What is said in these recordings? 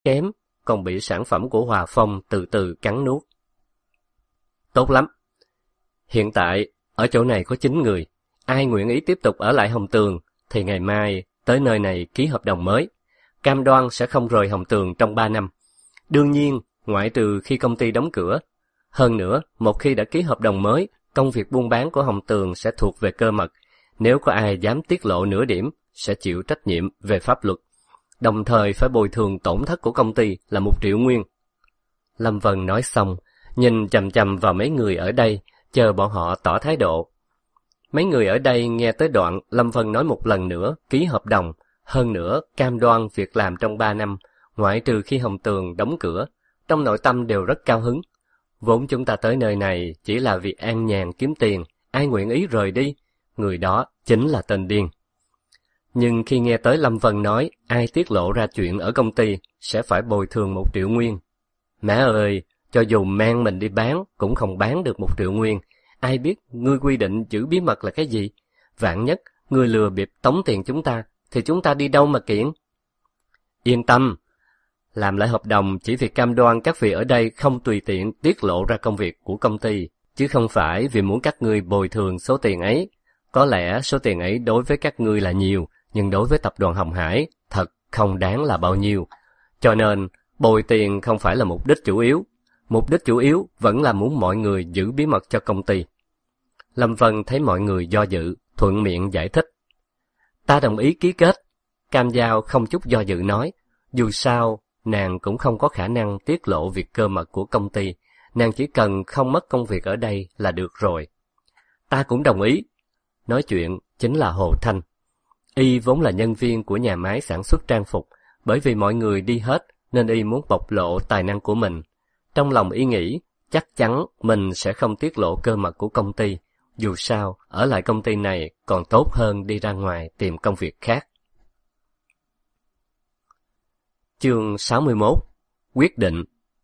kém, còn bị sản phẩm của Hòa Phong từ từ cắn nuốt. Tốt lắm. Hiện tại, ở chỗ này có 9 người. Ai nguyện ý tiếp tục ở lại Hồng Tường, thì ngày mai tới nơi này ký hợp đồng mới. Cam đoan sẽ không rời Hồng Tường trong 3 năm. Đương nhiên, ngoại trừ khi công ty đóng cửa. Hơn nữa, một khi đã ký hợp đồng mới, công việc buôn bán của Hồng Tường sẽ thuộc về Cơ Mật. Nếu có ai dám tiết lộ nửa điểm, sẽ chịu trách nhiệm về pháp luật. Đồng thời phải bồi thường tổn thất của công ty là 1 triệu nguyên. Lâm Vân nói xong, nhìn chằm chằm vào mấy người ở đây, chờ bọn họ tỏ thái độ. Mấy người ở đây nghe tới đoạn Lâm Vân nói một lần nữa ký hợp đồng, hơn nữa cam đoan việc làm trong 3 năm, ngoại trừ khi Hồng Tường đóng cửa, trong nội tâm đều rất cao hứng. Vốn chúng ta tới nơi này chỉ là vì an nhàn kiếm tiền, ai nguyện ý rời đi, người đó chính là tên điên. Nhưng khi nghe tới Lâm Vân nói ai tiết lộ ra chuyện ở công ty sẽ phải bồi thường 1 triệu nguyên. Mẹ ơi, cho dù mang mình đi bán cũng không bán được 1 triệu nguyên. Ai biết ngươi quy định giữ bí mật là cái gì? Vạn nhất ngươi lừa bịp tống tiền chúng ta thì chúng ta đi đâu mà kiện? Yên tâm, làm lại hợp đồng chỉ vì cam đoan các vị ở đây không tùy tiện tiết lộ ra công việc của công ty, chứ không phải vì muốn các ngươi bồi thường số tiền ấy. Có lẽ số tiền ấy đối với các ngươi là nhiều, nhưng đối với tập đoàn Hồng Hải thật không đáng là bao nhiêu. Cho nên, bồi tiền không phải là mục đích chủ yếu. Mục đích chủ yếu vẫn là muốn mọi người giữ bí mật cho công ty. Lâm Vân thấy mọi người do dự, thuận miệng giải thích. Ta đồng ý ký kết. Cam Giao không chút do dự nói, dù sao, nàng cũng không có khả năng tiết lộ việc cơ mật của công ty, nàng chỉ cần không mất công việc ở đây là được rồi. Ta cũng đồng ý. Nói chuyện chính là Hồ Thanh. Y vốn là nhân viên của nhà máy sản xuất trang phục, bởi vì mọi người đi hết nên y muốn bộc lộ tài năng của mình. Trong lòng y nghĩ, chắc chắn mình sẽ không tiết lộ cơ mật của công ty, dù sao ở lại công ty này còn tốt hơn đi ra ngoài tìm công việc khác. Chương 61. Quyết định.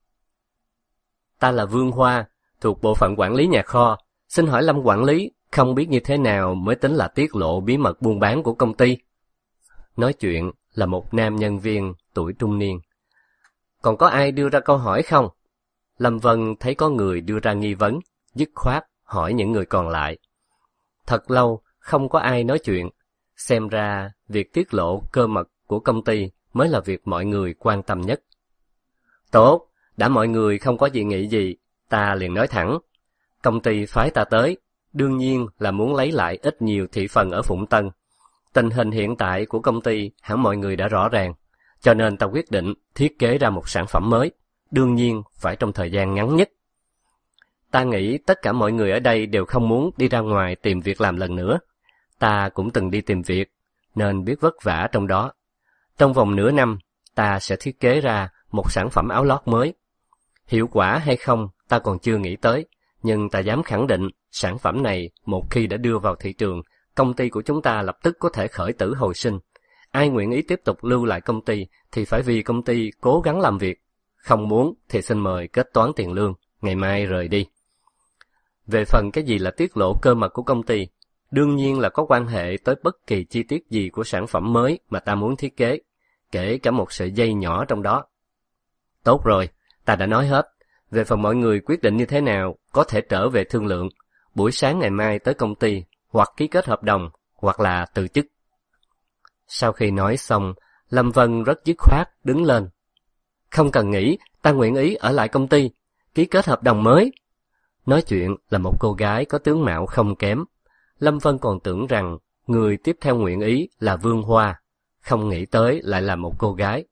Ta là Vương Hoa, thuộc bộ phận quản lý nhà kho. Xin hỏi Lâm quản lý, không biết như thế nào mới tính là tiết lộ bí mật buôn bán của công ty? Nói chuyện là một nam nhân viên tuổi trung niên. Còn có ai đưa ra câu hỏi không? Lâm Vân thấy có người đưa ra nghi vấn, dứt khoát hỏi những người còn lại. Thật lâu không có ai nói chuyện, xem ra việc tiết lộ cơ mật của công ty mới là việc mọi người quan tâm nhất. Tốt, đã mọi người không có dị nghị gì, ta liền nói thẳng. Công ty phái ta tới, đương nhiên là muốn lấy lại ít nhiều thị phần ở Phụng Tân. Tình hình hiện tại của công ty hẳn mọi người đã rõ ràng, cho nên ta quyết định thiết kế ra một sản phẩm mới, đương nhiên phải trong thời gian ngắn nhất. Ta nghĩ tất cả mọi người ở đây đều không muốn đi ra ngoài tìm việc làm lần nữa. Ta cũng từng đi tìm việc, nên biết vất vả trong đó. Trong vòng nửa năm, ta sẽ thiết kế ra một sản phẩm áo lót mới. Hiệu quả hay không, ta còn chưa nghĩ tới, nhưng ta dám khẳng định sản phẩm này một khi đã đưa vào thị trường, công ty của chúng ta lập tức có thể khởi tử hồi sinh. Ai nguyện ý tiếp tục lưu lại công ty thì phải vì công ty cố gắng làm việc. Không muốn thì xin mời kết toán tiền lương, ngày mai rời đi. Về phần cái gì là tiết lộ cơ mật của công ty, đương nhiên là có quan hệ tới bất kỳ chi tiết gì của sản phẩm mới mà ta muốn thiết kế, kể cả một sợi dây nhỏ trong đó. Tốt rồi, ta đã nói hết. Về phần mọi người quyết định như thế nào, có thể trở về thương lượng. Buổi sáng ngày mai tới công ty, hoặc ký kết hợp đồng, hoặc là từ chức. Sau khi nói xong, Lâm Vân rất dứt khoát đứng lên. Không cần nghĩ, ta nguyện ý ở lại công ty, ký kết hợp đồng mới. Nói chuyện là một cô gái có tướng mạo không kém. Lâm Vân còn tưởng rằng người tiếp theo nguyện ý là Vương Hoa, không nghĩ tới lại là một cô gái.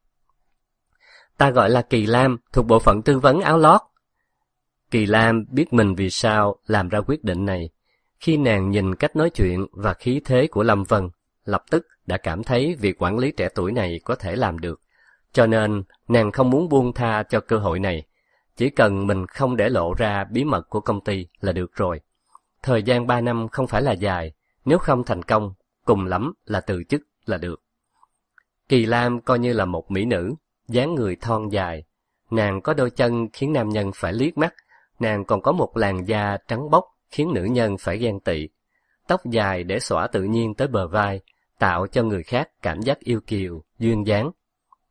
Ta gọi là Kỳ Lam, thuộc bộ phận tư vấn áo lót. Kỳ Lam biết mình vì sao làm ra quyết định này. Khi nàng nhìn cách nói chuyện và khí thế của Lâm Vân, lập tức đã cảm thấy việc quản lý trẻ tuổi này có thể làm được. Cho nên, nàng không muốn buông tha cho cơ hội này. Chỉ cần mình không để lộ ra bí mật của công ty là được rồi. Thời gian 3 năm không phải là dài, nếu không thành công, cùng lắm là từ chức là được. Kỳ Lam coi như là một mỹ nữ, dáng người thon dài. Nàng có đôi chân khiến nam nhân phải liếc mắt, nàng còn có một làn da trắng bóc khiến nữ nhân phải ghen tị. Tóc dài để xõa tự nhiên tới bờ vai, tạo cho người khác cảm giác yêu kiều, duyên dáng.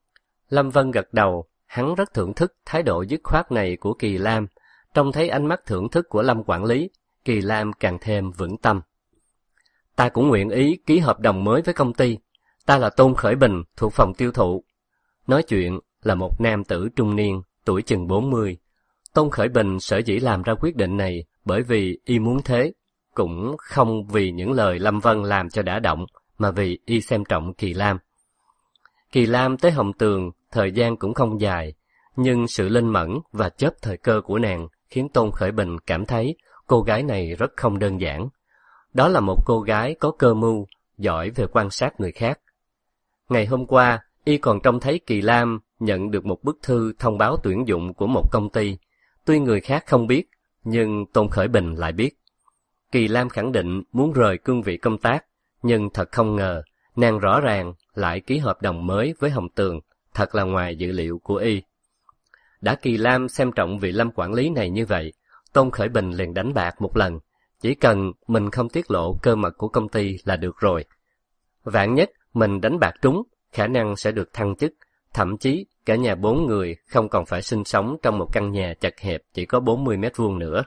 Lâm Vân gật đầu, hắn rất thưởng thức thái độ dứt khoát này của Kỳ Lam. Trông thấy ánh mắt thưởng thức của Lâm quản lý, Kỳ Lam càng thêm vững tâm. Ta cũng nguyện ý ký hợp đồng mới với công ty. Ta là Tôn Khởi Bình, thuộc phòng tiêu thụ. Nói chuyện là một nam tử trung niên, tuổi chừng 40. Tôn Khởi Bình sở dĩ làm ra quyết định này bởi vì y muốn thế, cũng không vì những lời Lâm Vân làm cho đã động, mà vì y xem trọng Kỳ Lam. Kỳ Lam tới Hồng Tường, thời gian cũng không dài, nhưng sự linh mẫn và chớp thời cơ của nàng khiến Tôn Khởi Bình cảm thấy cô gái này rất không đơn giản. Đó là một cô gái có cơ mưu, giỏi về quan sát người khác. Ngày hôm qua, y còn trông thấy Kỳ Lam nhận được một bức thư thông báo tuyển dụng của một công ty. Tuy người khác không biết, nhưng Tôn Khởi Bình lại biết. Kỳ Lam khẳng định muốn rời cương vị công tác, nhưng thật không ngờ, nàng rõ ràng lại ký hợp đồng mới với Hồng Tường, thật là ngoài dự liệu của y. Đã Kỳ Lam xem trọng vị Lâm quản lý này như vậy, Tôn Khởi Bình liền đánh bạc một lần, chỉ cần mình không tiết lộ cơ mật của công ty là được rồi. Vạn nhất mình đánh bạc trúng, khả năng sẽ được thăng chức, thậm chí cả nhà 4 người không còn phải sinh sống trong một căn nhà chật hẹp chỉ có 40 mét vuông nữa.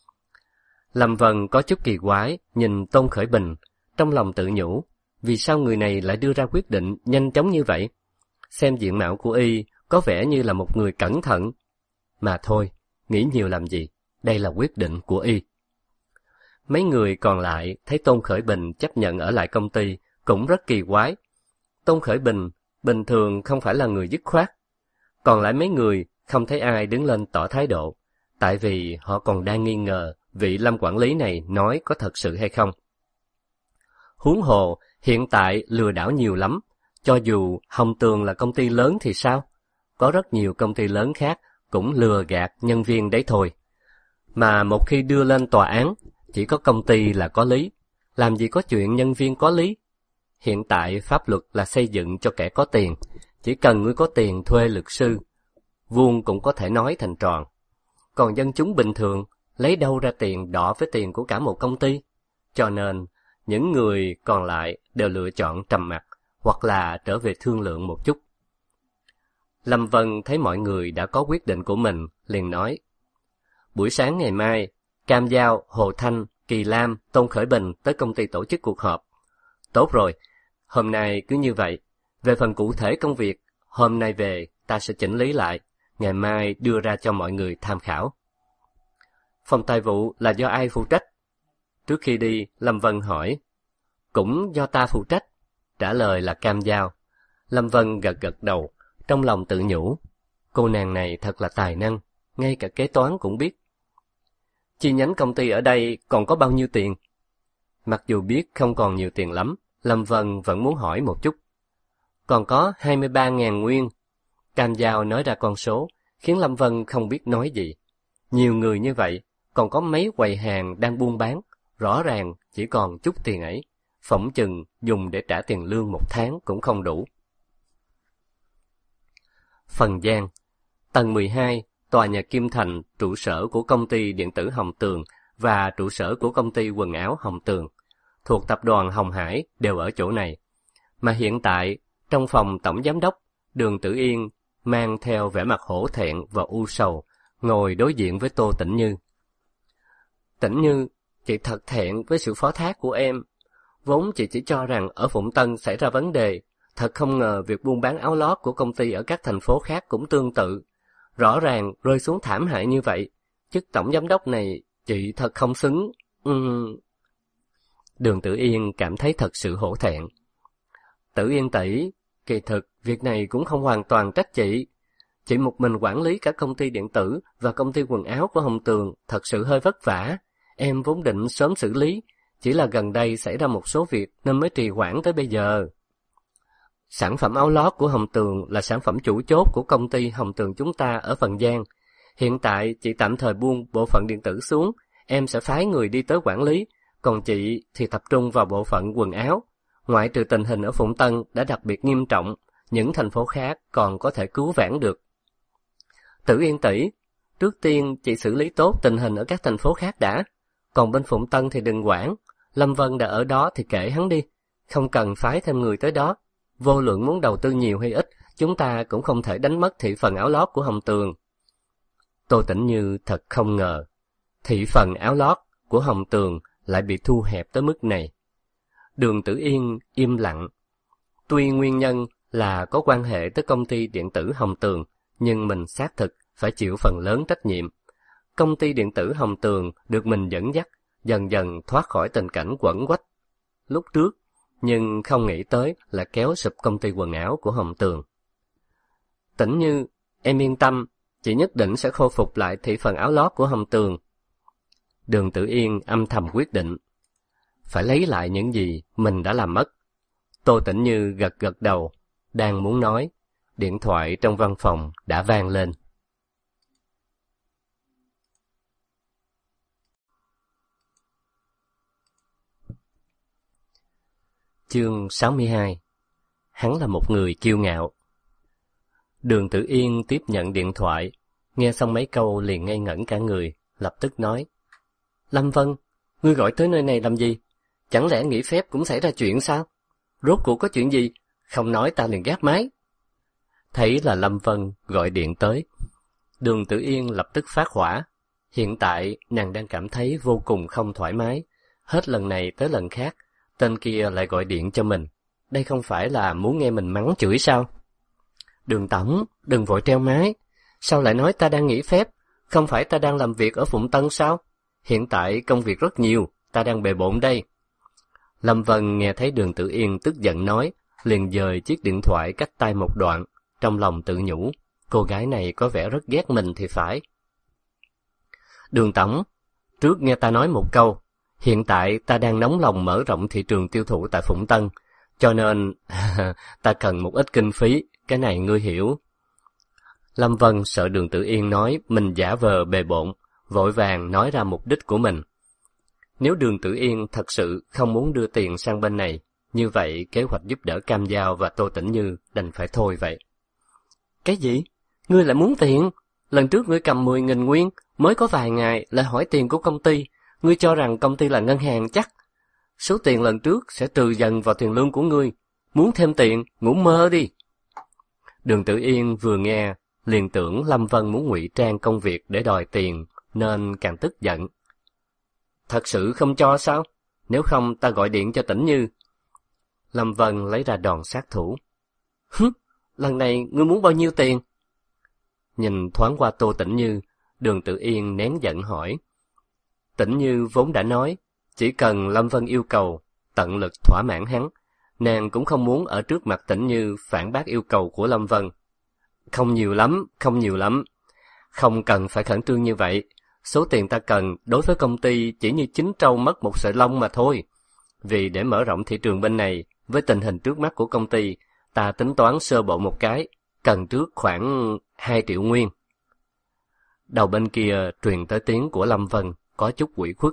Lâm Vân có chút kỳ quái nhìn Tôn Khởi Bình, trong lòng tự nhủ, vì sao người này lại đưa ra quyết định nhanh chóng như vậy? Xem diện mạo của y có vẻ như là một người cẩn thận. Mà thôi, nghĩ nhiều làm gì, đây là quyết định của y. Mấy người còn lại thấy Tôn Khởi Bình chấp nhận ở lại công ty cũng rất kỳ quái. Tôn Khởi Bình bình thường không phải là người dứt khoát. Còn lại mấy người không thấy ai đứng lên tỏ thái độ, tại vì họ còn đang nghi ngờ vị Lâm quản lý này nói có thật sự hay không. Huống hồ, hiện tại lừa đảo nhiều lắm, cho dù Hồng Tường là công ty lớn thì sao? Có rất nhiều công ty lớn khác cũng lừa gạt nhân viên đấy thôi. Mà một khi đưa lên tòa án, chỉ có công ty là có lý, làm gì có chuyện nhân viên có lý. Hiện tại pháp luật là xây dựng cho kẻ có tiền, chỉ cần ngươi có tiền thuê luật sư, vuông cũng có thể nói thành tròn. Còn dân chúng bình thường lấy đâu ra tiền đọ với tiền của cả một công ty? Cho nên, những người còn lại đều lựa chọn trầm mặc, hoặc là trở về thương lượng một chút. Lâm Vân thấy mọi người đã có quyết định của mình, liền nói, buổi sáng ngày mai, Cam Giao, Hồ Thanh, Kỳ Lam, Tôn Khởi Bình tới công ty tổ chức cuộc họp. Tốt rồi, hôm nay cứ như vậy. Về phần cụ thể công việc, hôm nay về ta sẽ chỉnh lý lại, ngày mai đưa ra cho mọi người tham khảo. Phòng tài vụ là do ai phụ trách? Trước khi đi, Lâm Vân hỏi. Cũng do ta phụ trách, trả lời là Cam Giao. Lâm Vân gật gật đầu, trong lòng tự nhủ. Cô nàng này thật là tài năng, ngay cả kế toán cũng biết. Chi nhánh công ty ở đây còn có bao nhiêu tiền? Mặc dù biết không còn nhiều tiền lắm, Lâm Vân vẫn muốn hỏi một chút. Còn có 23.000 nguyên. Cam Giao nói ra con số, khiến Lâm Vân không biết nói gì. Nhiều người như vậy, còn có mấy quầy hàng đang buôn bán, rõ ràng chỉ còn chút tiền ấy, phỏng chừng dùng để trả tiền lương một tháng cũng không đủ. Phần Giang, tầng 12, tòa nhà Kim Thành, trụ sở của công ty điện tử Hồng Tường và trụ sở của công ty quần áo Hồng Tường, thuộc tập đoàn Hồng Hải đều ở chỗ này. Mà hiện tại, trong phòng tổng giám đốc, Đường Tử Yên mang theo vẻ mặt hổ thẹn và u sầu, ngồi đối diện với Tô Tĩnh Như. Tĩnh Như, chị thật thẹn với sự phó thác của em. Vốn chị chỉ cho rằng ở Phụng Tân xảy ra vấn đề, thật không ngờ việc buôn bán áo lót của công ty ở các thành phố khác cũng tương tự. Rõ ràng rơi xuống thảm hại như vậy, chức tổng giám đốc này chị thật không xứng. Đường Tử Yên cảm thấy thật sự hổ thẹn. Tử Yên tỷ, kỳ thực việc này cũng không hoàn toàn trách chị. Chị một mình quản lý cả công ty điện tử và công ty quần áo của Hồng Tường thật sự hơi vất vả. Em vốn định sớm xử lý, chỉ là gần đây xảy ra một số việc nên mới trì hoãn tới bây giờ. Sản phẩm áo lót của Hồng Tường là sản phẩm chủ chốt của công ty Hồng Tường chúng ta ở Phần Giang. Hiện tại chị tạm thời buông bộ phận điện tử xuống, em sẽ phái người đi tới quản lý, còn chị thì tập trung vào bộ phận quần áo. Ngoại trừ tình hình ở Phụng Tân đã đặc biệt nghiêm trọng, những thành phố khác còn có thể cứu vãn được. Tử Yên tỷ, trước tiên chị xử lý tốt tình hình ở các thành phố khác đã, còn bên Phụng Tân thì đừng quản. Lâm Vân đã ở đó thì kệ hắn đi, không cần phái thêm người tới đó. Vô luận muốn đầu tư nhiều hay ít, chúng ta cũng không thể đánh mất thị phần áo lót của Hồng Tường. Tô Tĩnh Như thật không ngờ, thị phần áo lót của Hồng Tường lại bị thu hẹp tới mức này. Đường Tử Yên im lặng. Tuy nguyên nhân là có quan hệ tới công ty điện tử Hồng Tường, nhưng mình xác thực phải chịu phần lớn trách nhiệm. Công ty điện tử Hồng Tường được mình dẫn dắt, dần dần thoát khỏi tình cảnh quẩn quách lúc trước, nhưng không nghĩ tới là kéo sụp công ty quần áo của Hồng Tường. Tĩnh Như, em yên tâm, chị nhất định sẽ khôi phục lại thị phần áo lót của Hồng Tường. Đường Tử Yên âm thầm quyết định, phải lấy lại những gì mình đã làm mất. Tô Tĩnh Như gật gật đầu, đang muốn nói, điện thoại trong văn phòng đã vang lên. Chương 62. Hắn là một người kiêu ngạo. Đường Tử Yên tiếp nhận điện thoại, nghe xong mấy câu liền ngây ngẩn cả người, lập tức nói, Lâm Vân, ngươi gọi tới nơi này làm gì? Chẳng lẽ nghỉ phép cũng xảy ra chuyện sao? Rốt cuộc có chuyện gì? Không nói ta liền gác máy. Thấy là Lâm Vân gọi điện tới, Đường Tử Yên lập tức phát hỏa. Hiện tại nàng đang cảm thấy vô cùng không thoải mái, hết lần này tới lần khác, tên kia lại gọi điện cho mình. Đây không phải là muốn nghe mình mắng chửi sao? Đường tổng, đừng vội treo máy. Sao lại nói ta đang nghỉ phép? Không phải ta đang làm việc ở Phụng Tân sao? Hiện tại công việc rất nhiều, ta đang bề bộn đây. Lâm Vân nghe thấy Đường Tử Yên tức giận nói, liền dời chiếc điện thoại cách tay một đoạn, trong lòng tự nhủ, cô gái này có vẻ rất ghét mình thì phải. Đường tổng, trước nghe ta nói một câu, hiện tại ta đang nóng lòng mở rộng thị trường tiêu thụ tại Phụng Tân, cho nên ta cần một ít kinh phí, cái này ngươi hiểu. Lâm Vân sợ Đường Tử Yên nói mình giả vờ bề bộn, vội vàng nói ra mục đích của mình. Nếu Đường Tử Yên thật sự không muốn đưa tiền sang bên này, như vậy kế hoạch giúp đỡ Cam Giao và Tô Tĩnh Như đành phải thôi vậy. Cái gì? Ngươi lại muốn tiền? Lần trước ngươi cầm 10.000 nguyên, mới có vài ngày lại hỏi tiền của công ty. Ngươi cho rằng công ty là ngân hàng chắc. Số tiền lần trước sẽ trừ dần vào tiền lương của ngươi. Muốn thêm tiền, ngủ mơ đi. Đường Tử Yên vừa nghe, liền tưởng Lâm Vân muốn ngụy trang công việc để đòi tiền, nên càng tức giận. Thật sự không cho sao? Nếu không ta gọi điện cho Tĩnh Như. Lâm Vân lấy ra đòn sát thủ. Lần này ngươi muốn bao nhiêu tiền? Nhìn thoáng qua Tô Tĩnh Như, Đường Tử Yên nén giận hỏi. Tĩnh Như vốn đã nói, chỉ cần Lâm Vân yêu cầu, tận lực thỏa mãn hắn. Nàng cũng không muốn ở trước mặt Tĩnh Như phản bác yêu cầu của Lâm Vân. Không nhiều lắm, không nhiều lắm. Không cần phải khẩn trương như vậy. Số tiền ta cần đối với công ty chỉ như chín trâu mất một sợi lông mà thôi. Vì để mở rộng thị trường bên này, với tình hình trước mắt của công ty, ta tính toán sơ bộ một cái, cần trước khoảng 2 triệu nguyên. Đầu bên kia truyền tới tiếng của Lâm Vân, có chút ủy khuất.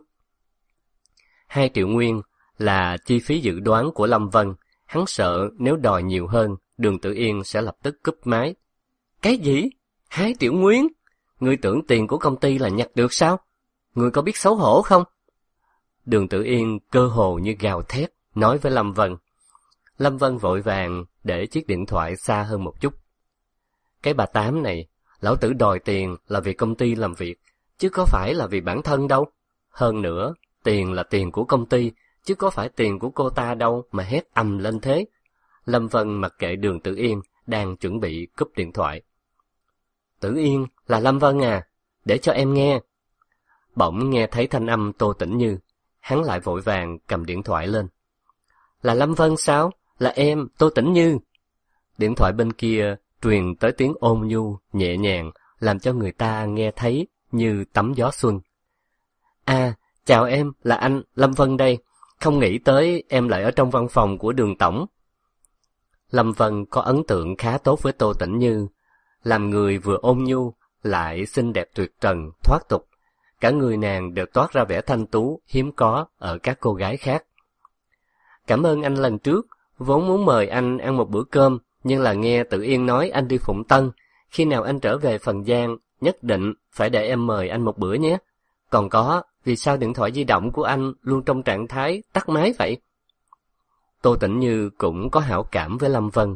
2 triệu nguyên là chi phí dự đoán của Lâm Vân, hắn sợ nếu đòi nhiều hơn, Đường Tử Yên sẽ lập tức cúp máy. Cái gì? 2 triệu nguyên? Ngươi tưởng tiền của công ty là nhặt được sao? Ngươi có biết xấu hổ không? Đường Tử Yên cơ hồ như gào thét, nói với Lâm Vân. Lâm Vân vội vàng để chiếc điện thoại xa hơn một chút. Cái bà Tám này, lão tử đòi tiền là vì công ty làm việc, chứ có phải là vì bản thân đâu. Hơn nữa, tiền là tiền của công ty, chứ có phải tiền của cô ta đâu mà hét ầm lên thế. Lâm Vân mặc kệ Đường Tử Yên, đang chuẩn bị cúp điện thoại. Tử Yên, là Lâm Vân à, để cho em nghe. Bỗng nghe thấy thanh âm Tô Tĩnh Như, hắn lại vội vàng cầm điện thoại lên. Là Lâm Vân sao? Là em, Tô Tĩnh Như. Điện thoại bên kia truyền tới tiếng ôn nhu, nhẹ nhàng, làm cho người ta nghe thấy như tắm gió xuân. À, chào em, là anh, Lâm Vân đây. Không nghĩ tới em lại ở trong văn phòng của Đường tổng. Lâm Vân có ấn tượng khá tốt với Tô Tĩnh Như, làm người vừa ôn nhu, lại xinh đẹp tuyệt trần, thoát tục. Cả người nàng đều toát ra vẻ thanh tú, hiếm có ở các cô gái khác. Cảm ơn anh lần trước, vốn muốn mời anh ăn một bữa cơm, nhưng là nghe Tử Yên nói anh đi Phụng Tân. Khi nào anh trở về Phần Giang, nhất định phải để em mời anh một bữa nhé. Còn có, vì sao điện thoại di động của anh luôn trong trạng thái tắt máy vậy? Tô Tĩnh Như cũng có hảo cảm với Lâm Vân.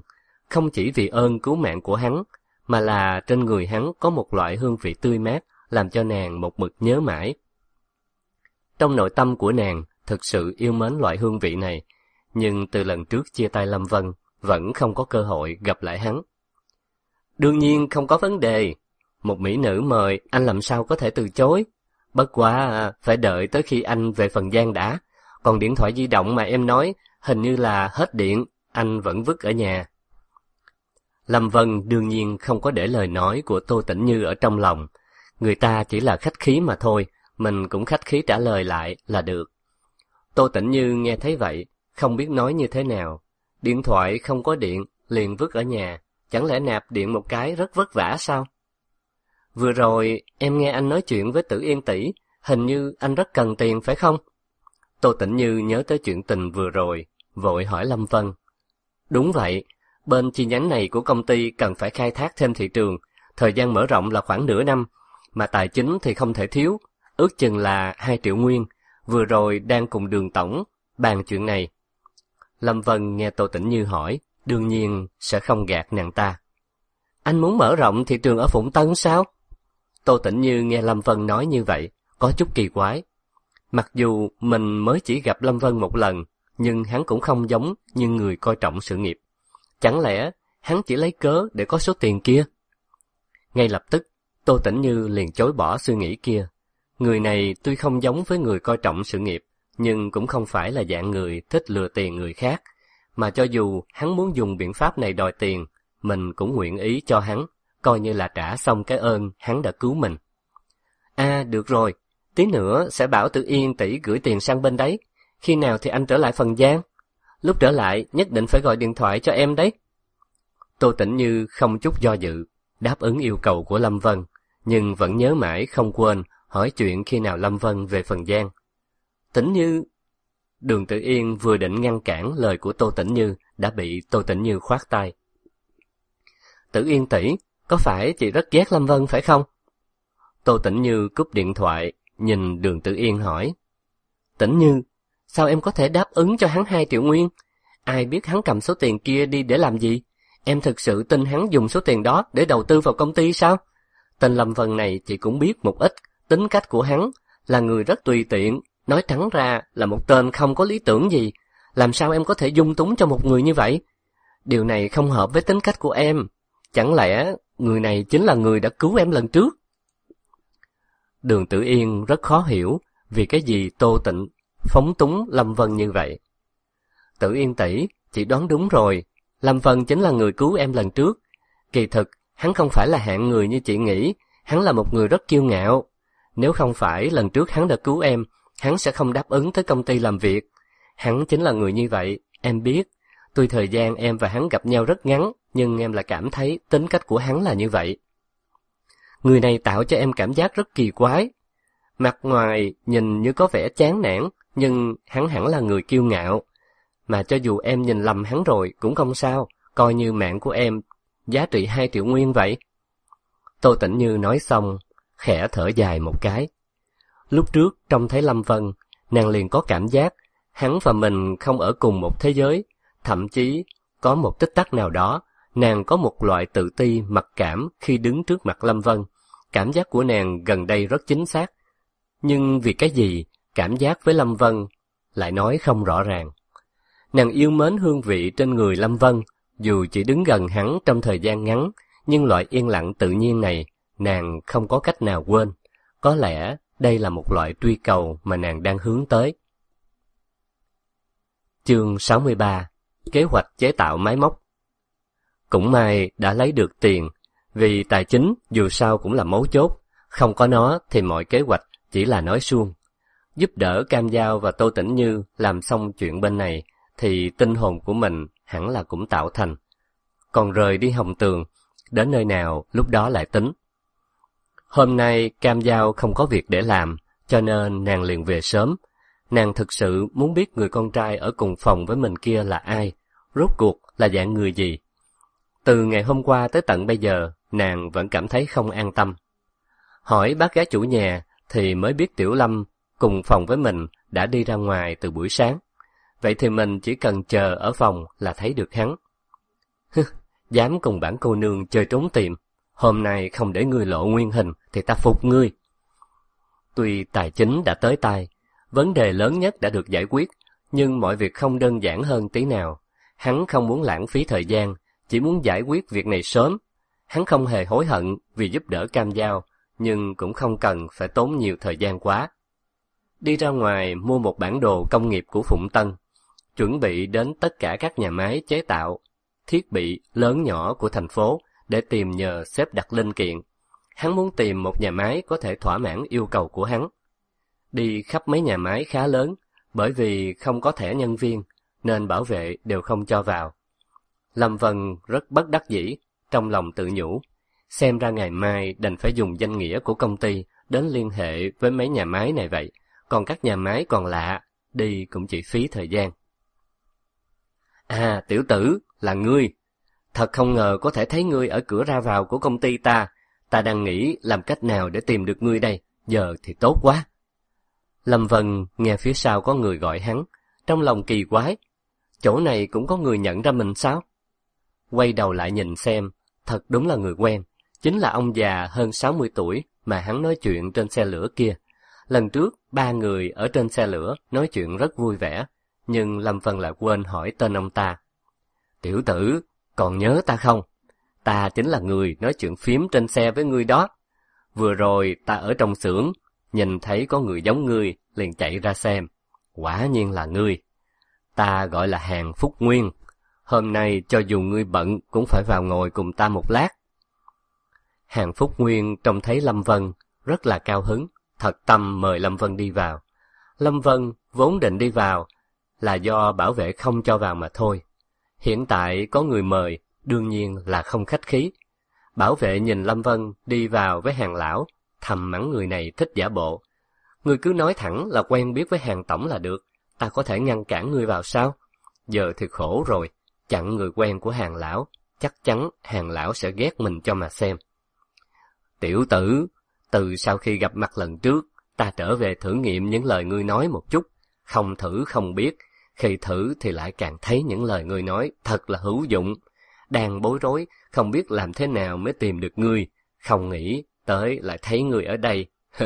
không chỉ vì ơn cứu mạng của hắn, mà là trên người hắn có một loại hương vị tươi mát, làm cho nàng một mực nhớ mãi. Trong nội tâm của nàng thực sự yêu mến loại hương vị này, nhưng từ lần trước chia tay Lâm Vân, vẫn không có cơ hội gặp lại hắn. Đương nhiên không có vấn đề, một mỹ nữ mời anh làm sao có thể từ chối. Bất quá phải đợi tới khi anh về Phần Giang đã, còn điện thoại di động mà em nói hình như là hết điện, anh vẫn vứt ở nhà. Lâm Vân đương nhiên không có để lời nói của Tô Tĩnh Như ở trong lòng, người ta chỉ là khách khí mà thôi, mình cũng khách khí trả lời lại là được. Tô Tĩnh Như nghe thấy vậy, không biết nói như thế nào. Điện thoại không có điện, liền vứt ở nhà, chẳng lẽ nạp điện một cái rất vất vả sao? Vừa rồi em nghe anh nói chuyện với Tử Yên tỷ, hình như anh rất cần tiền phải không? Tô Tĩnh Như nhớ tới chuyện tình vừa rồi, vội hỏi Lâm Vân. Đúng vậy, bên chi nhánh này của công ty cần phải khai thác thêm thị trường, thời gian mở rộng là khoảng nửa năm, mà tài chính thì không thể thiếu, ước chừng là 2 triệu nguyên, vừa rồi đang cùng Đường tổng bàn chuyện này. Lâm Vân nghe Tô Tĩnh Như hỏi, đương nhiên sẽ không gạt nàng ta. Anh muốn mở rộng thị trường ở Phụng Tân sao? Tô Tĩnh Như nghe Lâm Vân nói như vậy, có chút kỳ quái. Mặc dù mình mới chỉ gặp Lâm Vân một lần, nhưng hắn cũng không giống như người coi trọng sự nghiệp. Chẳng lẽ hắn chỉ lấy cớ để có số tiền kia? Ngay lập tức, Tô Tĩnh Như liền chối bỏ suy nghĩ kia. Người này tuy không giống với người coi trọng sự nghiệp, nhưng cũng không phải là dạng người thích lừa tiền người khác, mà cho dù hắn muốn dùng biện pháp này đòi tiền, mình cũng nguyện ý cho hắn, coi như là trả xong cái ơn hắn đã cứu mình. Được rồi, tí nữa sẽ bảo Tử Yên tỷ gửi tiền sang bên đấy, khi nào thì anh trở lại Phần Giang? Lúc trở lại nhất định phải gọi điện thoại cho em đấy. Tô Tĩnh Như không chút do dự, đáp ứng yêu cầu của Lâm Vân, nhưng vẫn nhớ mãi không quên hỏi chuyện khi nào Lâm Vân về Phần Giang. Tĩnh Như... Đường Tử Yên vừa định ngăn cản lời của Tô Tĩnh Như, đã bị Tô Tĩnh Như khoát tay. Tử Yên tỷ, có phải chị rất ghét Lâm Vân phải không? Tô Tĩnh Như cúp điện thoại, nhìn Đường Tử Yên hỏi. Tĩnh Như, sao em có thể đáp ứng cho hắn 2 triệu nguyên? Ai biết hắn cầm số tiền kia đi để làm gì? Em thực sự tin hắn dùng số tiền đó để đầu tư vào công ty sao? Tên Lâm Vân này chị cũng biết một ít, tính cách của hắn là người rất tùy tiện, nói trắng ra là một tên không có lý tưởng gì. Làm sao em có thể dung túng cho một người như vậy? Điều này không hợp với tính cách của em. Chẳng lẽ người này chính là người đã cứu em lần trước? Đường Tử Yên rất khó hiểu vì cái gì Tô Tịnh phóng túng Lâm Vân như vậy. Tử Yên tỷ, chị đoán đúng rồi, Lâm Vân chính là người cứu em lần trước. Kỳ thực, hắn không phải là hạng người như chị nghĩ, hắn là một người rất kiêu ngạo. Nếu không phải lần trước hắn đã cứu em, hắn sẽ không đáp ứng tới công ty làm việc. Hắn chính là người như vậy, em biết. Tuy thời gian em và hắn gặp nhau rất ngắn, nhưng em lại cảm thấy tính cách của hắn là như vậy. Người này tạo cho em cảm giác rất kỳ quái. Mặt ngoài nhìn như có vẻ chán nản, nhưng hắn hẳn là người kiêu ngạo. Mà cho dù em nhìn lầm hắn rồi cũng không sao, coi như mạng của em giá trị 2 triệu nguyên vậy. Tô Tĩnh Như nói xong, khẽ thở dài một cái. Lúc trước trông thấy Lâm Vân, nàng liền có cảm giác hắn và mình không ở cùng một thế giới, thậm chí có một tích tắc nào đó, nàng có một loại tự ti mặc cảm khi đứng trước mặt Lâm Vân. Cảm giác của nàng gần đây rất chính xác. Nhưng vì cái gì, cảm giác với Lâm Vân lại nói không rõ ràng. Nàng yêu mến hương vị trên người Lâm Vân, dù chỉ đứng gần hắn trong thời gian ngắn, nhưng loại yên lặng tự nhiên này, nàng không có cách nào quên. Có lẽ đây là một loại truy cầu mà nàng đang hướng tới. Chương 63. Kế hoạch chế tạo máy móc. Cũng may đã lấy được tiền, vì tài chính dù sao cũng là mấu chốt, không có nó thì mọi kế hoạch chỉ là nói suông. Giúp đỡ Cam Giao và Tô Tĩnh Như làm xong chuyện bên này, thì tinh hồn của mình hẳn là cũng tạo thành. Còn rời đi Hồng Tường, đến nơi nào lúc đó lại tính. Hôm nay Cam Giao không có việc để làm, cho nên nàng liền về sớm. Nàng thực sự muốn biết người con trai ở cùng phòng với mình kia là ai, rốt cuộc là dạng người gì. Từ ngày hôm qua tới tận bây giờ, nàng vẫn cảm thấy không an tâm. Hỏi bác gái chủ nhà thì mới biết Tiểu Lâm cùng phòng với mình đã đi ra ngoài từ buổi sáng. Vậy thì mình chỉ cần chờ ở phòng là thấy được hắn. dám cùng bản cô nương chơi trốn tìm. Hôm nay không để ngươi lộ nguyên hình thì ta phục ngươi. Tuy tài chính đã tới tay, vấn đề lớn nhất đã được giải quyết, nhưng mọi việc không đơn giản hơn tí nào. Hắn không muốn lãng phí thời gian, chỉ muốn giải quyết việc này sớm. Hắn không hề hối hận vì giúp đỡ Cam Dao, nhưng cũng không cần phải tốn nhiều thời gian quá. Đi ra ngoài mua một bản đồ công nghiệp của Phụng Tân, chuẩn bị đến tất cả các nhà máy chế tạo thiết bị lớn nhỏ của thành phố để tìm nhờ xếp đặt linh kiện. Hắn muốn tìm một nhà máy có thể thỏa mãn yêu cầu của hắn. Đi khắp mấy nhà máy khá lớn, bởi vì không có thẻ nhân viên, nên bảo vệ đều không cho vào. Lâm Vân rất bất đắc dĩ, trong lòng tự nhủ, xem ra ngày mai đành phải dùng danh nghĩa của công ty đến liên hệ với mấy nhà máy này vậy, còn các nhà máy còn lạ, đi cũng chỉ phí thời gian. À, tiểu tử, là ngươi. Thật không ngờ có thể thấy ngươi ở cửa ra vào của công ty ta. Ta đang nghĩ làm cách nào để tìm được ngươi đây, giờ thì tốt quá. Lâm Vân nghe phía sau có người gọi hắn, trong lòng kỳ quái. Chỗ này cũng có người nhận ra mình sao? Quay đầu lại nhìn xem, thật đúng là người quen, chính là ông già hơn 60 tuổi mà hắn nói chuyện trên xe lửa kia. Lần trước, 3 người ở trên xe lửa nói chuyện rất vui vẻ, nhưng Lâm Vân lại quên hỏi tên ông ta. Tiểu tử, còn nhớ ta không? Ta chính là người nói chuyện phím trên xe với ngươi đó. Vừa rồi ta ở trong xưởng, nhìn thấy có người giống ngươi, liền chạy ra xem. Quả nhiên là ngươi. Ta gọi là Hàn Phúc Nguyên. Hôm nay cho dù ngươi bận cũng phải vào ngồi cùng ta một lát. Hàn Phúc Nguyên trông thấy Lâm Vân rất là cao hứng, thật tâm mời Lâm Vân đi vào. Lâm Vân vốn định đi vào là do bảo vệ không cho vào mà thôi. Hiện tại có người mời, đương nhiên là không khách khí. Bảo vệ nhìn Lâm Vân đi vào với Hàn lão, thầm mắng người này thích giả bộ. Ngươi cứ nói thẳng là quen biết với Hàn tổng là được, ta có thể ngăn cản ngươi vào sao? Giờ thì khổ rồi, chặn người quen của Hàn lão, chắc chắn Hàn lão sẽ ghét mình cho mà xem. Tiểu tử, từ sau khi gặp mặt lần trước, ta trở về thử nghiệm những lời ngươi nói một chút, không thử không biết, khi thử thì lại càng thấy những lời ngươi nói thật là hữu dụng. Đang bối rối, không biết làm thế nào mới tìm được ngươi, không nghĩ tới lại thấy ngươi ở đây.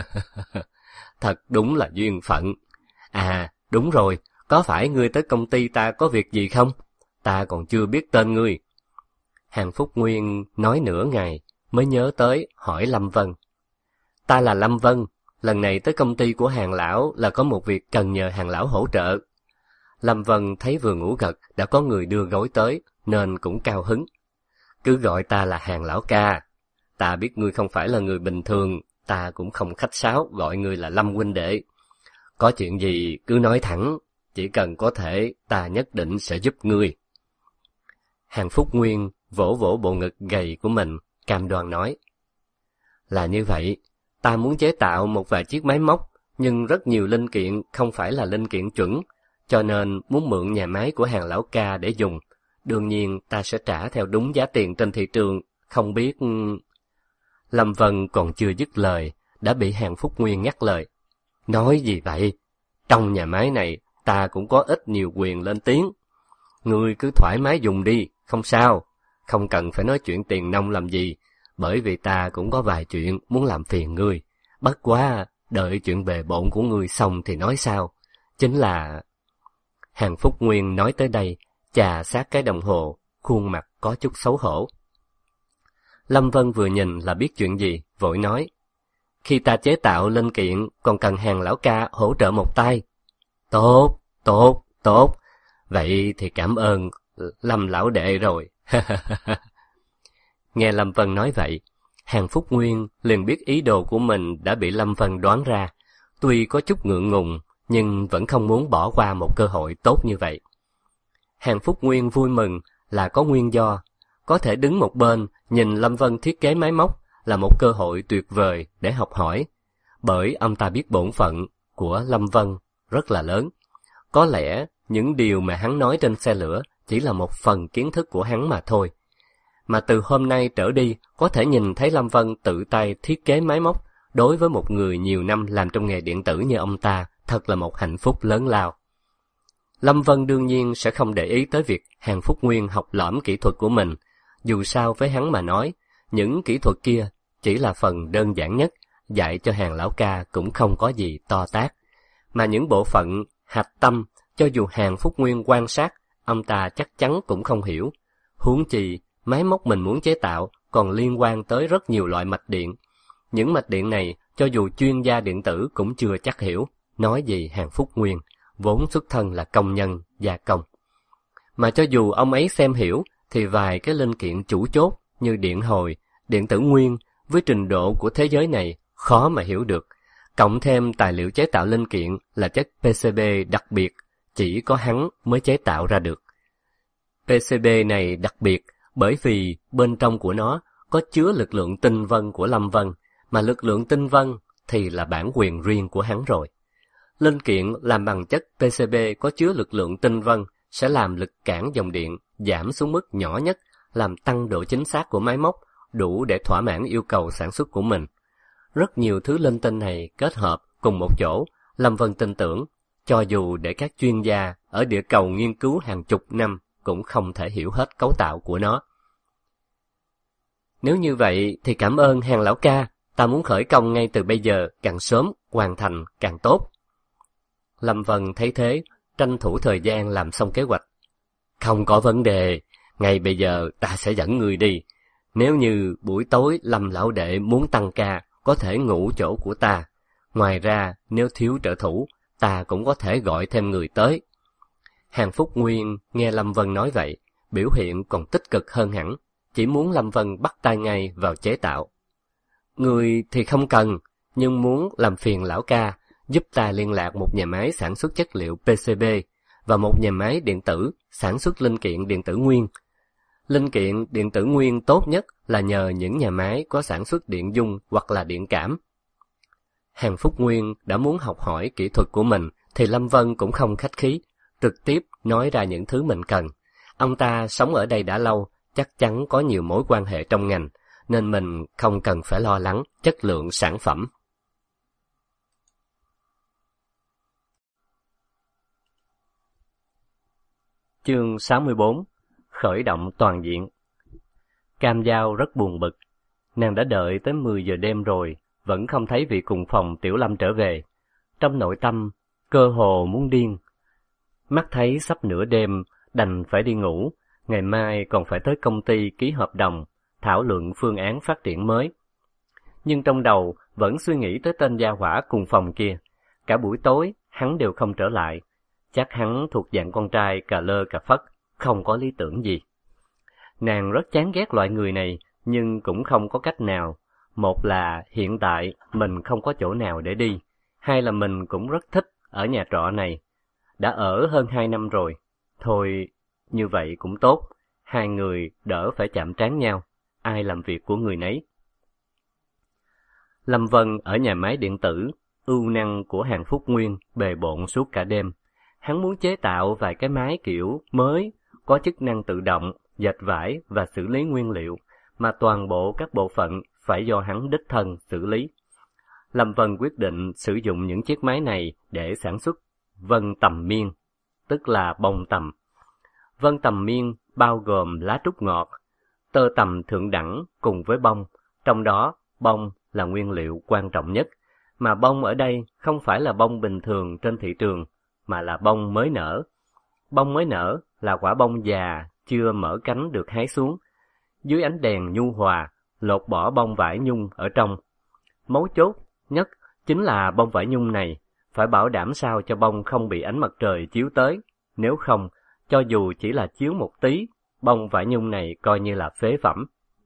Thật đúng là duyên phận. À, đúng rồi, có phải ngươi tới công ty ta có việc gì không? Ta còn chưa biết tên ngươi. Hàn Phúc Nguyên nói nửa ngày, mới nhớ tới hỏi Lâm Vân. Ta là Lâm Vân, lần này tới công ty của Hàn lão là có một việc cần nhờ Hàn lão hỗ trợ. Lâm Vân thấy vừa ngủ gật đã có người đưa gối tới, nên cũng cao hứng. Cứ gọi ta là Hàn lão ca. Ta biết ngươi không phải là người bình thường, ta cũng không khách sáo gọi ngươi là Lâm huynh đệ. Có chuyện gì cứ nói thẳng, chỉ cần có thể ta nhất định sẽ giúp ngươi. Hàn Phúc Nguyên vỗ vỗ bộ ngực gầy của mình, cam đoan nói. Là như vậy, ta muốn chế tạo một vài chiếc máy móc, nhưng rất nhiều linh kiện không phải là linh kiện chuẩn, cho nên muốn mượn nhà máy của Hàn lão ca để dùng. Đương nhiên ta sẽ trả theo đúng giá tiền trên thị trường, không biết... Lâm Vân còn chưa dứt lời, đã bị Hàn Phúc Nguyên ngắt lời. Nói gì vậy? Trong nhà máy này, ta cũng có ít nhiều quyền lên tiếng. Ngươi cứ thoải mái dùng đi, không sao. Không cần phải nói chuyện tiền nong làm gì, bởi vì ta cũng có vài chuyện muốn làm phiền ngươi. Bất quá, đợi chuyện bề bộn của ngươi xong thì nói sao. Chính là... Hàn Phúc Nguyên nói tới đây, chà sát cái đồng hồ, khuôn mặt có chút xấu hổ. Lâm Vân vừa nhìn là biết chuyện gì, vội nói. Khi ta chế tạo linh kiện, còn cần Hàn lão ca hỗ trợ một tay. Tốt, tốt, tốt. Vậy thì cảm ơn Lâm lão đệ rồi. Nghe Lâm Vân nói vậy, Hàn Phúc Nguyên liền biết ý đồ của mình đã bị Lâm Vân đoán ra. Tuy có chút ngượng ngùng, nhưng vẫn không muốn bỏ qua một cơ hội tốt như vậy. Hàn Phúc Nguyên vui mừng là có nguyên do. Có thể đứng một bên nhìn Lâm Vân thiết kế máy móc là một cơ hội tuyệt vời để học hỏi. Bởi ông ta biết bổn phận của Lâm Vân rất là lớn. Có lẽ những điều mà hắn nói trên xe lửa chỉ là một phần kiến thức của hắn mà thôi. Mà từ hôm nay trở đi, có thể nhìn thấy Lâm Vân tự tay thiết kế máy móc, đối với một người nhiều năm làm trong nghề điện tử như ông ta, thật là một hạnh phúc lớn lao. Lâm Vân đương nhiên sẽ không để ý tới việc Hàn Phúc Nguyên học lỏm kỹ thuật của mình, Dù sao với hắn mà nói, những kỹ thuật kia chỉ là phần đơn giản nhất, dạy cho hàng lão ca cũng không có gì to tát. Mà những bộ phận hạch tâm, cho dù hàng Phúc Nguyên quan sát, ông ta chắc chắn cũng không hiểu. Huống chi, máy móc mình muốn chế tạo còn liên quan tới rất nhiều loại mạch điện. Những mạch điện này, cho dù chuyên gia điện tử cũng chưa chắc hiểu, nói gì hàng Phúc Nguyên, vốn xuất thân là công nhân, gia công. Mà cho dù ông ấy xem hiểu, thì vài cái linh kiện chủ chốt như điện hồi, điện tử nguyên, với trình độ của thế giới này, khó mà hiểu được. Cộng thêm tài liệu chế tạo linh kiện là chất PCB đặc biệt, chỉ có hắn mới chế tạo ra được. PCB này đặc biệt bởi vì bên trong của nó có chứa lực lượng tinh vân của Lâm Vân, mà lực lượng tinh vân thì là bản quyền riêng của hắn rồi. Linh kiện làm bằng chất PCB có chứa lực lượng tinh vân sẽ làm lực cản dòng điện giảm xuống mức nhỏ nhất, làm tăng độ chính xác của máy móc, đủ để thỏa mãn yêu cầu sản xuất của mình. Rất nhiều thứ linh tinh này kết hợp cùng một chỗ, Lâm Vân tin tưởng, cho dù để các chuyên gia ở địa cầu nghiên cứu hàng chục năm cũng không thể hiểu hết cấu tạo của nó. Nếu như vậy thì cảm ơn hàng lão ca, ta muốn khởi công ngay từ bây giờ, càng sớm hoàn thành càng tốt. Lâm Vân thấy thế, tranh thủ thời gian làm xong kế hoạch. Không có vấn đề, ngay bây giờ ta sẽ dẫn người đi. Nếu như buổi tối Lâm lão đệ muốn tăng ca, có thể ngủ chỗ của ta. Ngoài ra, nếu thiếu trợ thủ, ta cũng có thể gọi thêm người tới. Hàng Phúc Nguyên nghe Lâm Vân nói vậy, biểu hiện còn tích cực hơn hẳn, chỉ muốn Lâm Vân bắt tay ngay vào chế tạo. Người thì không cần, nhưng muốn làm phiền lão ca, giúp ta liên lạc một nhà máy sản xuất chất liệu PCB và một nhà máy điện tử sản xuất linh kiện điện tử nguyên. Linh kiện điện tử nguyên tốt nhất là nhờ những nhà máy có sản xuất điện dung hoặc là điện cảm. Hàng Phúc Nguyên đã muốn học hỏi kỹ thuật của mình thì Lâm Vân cũng không khách khí, trực tiếp nói ra những thứ mình cần. Ông ta sống ở đây đã lâu, chắc chắn có nhiều mối quan hệ trong ngành, nên mình không cần phải lo lắng chất lượng sản phẩm. Chương 64. Khởi động toàn diện. Cam Giao rất buồn bực. Nàng đã đợi tới 10 giờ đêm rồi, vẫn không thấy vị cùng phòng Tiểu Lâm trở về. Trong nội tâm, cơ hồ muốn điên. Mắt thấy sắp nửa đêm, đành phải đi ngủ. Ngày mai còn phải tới công ty ký hợp đồng, thảo luận phương án phát triển mới. Nhưng trong đầu vẫn suy nghĩ tới tên gia hỏa cùng phòng kia. Cả buổi tối, hắn đều không trở lại. Chắc hắn thuộc dạng con trai cà lơ cà phất, không có lý tưởng gì. Nàng rất chán ghét loại người này, nhưng cũng không có cách nào. Một là hiện tại mình không có chỗ nào để đi, hai là mình cũng rất thích ở nhà trọ này. Đã ở hơn 2 năm rồi. Thôi, như vậy cũng tốt, hai người đỡ phải chạm trán nhau, ai làm việc của người nấy. Lâm Vân ở nhà máy điện tử, ưu năng của Hàng Phúc Nguyên bề bộn suốt cả đêm. Hắn muốn chế tạo vài cái máy kiểu mới, có chức năng tự động, dệt vải và xử lý nguyên liệu, mà toàn bộ các bộ phận phải do hắn đích thân xử lý. Lâm Vân quyết định sử dụng những chiếc máy này để sản xuất vân tầm miên, tức là bông tầm. Vân tầm miên bao gồm lá trúc ngọt, tơ tầm thượng đẳng cùng với bông, trong đó bông là nguyên liệu quan trọng nhất, mà bông ở đây không phải là bông bình thường trên thị trường, mà là bông mới nở. Bông mới nở là quả bông già, chưa mở cánh được hái xuống. Dưới ánh đèn nhu hòa, lột bỏ bông vải nhung ở trong. Mấu chốt nhất chính là bông vải nhung này phải bảo đảm sao cho bông không bị ánh mặt trời chiếu tới. Nếu không, cho dù chỉ là chiếu một tí, bông vải nhung này coi như là phế phẩm.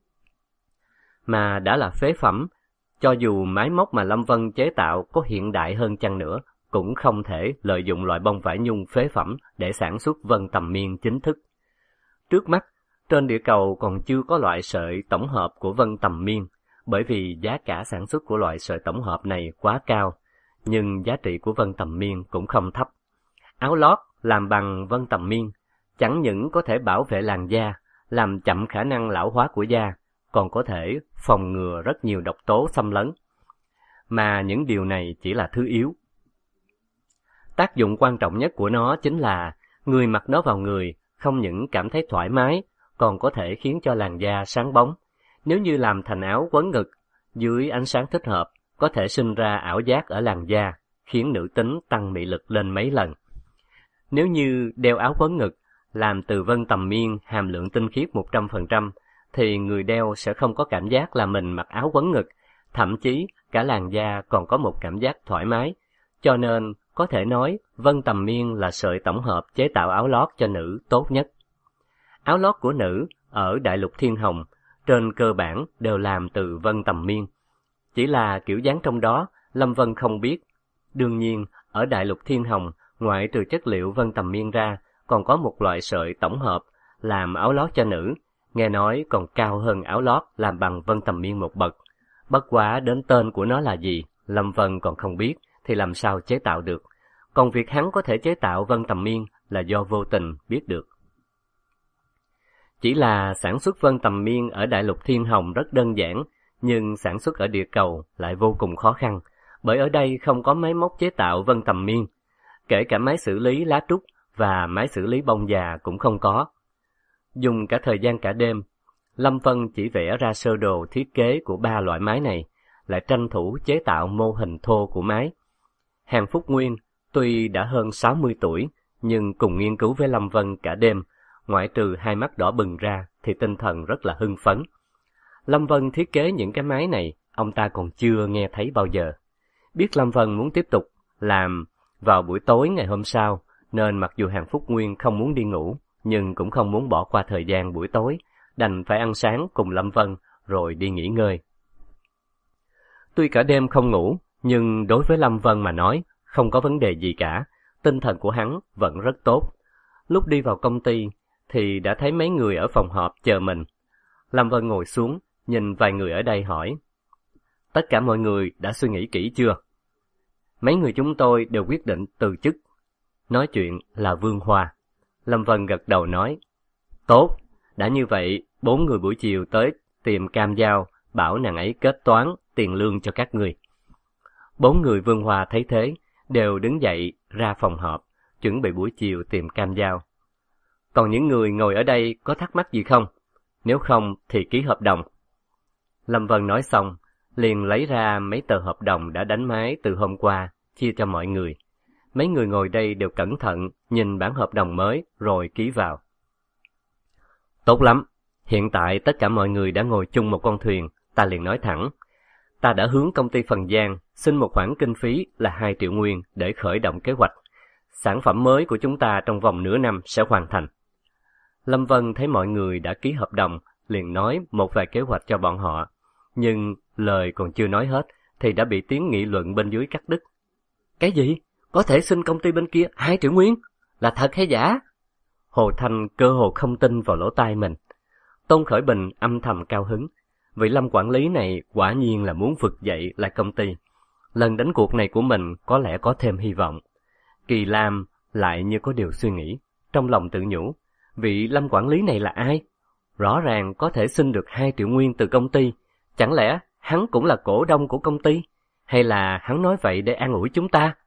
Mà đã là phế phẩm, cho dù máy móc mà Lâm Vân chế tạo có hiện đại hơn chăng nữa, cũng không thể lợi dụng loại bông vải nhung phế phẩm để sản xuất vân tầm miên chính thức. Trước mắt, trên địa cầu còn chưa có loại sợi tổng hợp của vân tầm miên, bởi vì giá cả sản xuất của loại sợi tổng hợp này quá cao, nhưng giá trị của vân tầm miên cũng không thấp. Áo lót làm bằng vân tầm miên chẳng những có thể bảo vệ làn da, làm chậm khả năng lão hóa của da, còn có thể phòng ngừa rất nhiều độc tố xâm lấn. Mà những điều này chỉ là thứ yếu. Tác dụng quan trọng nhất của nó chính là người mặc nó vào người không những cảm thấy thoải mái, còn có thể khiến cho làn da sáng bóng. Nếu như làm thành áo quấn ngực, dưới ánh sáng thích hợp, có thể sinh ra ảo giác ở làn da, khiến nữ tính tăng mị lực lên mấy lần. Nếu như đeo áo quấn ngực, làm từ vân tầm miên hàm lượng tinh khiết 100%, thì người đeo sẽ không có cảm giác là mình mặc áo quấn ngực, thậm chí cả làn da còn có một cảm giác thoải mái. Cho nên, có thể nói vân tầm miên là sợi tổng hợp chế tạo áo lót cho nữ tốt nhất. Áo lót của nữ ở đại lục Thiên Hồng trên cơ bản đều làm từ vân tầm miên. Chỉ là kiểu dáng trong đó Lâm Vân không biết. Đương nhiên, ở đại lục Thiên Hồng, ngoại trừ chất liệu vân tầm miên ra, còn có một loại sợi tổng hợp làm áo lót cho nữ, nghe nói còn cao hơn áo lót làm bằng vân tầm miên một bậc. Bất quá đến tên của nó là gì, Lâm Vân còn không biết, thì làm sao chế tạo được. Còn việc hắn có thể chế tạo vân tầm miên là do vô tình biết được. Chỉ là sản xuất vân tầm miên ở đại lục Thiên Hồng rất đơn giản, nhưng sản xuất ở địa cầu lại vô cùng khó khăn, bởi ở đây không có máy móc chế tạo vân tầm miên. Kể cả máy xử lý lá trúc và máy xử lý bông già cũng không có. Dùng cả thời gian cả đêm, Lâm Vân chỉ vẽ ra sơ đồ thiết kế của 3 loại máy này, lại tranh thủ chế tạo mô hình thô của máy. Hàn Phúc Nguyên tuy đã hơn 60 tuổi, nhưng cùng nghiên cứu với Lâm Vân cả đêm, ngoại trừ hai mắt đỏ bừng ra thì tinh thần rất là hưng phấn. Lâm Vân thiết kế những cái máy này, ông ta còn chưa nghe thấy bao giờ. Biết Lâm Vân muốn tiếp tục làm vào buổi tối ngày hôm sau, nên mặc dù Hàn Phúc Nguyên không muốn đi ngủ, nhưng cũng không muốn bỏ qua thời gian buổi tối, đành phải ăn sáng cùng Lâm Vân rồi đi nghỉ ngơi. Tuy cả đêm không ngủ, nhưng đối với Lâm Vân mà nói, không có vấn đề gì cả, tinh thần của hắn vẫn rất tốt. Lúc đi vào công ty, thì đã thấy mấy người ở phòng họp chờ mình. Lâm Vân ngồi xuống, nhìn vài người ở đây hỏi, tất cả mọi người đã suy nghĩ kỹ chưa? Mấy người chúng tôi đều quyết định từ chức. Nói chuyện là Vương Hoa. Lâm Vân gật đầu nói, tốt, đã như vậy, 4 người buổi chiều tới tìm Cam Giao, bảo nàng ấy kết toán tiền lương cho các người. 4 người Vương Hoa thấy thế, đều đứng dậy ra phòng họp, chuẩn bị buổi chiều tìm Cam Giao. Còn những người ngồi ở đây có thắc mắc gì không? Nếu không thì ký hợp đồng. Lâm Vân nói xong, liền lấy ra mấy tờ hợp đồng đã đánh máy từ hôm qua, chia cho mọi người. Mấy người ngồi đây đều cẩn thận, nhìn bản hợp đồng mới, rồi ký vào. Tốt lắm, hiện tại tất cả mọi người đã ngồi chung một con thuyền, ta liền nói thẳng. Ta đã hướng công ty Phần Giang xin một khoản kinh phí là 2 triệu nguyên để khởi động kế hoạch. Sản phẩm mới của chúng ta trong vòng nửa năm sẽ hoàn thành. Lâm Vân thấy mọi người đã ký hợp đồng, liền nói một vài kế hoạch cho bọn họ. Nhưng lời còn chưa nói hết, thì đã bị tiếng nghị luận bên dưới cắt đứt. Cái gì? Có thể xin công ty bên kia 2 triệu nguyên? Là thật hay giả? Hồ Thanh cơ hồ không tin vào lỗ tai mình. Tôn Khởi Bình âm thầm cao hứng. Vị Lâm quản lý này quả nhiên là muốn vực dậy lại công ty. Lần đánh cuộc này của mình có lẽ có thêm hy vọng. Kỳ Lam lại như có điều suy nghĩ, trong lòng tự nhủ. Vị Lâm quản lý này là ai? Rõ ràng có thể xin được 2 triệu nguyên từ công ty. Chẳng lẽ hắn cũng là cổ đông của công ty? Hay là hắn nói vậy để an ủi chúng ta?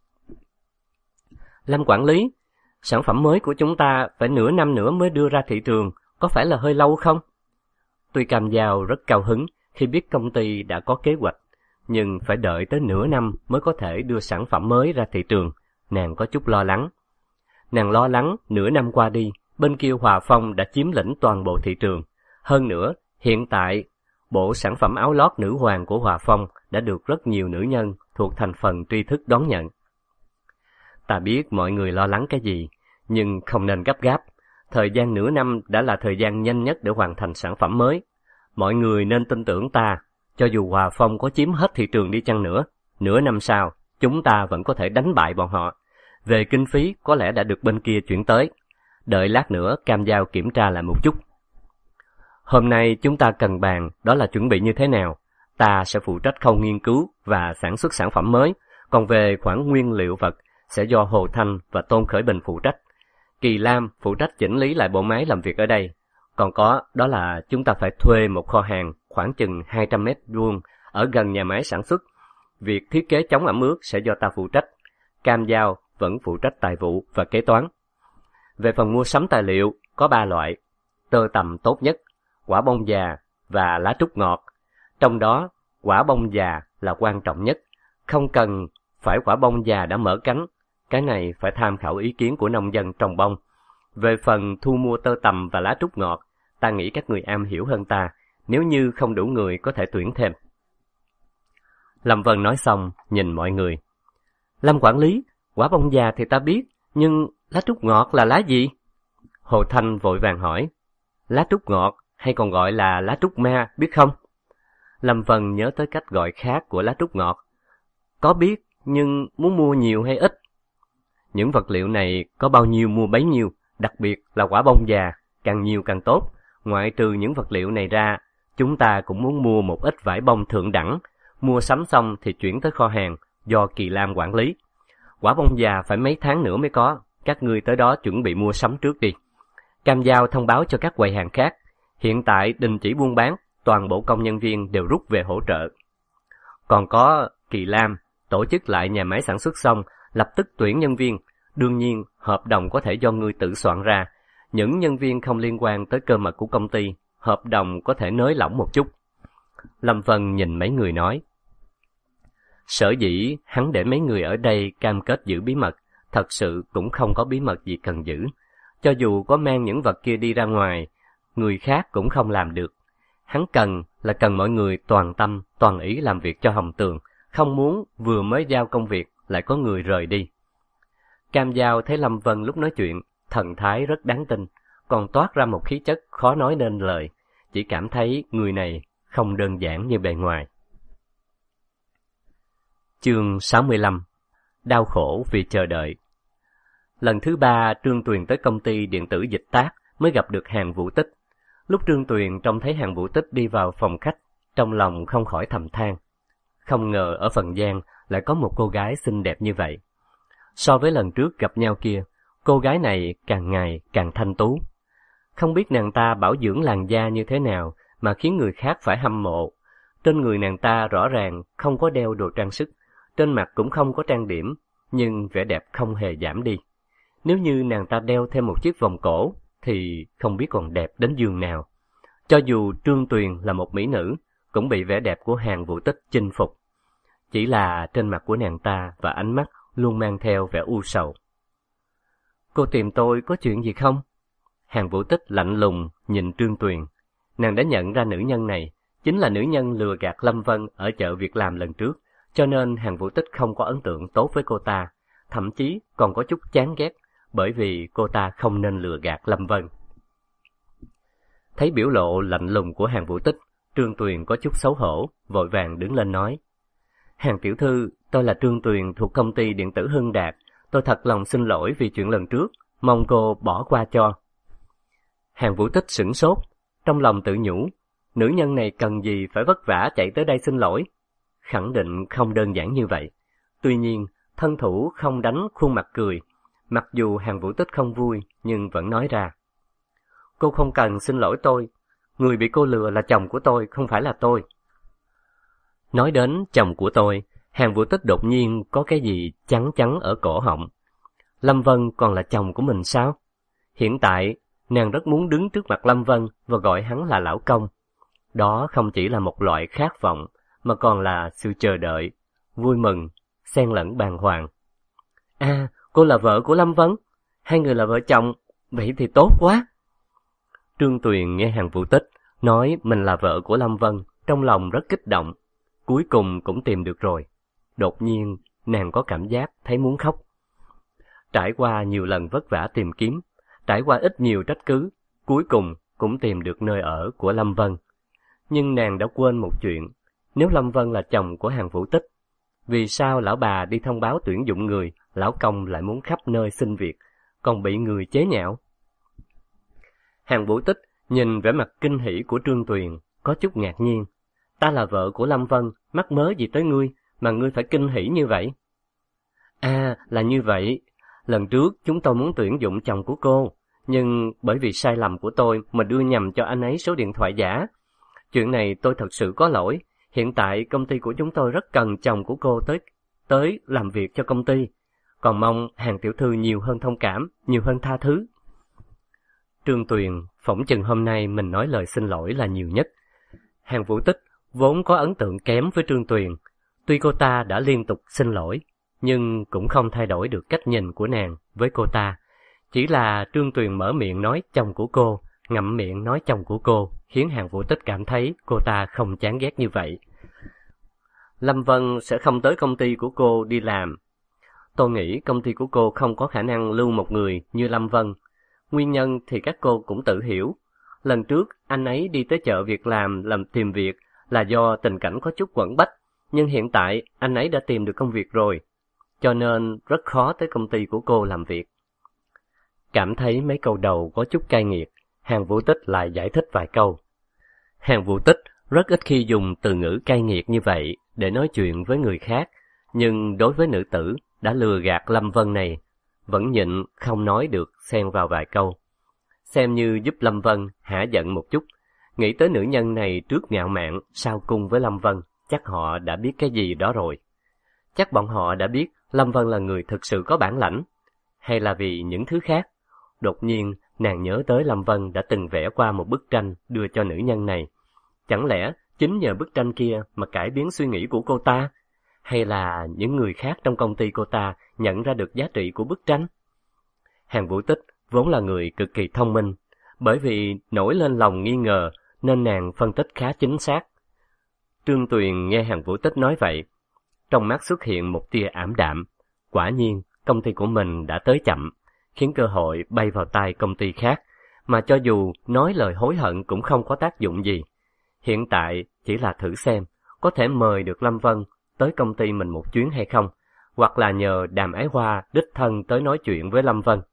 Lâm quản lý, sản phẩm mới của chúng ta phải nửa năm nữa mới đưa ra thị trường, có phải là hơi lâu không? Tuy Cam Giao rất cao hứng khi biết công ty đã có kế hoạch, nhưng phải đợi tới nửa năm mới có thể đưa sản phẩm mới ra thị trường, nàng có chút lo lắng. Nàng lo lắng nửa năm qua đi, bên kia Hòa Phong đã chiếm lĩnh toàn bộ thị trường. Hơn nữa, hiện tại, bộ sản phẩm áo lót nữ hoàng của Hòa Phong đã được rất nhiều nữ nhân thuộc thành phần tri thức đón nhận. Ta biết mọi người lo lắng cái gì, nhưng không nên gấp gáp. Thời gian nửa năm đã là thời gian nhanh nhất để hoàn thành sản phẩm mới. Mọi người nên tin tưởng ta, cho dù Hòa Phong có chiếm hết thị trường đi chăng nữa, nửa năm sau, chúng ta vẫn có thể đánh bại bọn họ. Về kinh phí có lẽ đã được bên kia chuyển tới. Đợi lát nữa Cam Giao kiểm tra lại một chút. Hôm nay chúng ta cần bàn đó là chuẩn bị như thế nào. Ta sẽ phụ trách khâu nghiên cứu và sản xuất sản phẩm mới, còn về khoản nguyên liệu vật sẽ do Hồ Thanh và Tôn Khởi Bình phụ trách. Kỳ Lam phụ trách chỉnh lý lại bộ máy làm việc ở đây. Còn có đó là chúng ta phải thuê một kho hàng khoảng chừng 200 mét vuông ở gần nhà máy sản xuất. Việc thiết kế chống ẩm ướt sẽ do ta phụ trách. Cam Giao vẫn phụ trách tài vụ và kế toán. Về phần mua sắm tài liệu có 3 loại. tơ tằm tốt nhất, quả bông già và lá trúc ngọt. Trong đó, quả bông già là quan trọng nhất, không cần phải quả bông già đã mở cánh. Cái này phải tham khảo ý kiến của nông dân trồng bông. Về phần thu mua tơ tằm và lá trúc ngọt, ta nghĩ các người am hiểu hơn ta, nếu như không đủ người có thể tuyển thêm. Lâm Vân nói xong, nhìn mọi người. Lâm quản lý, quả bông già thì ta biết, nhưng lá trúc ngọt là lá gì? Hồ Thanh vội vàng hỏi. Lá trúc ngọt, hay còn gọi là lá trúc ma, biết không? Lâm Vân nhớ tới cách gọi khác của lá trúc ngọt. Có biết, nhưng muốn mua nhiều hay ít? Những vật liệu này có bao nhiêu mua bấy nhiêu, đặc biệt là quả bông già, càng nhiều càng tốt. Ngoại trừ những vật liệu này ra, chúng ta cũng muốn mua một ít vải bông thượng đẳng. Mua sắm xong thì chuyển tới kho hàng, do Kỳ Lam quản lý. Quả bông già phải mấy tháng nữa mới có, các ngươi tới đó chuẩn bị mua sắm trước đi. Cam Giao thông báo cho các quầy hàng khác, hiện tại đình chỉ buôn bán, toàn bộ công nhân viên đều rút về hỗ trợ. Còn có Kỳ Lam, tổ chức lại nhà máy sản xuất xong, lập tức tuyển nhân viên. Đương nhiên, hợp đồng có thể do ngươi tự soạn ra. Những nhân viên không liên quan tới cơ mật của công ty, hợp đồng có thể nới lỏng một chút. Lâm Vân nhìn mấy người nói. Sở dĩ hắn để mấy người ở đây cam kết giữ bí mật, thật sự cũng không có bí mật gì cần giữ. Cho dù có mang những vật kia đi ra ngoài, người khác cũng không làm được. Hắn cần mọi người toàn tâm, toàn ý làm việc cho Hồng Tường, không muốn vừa mới giao công việc lại có người rời đi. Cam Giao thấy Lâm Vân lúc nói chuyện, thần thái rất đáng tin, còn toát ra một khí chất khó nói nên lời, chỉ cảm thấy người này không đơn giản như bề ngoài. Chương 65. Đau khổ vì chờ đợi. Lần thứ 3 Trương Tuyền tới công ty điện tử Dịch Tác mới gặp được Hàn Vũ Tích. Lúc Trương Tuyền trông thấy Hàn Vũ Tích đi vào phòng khách, trong lòng không khỏi thầm than. Không ngờ ở Phần Giang lại có một cô gái xinh đẹp như vậy. So với lần trước gặp nhau kia, cô gái này càng ngày càng thanh tú. Không biết nàng ta bảo dưỡng làn da như thế nào mà khiến người khác phải hâm mộ. Trên người nàng ta rõ ràng không có đeo đồ trang sức, trên mặt cũng không có trang điểm, nhưng vẻ đẹp không hề giảm đi. Nếu như nàng ta đeo thêm một chiếc vòng cổ, thì không biết còn đẹp đến giường nào. Cho dù Trương Tuyền là một mỹ nữ, cũng bị vẻ đẹp của Hàn Vũ Tích chinh phục. Chỉ là trên mặt của nàng ta và ánh mắt luôn mang theo vẻ u sầu. Cô tìm tôi có chuyện gì không? Hàn Vũ Tích lạnh lùng nhìn Trương Tuyền. Nàng đã nhận ra nữ nhân này chính là nữ nhân lừa gạt Lâm Vân ở chợ Việc Làm lần trước, cho nên Hàn Vũ Tích không có ấn tượng tốt với cô ta, thậm chí còn có chút chán ghét, bởi vì cô ta không nên lừa gạt Lâm Vân. Thấy biểu lộ lạnh lùng của Hàn Vũ Tích, Trương Tuyền có chút xấu hổ, vội vàng đứng lên nói. Hàn tiểu thư, tôi là Trương Tuyền thuộc công ty điện tử Hưng Đạt, tôi thật lòng xin lỗi vì chuyện lần trước, mong cô bỏ qua cho. Hàn Vũ Tích sửng sốt, trong lòng tự nhủ, nữ nhân này cần gì phải vất vả chạy tới đây xin lỗi. Khẳng định không đơn giản như vậy. Tuy nhiên, thân thủ không đánh khuôn mặt cười. Mặc dù Hàn Vũ Tích không vui, nhưng vẫn nói ra. Cô không cần xin lỗi tôi. Người bị cô lừa là chồng của tôi, không phải là tôi. Nói đến chồng của tôi, Hàn Vũ Tích đột nhiên có cái gì chắn chắn ở cổ họng. Lâm Vân còn là chồng của mình sao? Hiện tại, nàng rất muốn đứng trước mặt Lâm Vân và gọi hắn là lão công. Đó không chỉ là một loại khát vọng, mà còn là sự chờ đợi, vui mừng, xen lẫn bàng hoàng. À, cô là vợ của Lâm Vân? Hai người là vợ chồng, vậy thì tốt quá. Trương Tuyền nghe Hàn Vũ Tích nói mình là vợ của Lâm Vân, trong lòng rất kích động. Cuối cùng cũng tìm được rồi. Đột nhiên, nàng có cảm giác thấy muốn khóc. Trải qua nhiều lần vất vả tìm kiếm, trải qua ít nhiều trách cứ, cuối cùng cũng tìm được nơi ở của Lâm Vân. Nhưng nàng đã quên một chuyện, nếu Lâm Vân là chồng của Hàn Vũ Tích, vì sao lão bà đi thông báo tuyển dụng người, lão công lại muốn khắp nơi xin việc, còn bị người chế nhạo? Hàn Vũ Tích nhìn vẻ mặt kinh hỉ của Trương Tuyền, có chút ngạc nhiên. Ta là vợ của Lâm Vân, mắc mớ gì tới ngươi, mà ngươi phải kinh hỉ như vậy? À, là như vậy. Lần trước chúng tôi muốn tuyển dụng chồng của cô, nhưng bởi vì sai lầm của tôi mà đưa nhầm cho anh ấy số điện thoại giả. Chuyện này tôi thật sự có lỗi. Hiện tại công ty của chúng tôi rất cần chồng của cô tới làm việc cho công ty. Còn mong Hàn tiểu thư nhiều hơn thông cảm, nhiều hơn tha thứ. Trương Tuyền phỏng chừng hôm nay mình nói lời xin lỗi là nhiều nhất. Hàn Vũ Tích vốn có ấn tượng kém với Trương Tuyền. Tuy cô ta đã liên tục xin lỗi, nhưng cũng không thay đổi được cách nhìn của nàng với cô ta. Chỉ là Trương Tuyền mở miệng nói chồng của cô, ngậm miệng nói chồng của cô, khiến Hàn Vũ Tích cảm thấy cô ta không chán ghét như vậy. Lâm Vân sẽ không tới công ty của cô đi làm. Tôi nghĩ công ty của cô không có khả năng lưu một người như Lâm Vân. Nguyên nhân thì các cô cũng tự hiểu. Lần trước anh ấy đi tới chợ việc làm tìm việc là do tình cảnh có chút quẩn bách, nhưng hiện tại anh ấy đã tìm được công việc rồi, cho nên rất khó tới công ty của cô làm việc. Cảm thấy mấy câu đầu có chút cay nghiệt, Hàn Vũ Tích lại giải thích vài câu. Hàn Vũ Tích rất ít khi dùng từ ngữ cay nghiệt như vậy để nói chuyện với người khác, nhưng đối với nữ tử đã lừa gạt Lâm Vân này, vẫn nhịn không nói được xen vào vài câu. Xem như giúp Lâm Vân hả giận một chút, nghĩ tới nữ nhân này trước ngạo mạn sau cung với Lâm Vân, chắc họ đã biết cái gì đó rồi. Chắc bọn họ đã biết Lâm Vân là người thực sự có bản lãnh, hay là vì những thứ khác. Đột nhiên, nàng nhớ tới Lâm Vân đã từng vẽ qua một bức tranh đưa cho nữ nhân này. Chẳng lẽ chính nhờ bức tranh kia mà cải biến suy nghĩ của cô ta? Hay là những người khác trong công ty cô ta nhận ra được giá trị của bức tranh? Hàn Vũ Tích vốn là người cực kỳ thông minh, bởi vì nổi lên lòng nghi ngờ nên nàng phân tích khá chính xác. Trương Tuyền nghe Hàn Vũ Tích nói vậy, trong mắt xuất hiện một tia ảm đạm. Quả nhiên, công ty của mình đã tới chậm, khiến cơ hội bay vào tay công ty khác, mà cho dù nói lời hối hận cũng không có tác dụng gì. Hiện tại chỉ là thử xem có thể mời được Lâm Vân tới công ty mình một chuyến hay không, hoặc là nhờ Đàm Ái Hoa đích thân tới nói chuyện với Lâm Vân.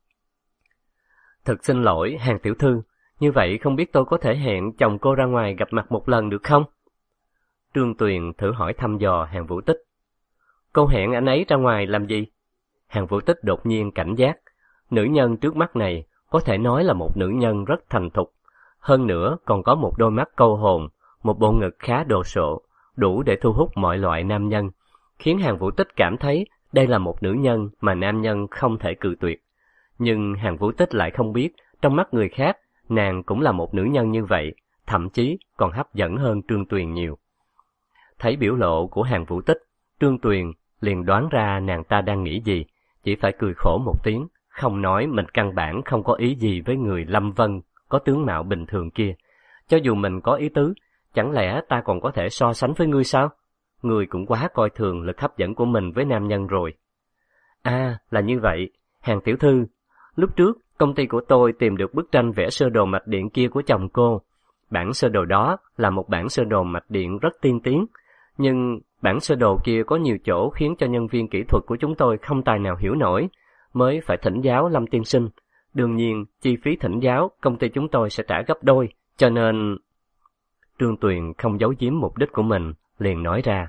Thật xin lỗi Hàn tiểu thư, như vậy không biết tôi có thể hẹn chồng cô ra ngoài gặp mặt một lần được không? Trương Tuyền thử hỏi thăm dò Hàn Vũ Tích. Cô hẹn anh ấy ra ngoài làm gì? Hàn Vũ Tích đột nhiên cảnh giác. Nữ nhân trước mắt này có thể nói là một nữ nhân rất thành thục, hơn nữa còn có một đôi mắt câu hồn, một bộ ngực khá đồ sộ, đủ để thu hút mọi loại nam nhân, khiến Hàn Vũ Tích cảm thấy đây là một nữ nhân mà nam nhân không thể cự tuyệt. Nhưng Hàn Vũ Tích lại không biết, trong mắt người khác, nàng cũng là một nữ nhân như vậy, thậm chí còn hấp dẫn hơn Trương Tuyền nhiều. Thấy biểu lộ của Hàn Vũ Tích, Trương Tuyền liền đoán ra nàng ta đang nghĩ gì, chỉ phải cười khổ một tiếng, không nói mình căn bản không có ý gì với người Lâm Vân có tướng mạo bình thường kia. Cho dù mình có ý tứ, chẳng lẽ ta còn có thể so sánh với ngươi sao? Ngươi cũng quá coi thường lực hấp dẫn của mình với nam nhân rồi. À, là như vậy, Hàn tiểu thư, lúc trước công ty của tôi tìm được bức tranh vẽ sơ đồ mạch điện kia của chồng cô. Bản sơ đồ đó là một bản sơ đồ mạch điện rất tiên tiến, nhưng bản sơ đồ kia có nhiều chỗ khiến cho nhân viên kỹ thuật của chúng tôi không tài nào hiểu nổi, mới phải thỉnh giáo Lâm tiên sinh. Đương nhiên, chi phí thỉnh giáo công ty chúng tôi sẽ trả gấp đôi, cho nên... Trương Tuyền không giấu giếm mục đích của mình, liền nói ra.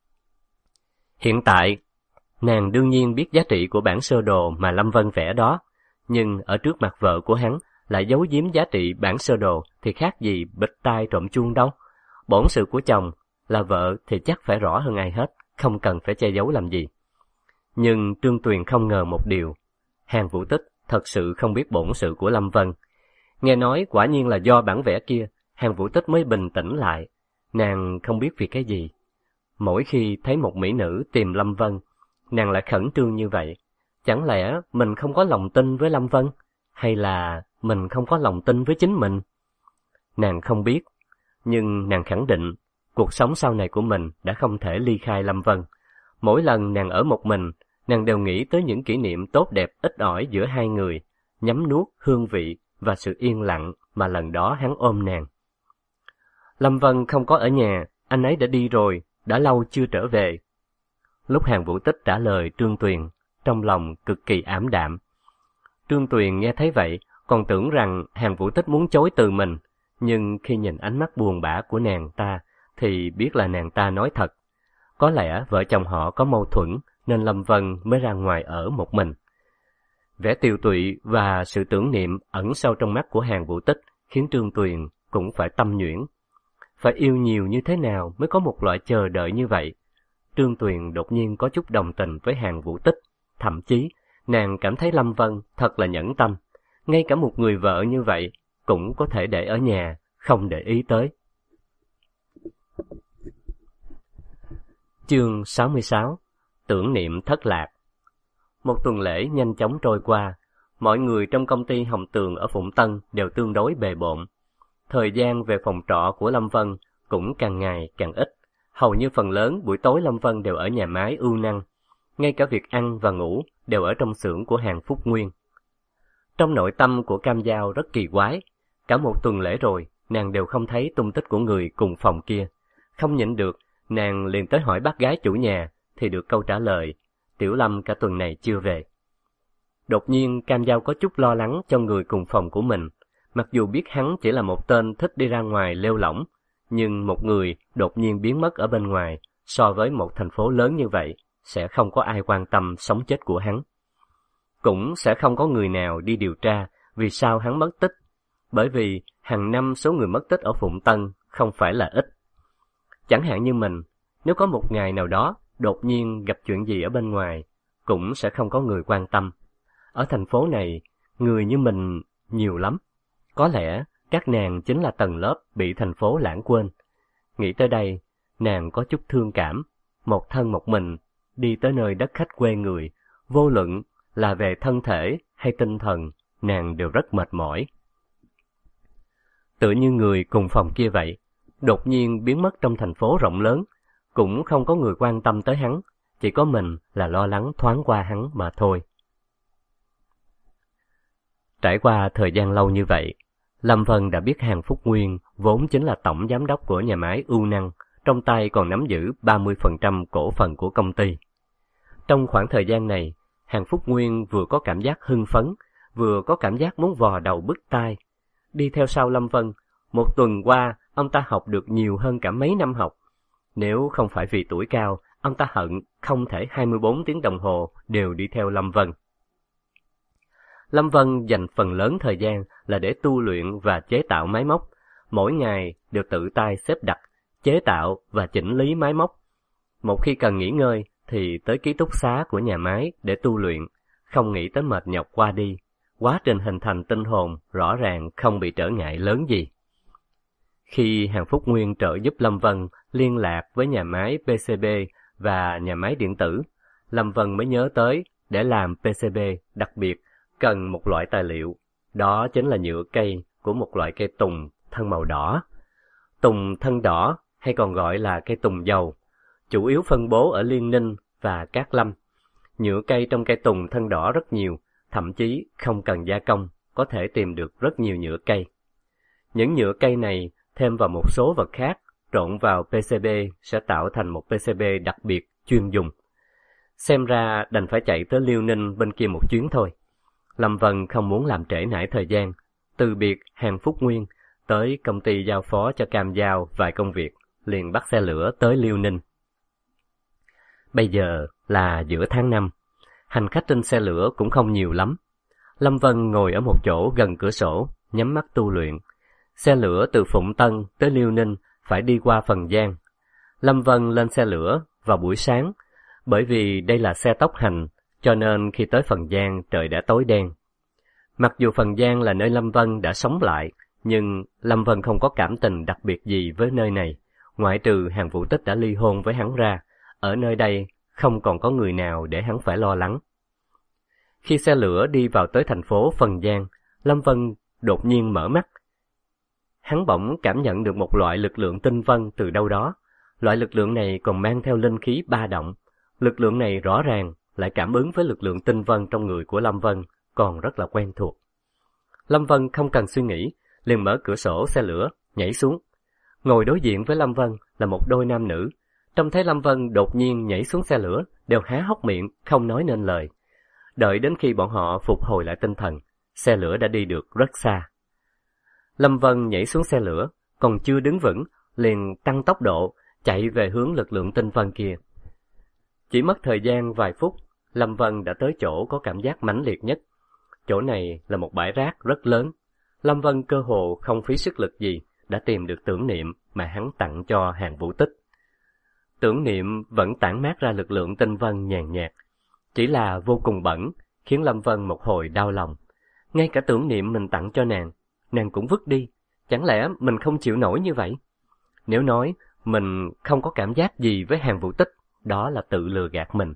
Hiện tại, nàng đương nhiên biết giá trị của bản sơ đồ mà Lâm Vân vẽ đó, nhưng ở trước mặt vợ của hắn lại giấu giếm giá trị bản sơ đồ thì khác gì bịt tai trộm chuông đâu. Bổn sự của chồng là vợ thì chắc phải rõ hơn ai hết, không cần phải che giấu làm gì. Nhưng Trương Tuyền không ngờ một điều, Hàn Vũ Tích thật sự không biết bổn sự của Lâm Vân. Nghe nói quả nhiên là do bản vẽ kia, Hàn Vũ Tích mới bình tĩnh lại. Nàng không biết vì cái gì. Mỗi khi thấy một mỹ nữ tìm Lâm Vân, nàng lại khẩn trương như vậy. Chẳng lẽ mình không có lòng tin với Lâm Vân? Hay là mình không có lòng tin với chính mình? Nàng không biết, nhưng nàng khẳng định cuộc sống sau này của mình đã không thể ly khai Lâm Vân. Mỗi lần nàng ở một mình, nàng đều nghĩ tới những kỷ niệm tốt đẹp ít ỏi giữa hai người, nhấm nuốt hương vị và sự yên lặng mà lần đó hắn ôm nàng. Lâm Vân không có ở nhà, anh ấy đã đi rồi, đã lâu chưa trở về. Lúc Hàn Vũ Tích trả lời Trương Tuyền, trong lòng cực kỳ ảm đạm. Trương Tuyền nghe thấy vậy, còn tưởng rằng Hàn Vũ Tích muốn chối từ mình, nhưng khi nhìn ánh mắt buồn bã của nàng ta, thì biết là nàng ta nói thật. Có lẽ vợ chồng họ có mâu thuẫn, nên Lâm Vân mới ra ngoài ở một mình. Vẻ tiều tụy và sự tưởng niệm ẩn sâu trong mắt của Hàn Vũ Tích khiến Trương Tuyền cũng phải tâm nhuyễn. Phải yêu nhiều như thế nào mới có một loại chờ đợi như vậy? Trương Tuyền đột nhiên có chút đồng tình với Hàn Vũ Tích, thậm chí nàng cảm thấy Lâm Vân thật là nhẫn tâm. ngay cả một người vợ như vậy cũng có thể để ở nhà, không để ý tới. Chương 66. Tưởng niệm thất lạc. Một tuần lễ nhanh chóng trôi qua, mọi người trong công ty Hồng Tường ở Phụng Tân đều tương đối bề bộn. Thời gian về phòng trọ của Lâm Vân cũng càng ngày càng ít, hầu như phần lớn buổi tối Lâm Vân đều ở nhà máy ưu năng, ngay cả việc ăn và ngủ đều ở trong xưởng của hàng Phúc Nguyên. Trong nội tâm của Cam Giao rất kỳ quái, cả một tuần lễ rồi, nàng đều không thấy tung tích của người cùng phòng kia. Không nhịn được, nàng liền tới hỏi bác gái chủ nhà, thì được câu trả lời, Tiểu Lâm cả tuần này chưa về. Đột nhiên Cam Giao có chút lo lắng cho người cùng phòng của mình, mặc dù biết hắn chỉ là một tên thích đi ra ngoài lêu lỏng, nhưng một người đột nhiên biến mất ở bên ngoài, so với một thành phố lớn như vậy, sẽ không có ai quan tâm sống chết của hắn. Cũng sẽ không có người nào đi điều tra vì sao hắn mất tích, bởi vì hàng năm số người mất tích ở Phụng Tân không phải là ít. Chẳng hạn như mình, nếu có một ngày nào đó đột nhiên gặp chuyện gì ở bên ngoài, cũng sẽ không có người quan tâm. Ở thành phố này, người như mình nhiều lắm. Có lẽ các nàng chính là tầng lớp bị thành phố lãng quên. Nghĩ tới đây, nàng có chút thương cảm, một thân một mình, đi tới nơi đất khách quê người, vô luận là về thân thể hay tinh thần, nàng đều rất mệt mỏi. Tựa như người cùng phòng kia vậy, đột nhiên biến mất trong thành phố rộng lớn, cũng không có người quan tâm tới hắn, chỉ có mình là lo lắng thoáng qua hắn mà thôi. Trải qua thời gian lâu như vậy, Lâm Vân đã biết Hàng Phúc Nguyên vốn chính là tổng giám đốc của nhà máy ưu năng, trong tay còn nắm giữ 30% cổ phần của công ty. Trong khoảng thời gian này, Hàng Phúc Nguyên vừa có cảm giác hưng phấn, vừa có cảm giác muốn vò đầu bứt tai. Đi theo sau Lâm Vân, một tuần qua ông ta học được nhiều hơn cả mấy năm học. Nếu không phải vì tuổi cao, ông ta hận không thể 24 tiếng đồng hồ đều đi theo Lâm Vân. Lâm Vân dành phần lớn thời gian là để tu luyện và chế tạo máy móc, mỗi ngày đều tự tay xếp đặt, chế tạo và chỉnh lý máy móc. Một khi cần nghỉ ngơi thì tới ký túc xá của nhà máy để tu luyện, không nghĩ tới mệt nhọc qua đi. Quá trình hình thành tinh hồn rõ ràng không bị trở ngại lớn gì. Khi Hàng Phúc Nguyên trợ giúp Lâm Vân liên lạc với nhà máy PCB và nhà máy điện tử, Lâm Vân mới nhớ tới để làm PCB đặc biệt cần một loại tài liệu, đó chính là nhựa cây của một loại cây tùng thân màu đỏ. Tùng thân đỏ hay còn gọi là cây tùng dầu, chủ yếu phân bố ở Liên Ninh và Cát Lâm. Nhựa cây trong cây tùng thân đỏ rất nhiều, thậm chí không cần gia công, có thể tìm được rất nhiều nhựa cây. Những nhựa cây này thêm vào một số vật khác, trộn vào PCB sẽ tạo thành một PCB đặc biệt chuyên dùng. Xem ra đành phải chạy tới Liêu Ninh bên kia một chuyến thôi. Lâm Vân không muốn làm trễ nải thời gian, từ biệt Hàng Phúc Nguyên, tới công ty giao phó cho Cam Giao vài công việc, liền bắt xe lửa tới Liêu Ninh. Bây giờ là giữa tháng 5, hành khách trên xe lửa cũng không nhiều lắm. Lâm Vân ngồi ở một chỗ gần cửa sổ, nhắm mắt tu luyện. Xe lửa từ Phụng Tân tới Liêu Ninh phải đi qua Phần Giang. Lâm Vân lên xe lửa vào buổi sáng, bởi vì đây là xe tốc hành, cho nên khi tới Phần Giang trời đã tối đen. Mặc dù Phần Giang là nơi Lâm Vân đã sống lại, nhưng Lâm Vân không có cảm tình đặc biệt gì với nơi này, ngoại trừ Hàng Vũ Tích đã ly hôn với hắn ra. Ở nơi đây không còn có người nào để hắn phải lo lắng. Khi xe lửa đi vào tới thành phố Phần Giang, Lâm Vân đột nhiên mở mắt. Hắn bỗng cảm nhận được một loại lực lượng tinh vân từ đâu đó. Loại lực lượng này còn mang theo linh khí ba động. Lực lượng này rõ ràng lại cảm ứng với lực lượng tinh vân trong người của Lâm Vân, còn rất là quen thuộc. Lâm Vân không cần suy nghĩ, liền mở cửa sổ xe lửa, nhảy xuống. Ngồi đối diện với Lâm Vân là một đôi nam nữ. Trông thấy Lâm Vân đột nhiên nhảy xuống xe lửa, đều há hốc miệng, không nói nên lời. Đợi đến khi bọn họ phục hồi lại tinh thần, xe lửa đã đi được rất xa. Lâm Vân nhảy xuống xe lửa, còn chưa đứng vững, liền tăng tốc độ, chạy về hướng lực lượng tinh vân kia. Chỉ mất thời gian vài phút, Lâm Vân đã tới chỗ có cảm giác mãnh liệt nhất. Chỗ này là một bãi rác rất lớn. Lâm Vân cơ hồ không phí sức lực gì, đã tìm được tưởng niệm mà hắn tặng cho Hàng Vũ Tích. Tưởng niệm vẫn tản mát ra lực lượng tinh vân nhàn nhạt, chỉ là vô cùng bẩn, khiến Lâm Vân một hồi đau lòng. Ngay cả tưởng niệm mình tặng cho nàng cũng vứt đi. Chẳng lẽ mình không chịu nổi như vậy? Nếu nói mình không có cảm giác gì với Hàn Vũ Tích, đó là tự lừa gạt mình.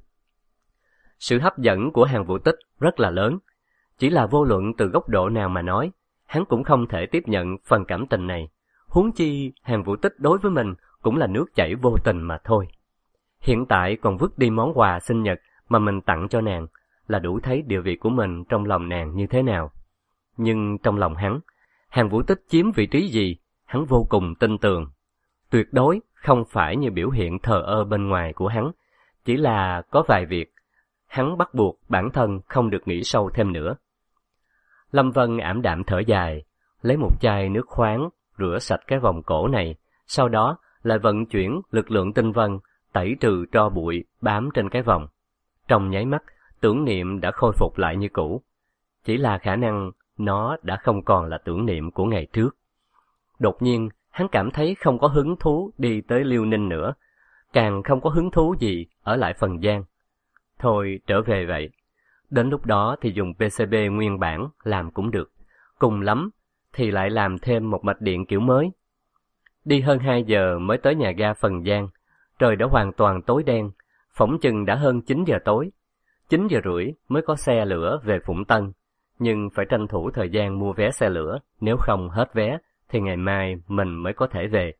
Sự hấp dẫn của Hàn Vũ Tích rất là lớn. Chỉ là vô luận từ góc độ nào mà nói, hắn cũng không thể tiếp nhận phần cảm tình này. Huống chi Hàn Vũ Tích đối với mình cũng là nước chảy vô tình mà thôi. Hiện tại còn vứt đi món quà sinh nhật mà mình tặng cho nàng, là đủ thấy địa vị của mình trong lòng nàng như thế nào. Nhưng trong lòng hắn, Hàn Vũ Tích chiếm vị trí gì, hắn vô cùng tin tưởng. Tuyệt đối không phải như biểu hiện thờ ơ bên ngoài của hắn, chỉ là có vài việc hắn bắt buộc bản thân không được nghĩ sâu thêm nữa. Lâm Vân ảm đạm thở dài, lấy một chai nước khoáng rửa sạch cái vòng cổ này, sau đó lại vận chuyển lực lượng tinh vân tẩy trừ tro bụi bám trên cái vòng. Trong nháy mắt, tưởng niệm đã khôi phục lại như cũ, chỉ là khả năng nó đã không còn là tưởng niệm của ngày trước. Đột nhiên, hắn cảm thấy không có hứng thú đi tới Liêu Ninh nữa, càng không có hứng thú gì ở lại Phần Giang. Thôi trở về vậy, đến lúc đó thì dùng PCB nguyên bản làm cũng được, cùng lắm thì lại làm thêm một mạch điện kiểu mới. Đi hơn 2 giờ mới tới nhà ga Phần Giang, trời đã hoàn toàn tối đen, phỏng chừng đã hơn 9 giờ tối. 9 giờ rưỡi mới có xe lửa về Phụng Tân, nhưng phải tranh thủ thời gian mua vé xe lửa, nếu không hết vé thì ngày mai mình mới có thể về.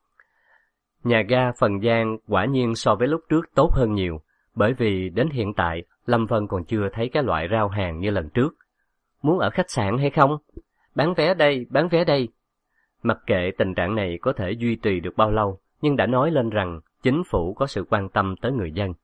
Nhà ga Phần Giang quả nhiên so với lúc trước tốt hơn nhiều, bởi vì đến hiện tại Lâm Vân còn chưa thấy cái loại rao hàng như lần trước. Muốn ở khách sạn hay không? Bán vé đây, bán vé đây. Mặc kệ tình trạng này có thể duy trì được bao lâu, nhưng đã nói lên rằng chính phủ có sự quan tâm tới người dân.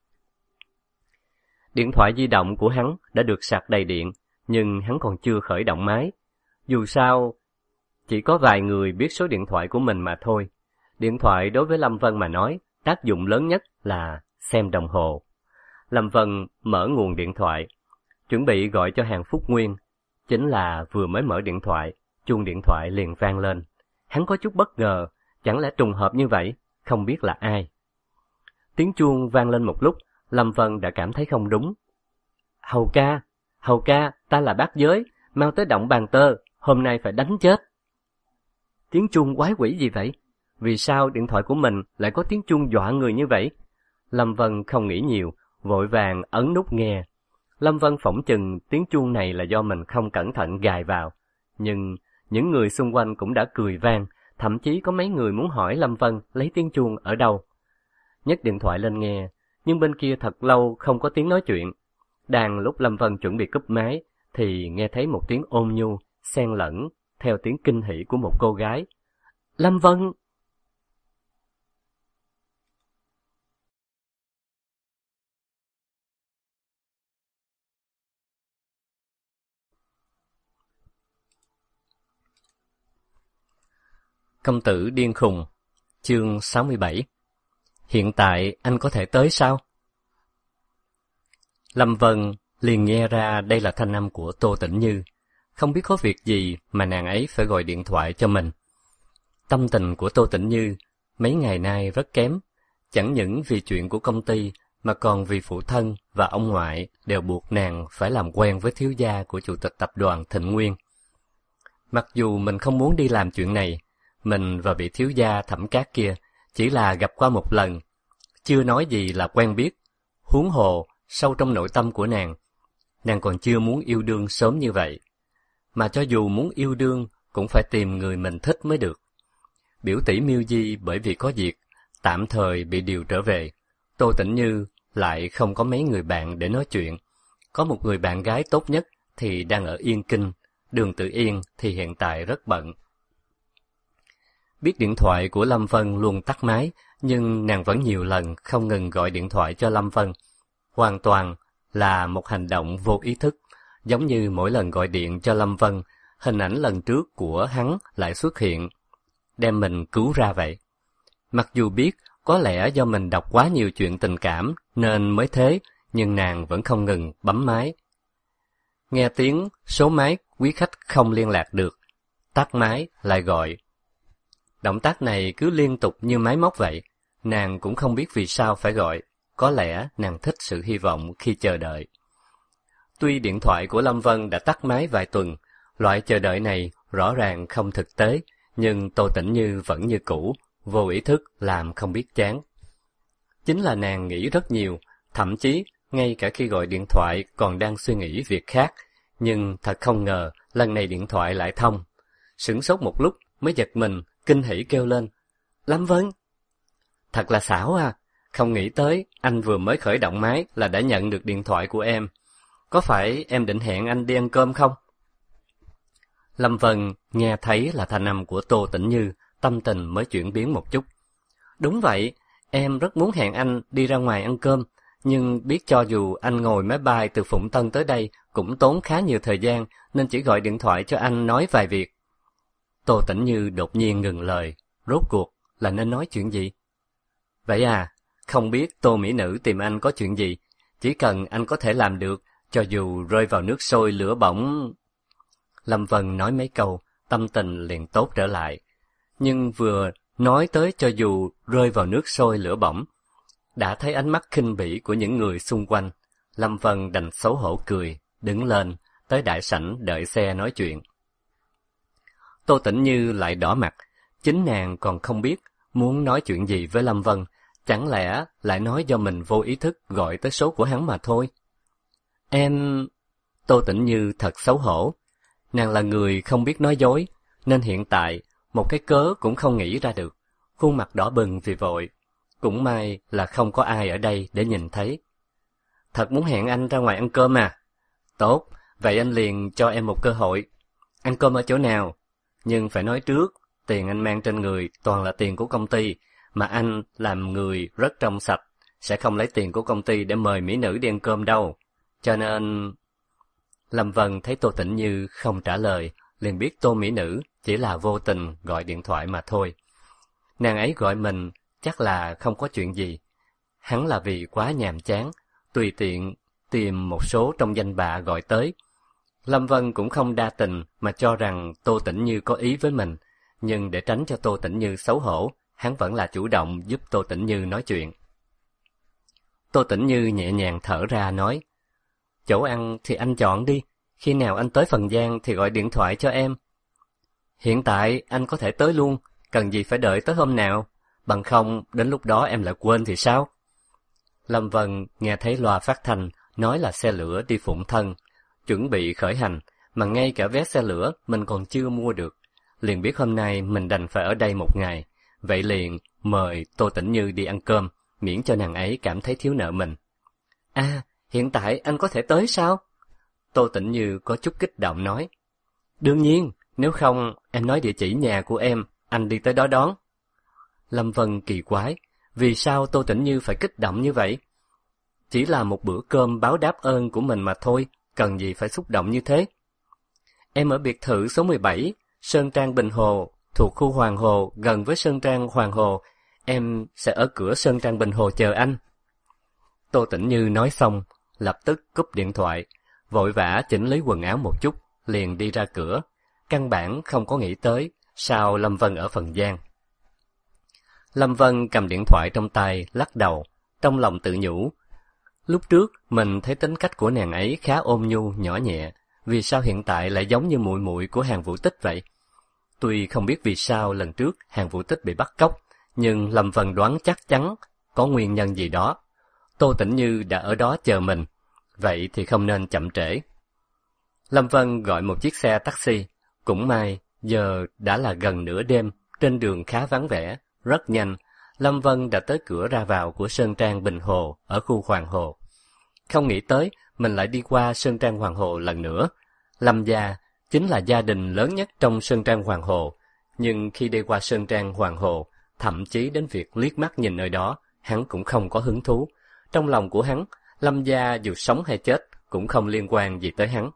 Điện thoại di động của hắn đã được sạc đầy điện, nhưng hắn còn chưa khởi động máy. Dù sao, chỉ có vài người biết số điện thoại của mình mà thôi. Điện thoại đối với Lâm Vân mà nói, tác dụng lớn nhất là xem đồng hồ. Lâm Vân mở nguồn điện thoại, chuẩn bị gọi cho Hàn Phúc Nguyên. Chính là vừa mới mở điện thoại, chuông điện thoại liền vang lên. Hắn có chút bất ngờ, chẳng lẽ trùng hợp như vậy, không biết là ai. Tiếng chuông vang lên một lúc, Lâm Vân đã cảm thấy không đúng. Hầu ca, ta là Bác Giới, mau tới động bàn tơ, hôm nay phải đánh chết. Tiếng chuông quái quỷ gì vậy? Vì sao điện thoại của mình lại có tiếng chuông dọa người như vậy? Lâm Vân không nghĩ nhiều, vội vàng ấn nút nghe. Lâm Vân phỏng chừng tiếng chuông này là do mình không cẩn thận gài vào. Nhưng những người xung quanh cũng đã cười vang, thậm chí có mấy người muốn hỏi Lâm Vân lấy tiếng chuông ở đâu. Nhấc điện thoại lên nghe, nhưng bên kia thật lâu không có tiếng nói chuyện. Đang lúc Lâm Vân chuẩn bị cúp máy, thì nghe thấy một tiếng ôn nhu, xen lẫn theo tiếng kinh hỉ của một cô gái. Lâm Vân! Công tử điên khùng, chương 67. Hiện tại anh có thể tới sao? Lâm Vân liền nghe ra đây là thanh âm của Tô Tĩnh Như. Không biết có việc gì mà nàng ấy phải gọi điện thoại cho mình. Tâm tình của Tô Tĩnh Như mấy ngày nay rất kém, chẳng những vì chuyện của công ty mà còn vì phụ thân và ông ngoại đều buộc nàng phải làm quen với thiếu gia của chủ tịch tập đoàn Thịnh Nguyên. Mặc dù mình không muốn đi làm chuyện này, mình và vị thiếu gia Thẩm Cát kia chỉ là gặp qua một lần, chưa nói gì là quen biết. Huống hồ, sâu trong nội tâm của nàng còn chưa muốn yêu đương sớm như vậy. Mà cho dù muốn yêu đương, cũng phải tìm người mình thích mới được. Biểu tỷ Miêu Di bởi vì có việc, tạm thời bị điều trở về. Tô Tĩnh Như lại không có mấy người bạn để nói chuyện. Có một người bạn gái tốt nhất thì đang ở Yên Kinh, Đường Tự Yên thì hiện tại rất bận. Biết điện thoại của Lâm Vân luôn tắt máy, nhưng nàng vẫn nhiều lần không ngừng gọi điện thoại cho Lâm Vân. Hoàn toàn là một hành động vô ý thức, giống như mỗi lần gọi điện cho Lâm Vân, hình ảnh lần trước của hắn lại xuất hiện, đem mình cứu ra vậy. Mặc dù biết có lẽ do mình đọc quá nhiều chuyện tình cảm nên mới thế, nhưng nàng vẫn không ngừng bấm máy. Nghe tiếng số máy quý khách không liên lạc được, tắt máy lại gọi. Động tác này cứ liên tục như máy móc vậy, nàng cũng không biết vì sao phải gọi, có lẽ nàng thích sự hy vọng khi chờ đợi. Tuy điện thoại của Lâm Vân đã tắt máy vài tuần, loại chờ đợi này rõ ràng không thực tế, nhưng Tô Tĩnh Như vẫn như cũ, vô ý thức làm không biết chán. Chính là nàng nghĩ rất nhiều, thậm chí ngay cả khi gọi điện thoại còn đang suy nghĩ việc khác, nhưng thật không ngờ lần này điện thoại lại thông. Sửng sốt một lúc mới giật mình, kinh hỉ kêu lên: Lâm Vân! Thật là xảo à, không nghĩ tới anh vừa mới khởi động máy là đã nhận được điện thoại của em. Có phải em định hẹn anh đi ăn cơm không? Lâm Vân nghe thấy là thanh âm của Tô Tĩnh Như, tâm tình mới chuyển biến một chút. Đúng vậy, em rất muốn hẹn anh đi ra ngoài ăn cơm, nhưng biết cho dù anh ngồi máy bay từ Phụng Tân tới đây cũng tốn khá nhiều thời gian, nên chỉ gọi điện thoại cho anh nói vài việc. Tô Tĩnh Như đột nhiên ngừng lời, rốt cuộc là nên nói chuyện gì? Vậy à, không biết Tô mỹ nữ tìm anh có chuyện gì, chỉ cần anh có thể làm được, cho dù rơi vào nước sôi lửa bỏng. Lâm Vân nói mấy câu, tâm tình liền tốt trở lại. Nhưng vừa nói tới cho dù rơi vào nước sôi lửa bỏng, đã thấy ánh mắt khinh bỉ của những người xung quanh. Lâm Vân đành xấu hổ cười, đứng lên, tới đại sảnh đợi xe nói chuyện. Tô Tĩnh Như lại đỏ mặt, chính nàng còn không biết muốn nói chuyện gì với Lâm Vân, chẳng lẽ lại nói do mình vô ý thức gọi tới số của hắn mà thôi. Em... Tô Tĩnh Như thật xấu hổ. Nàng là người không biết nói dối, nên hiện tại một cái cớ cũng không nghĩ ra được. Khuôn mặt đỏ bừng vì vội. Cũng may là không có ai ở đây để nhìn thấy. Thật muốn hẹn anh ra ngoài ăn cơm à? Tốt, vậy anh liền cho em một cơ hội. Ăn cơm ở chỗ nào? Nhưng phải nói trước, tiền anh mang trên người toàn là tiền của công ty, mà anh làm người rất trong sạch, sẽ không lấy tiền của công ty để mời mỹ nữ đi ăn cơm đâu. Cho nên... Lâm Vân thấy Tô Tĩnh Như không trả lời, liền biết Tô mỹ nữ chỉ là vô tình gọi điện thoại mà thôi. Nàng ấy gọi mình chắc là không có chuyện gì. Hắn là vì quá nhàm chán, tùy tiện tìm một số trong danh bạ gọi tới. Lâm Vân cũng không đa tình mà cho rằng Tô Tĩnh Như có ý với mình, nhưng để tránh cho Tô Tĩnh Như xấu hổ, hắn vẫn là chủ động giúp Tô Tĩnh Như nói chuyện. Tô Tĩnh Như nhẹ nhàng thở ra nói: Chỗ ăn thì anh chọn đi, khi nào anh tới Phần Giang thì gọi điện thoại cho em. Hiện tại anh có thể tới luôn, cần gì phải đợi tới hôm nào, bằng không đến lúc đó em lại quên thì sao? Lâm Vân nghe thấy loa phát thanh nói là xe lửa đi Phụng Thân, chuẩn bị khởi hành, mà ngay cả vé xe lửa mình còn chưa mua được, liền biết hôm nay mình đành phải ở đây một ngày, vậy liền mời Tô Tĩnh Như đi ăn cơm, miễn cho nàng ấy cảm thấy thiếu nợ mình. À, hiện tại anh có thể tới sao? Tô Tĩnh Như có chút kích động nói. Đương nhiên, nếu không em nói địa chỉ nhà của em, anh đi tới đó đón. Lâm Vân kỳ quái, vì sao Tô Tĩnh Như phải kích động như vậy? Chỉ là một bữa cơm báo đáp ơn của mình mà thôi, cần gì phải xúc động như thế? Em ở biệt thự số 17, Sơn Trang Bình Hồ, thuộc khu Hoàng Hồ, gần với Sơn Trang Hoàng Hồ. Em sẽ ở cửa Sơn Trang Bình Hồ chờ anh. Tô Tĩnh Như nói xong, lập tức cúp điện thoại, vội vã chỉnh lý quần áo một chút, liền đi ra cửa. Căn bản không có nghĩ tới sao Lâm Vân ở Phần Giang. Lâm Vân cầm điện thoại trong tay, lắc đầu, trong lòng tự nhủ. Lúc trước mình thấy tính cách của nàng ấy khá ôn nhu, nhỏ nhẹ, vì sao hiện tại lại giống như muội muội của Hàn Vũ Tích vậy? Tuy không biết vì sao lần trước Hàn Vũ Tích bị bắt cóc, nhưng Lâm Vân đoán chắc chắn có nguyên nhân gì đó. Tô Tĩnh Như đã ở đó chờ mình, vậy thì không nên chậm trễ. Lâm Vân gọi một chiếc xe taxi, cũng may giờ đã là gần nửa đêm, trên đường khá vắng vẻ, rất nhanh. Lâm Vân đã tới cửa ra vào của Sơn Trang Bình Hồ ở khu Hoàng Hồ. Không nghĩ tới mình lại đi qua Sơn Trang Hoàng Hồ lần nữa. Lâm gia chính là gia đình lớn nhất trong Sơn Trang Hoàng Hồ, nhưng khi đi qua Sơn Trang Hoàng Hồ, thậm chí đến việc liếc mắt nhìn nơi đó, hắn cũng không có hứng thú. Trong lòng của hắn, Lâm gia dù sống hay chết cũng không liên quan gì tới hắn.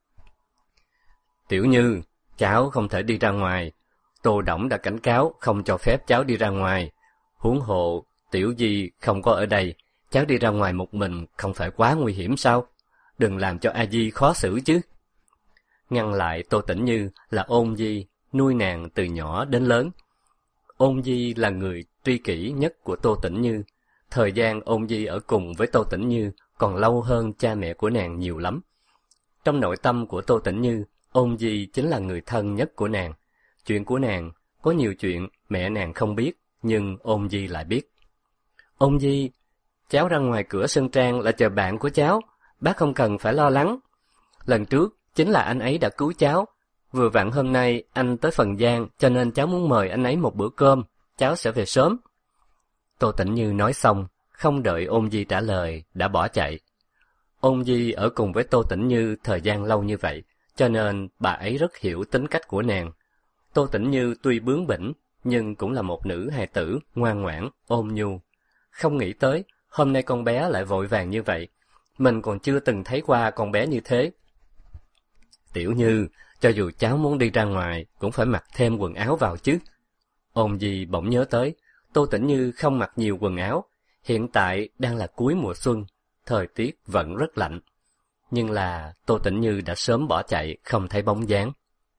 Tiểu Như, cháu không thể đi ra ngoài. Tô Đổng đã cảnh cáo không cho phép cháu đi ra ngoài. Huống hồ, Tiểu Di không có ở đây, cháu đi ra ngoài một mình không phải quá nguy hiểm sao? Đừng làm cho A Di khó xử chứ. Ngăn lại Tô Tĩnh Như là Ôn Di, nuôi nàng từ nhỏ đến lớn. Ôn Di là người tri kỷ nhất của Tô Tĩnh Như. Thời gian Ôn Di ở cùng với Tô Tĩnh Như còn lâu hơn cha mẹ của nàng nhiều lắm. Trong nội tâm của Tô Tĩnh Như, Ôn Di chính là người thân nhất của nàng. Chuyện của nàng, có nhiều chuyện mẹ nàng không biết, nhưng Ôn Di lại biết. Ôn Di, cháu ra ngoài cửa Sơn Trang là chờ bạn của cháu, bác không cần phải lo lắng. Lần trước, chính là anh ấy đã cứu cháu. Vừa vặn hôm nay anh tới Phần Giang, cho nên cháu muốn mời anh ấy một bữa cơm, cháu sẽ về sớm. Tô Tĩnh Như nói xong, không đợi Ôn Di trả lời, đã bỏ chạy. Ôn Di ở cùng với Tô Tĩnh Như thời gian lâu như vậy, cho nên bà ấy rất hiểu tính cách của nàng. Tô Tĩnh Như tuy bướng bỉnh, nhưng cũng là một nữ hài tử, ngoan ngoãn, ôn nhu. Không nghĩ tới, hôm nay con bé lại vội vàng như vậy. Mình còn chưa từng thấy qua con bé như thế. Tiểu Như, cho dù cháu muốn đi ra ngoài, cũng phải mặc thêm quần áo vào chứ. Ôn Di bỗng nhớ tới, Tô Tĩnh Như không mặc nhiều quần áo. Hiện tại đang là cuối mùa xuân, thời tiết vẫn rất lạnh. Nhưng là Tô Tĩnh Như đã sớm bỏ chạy, không thấy bóng dáng.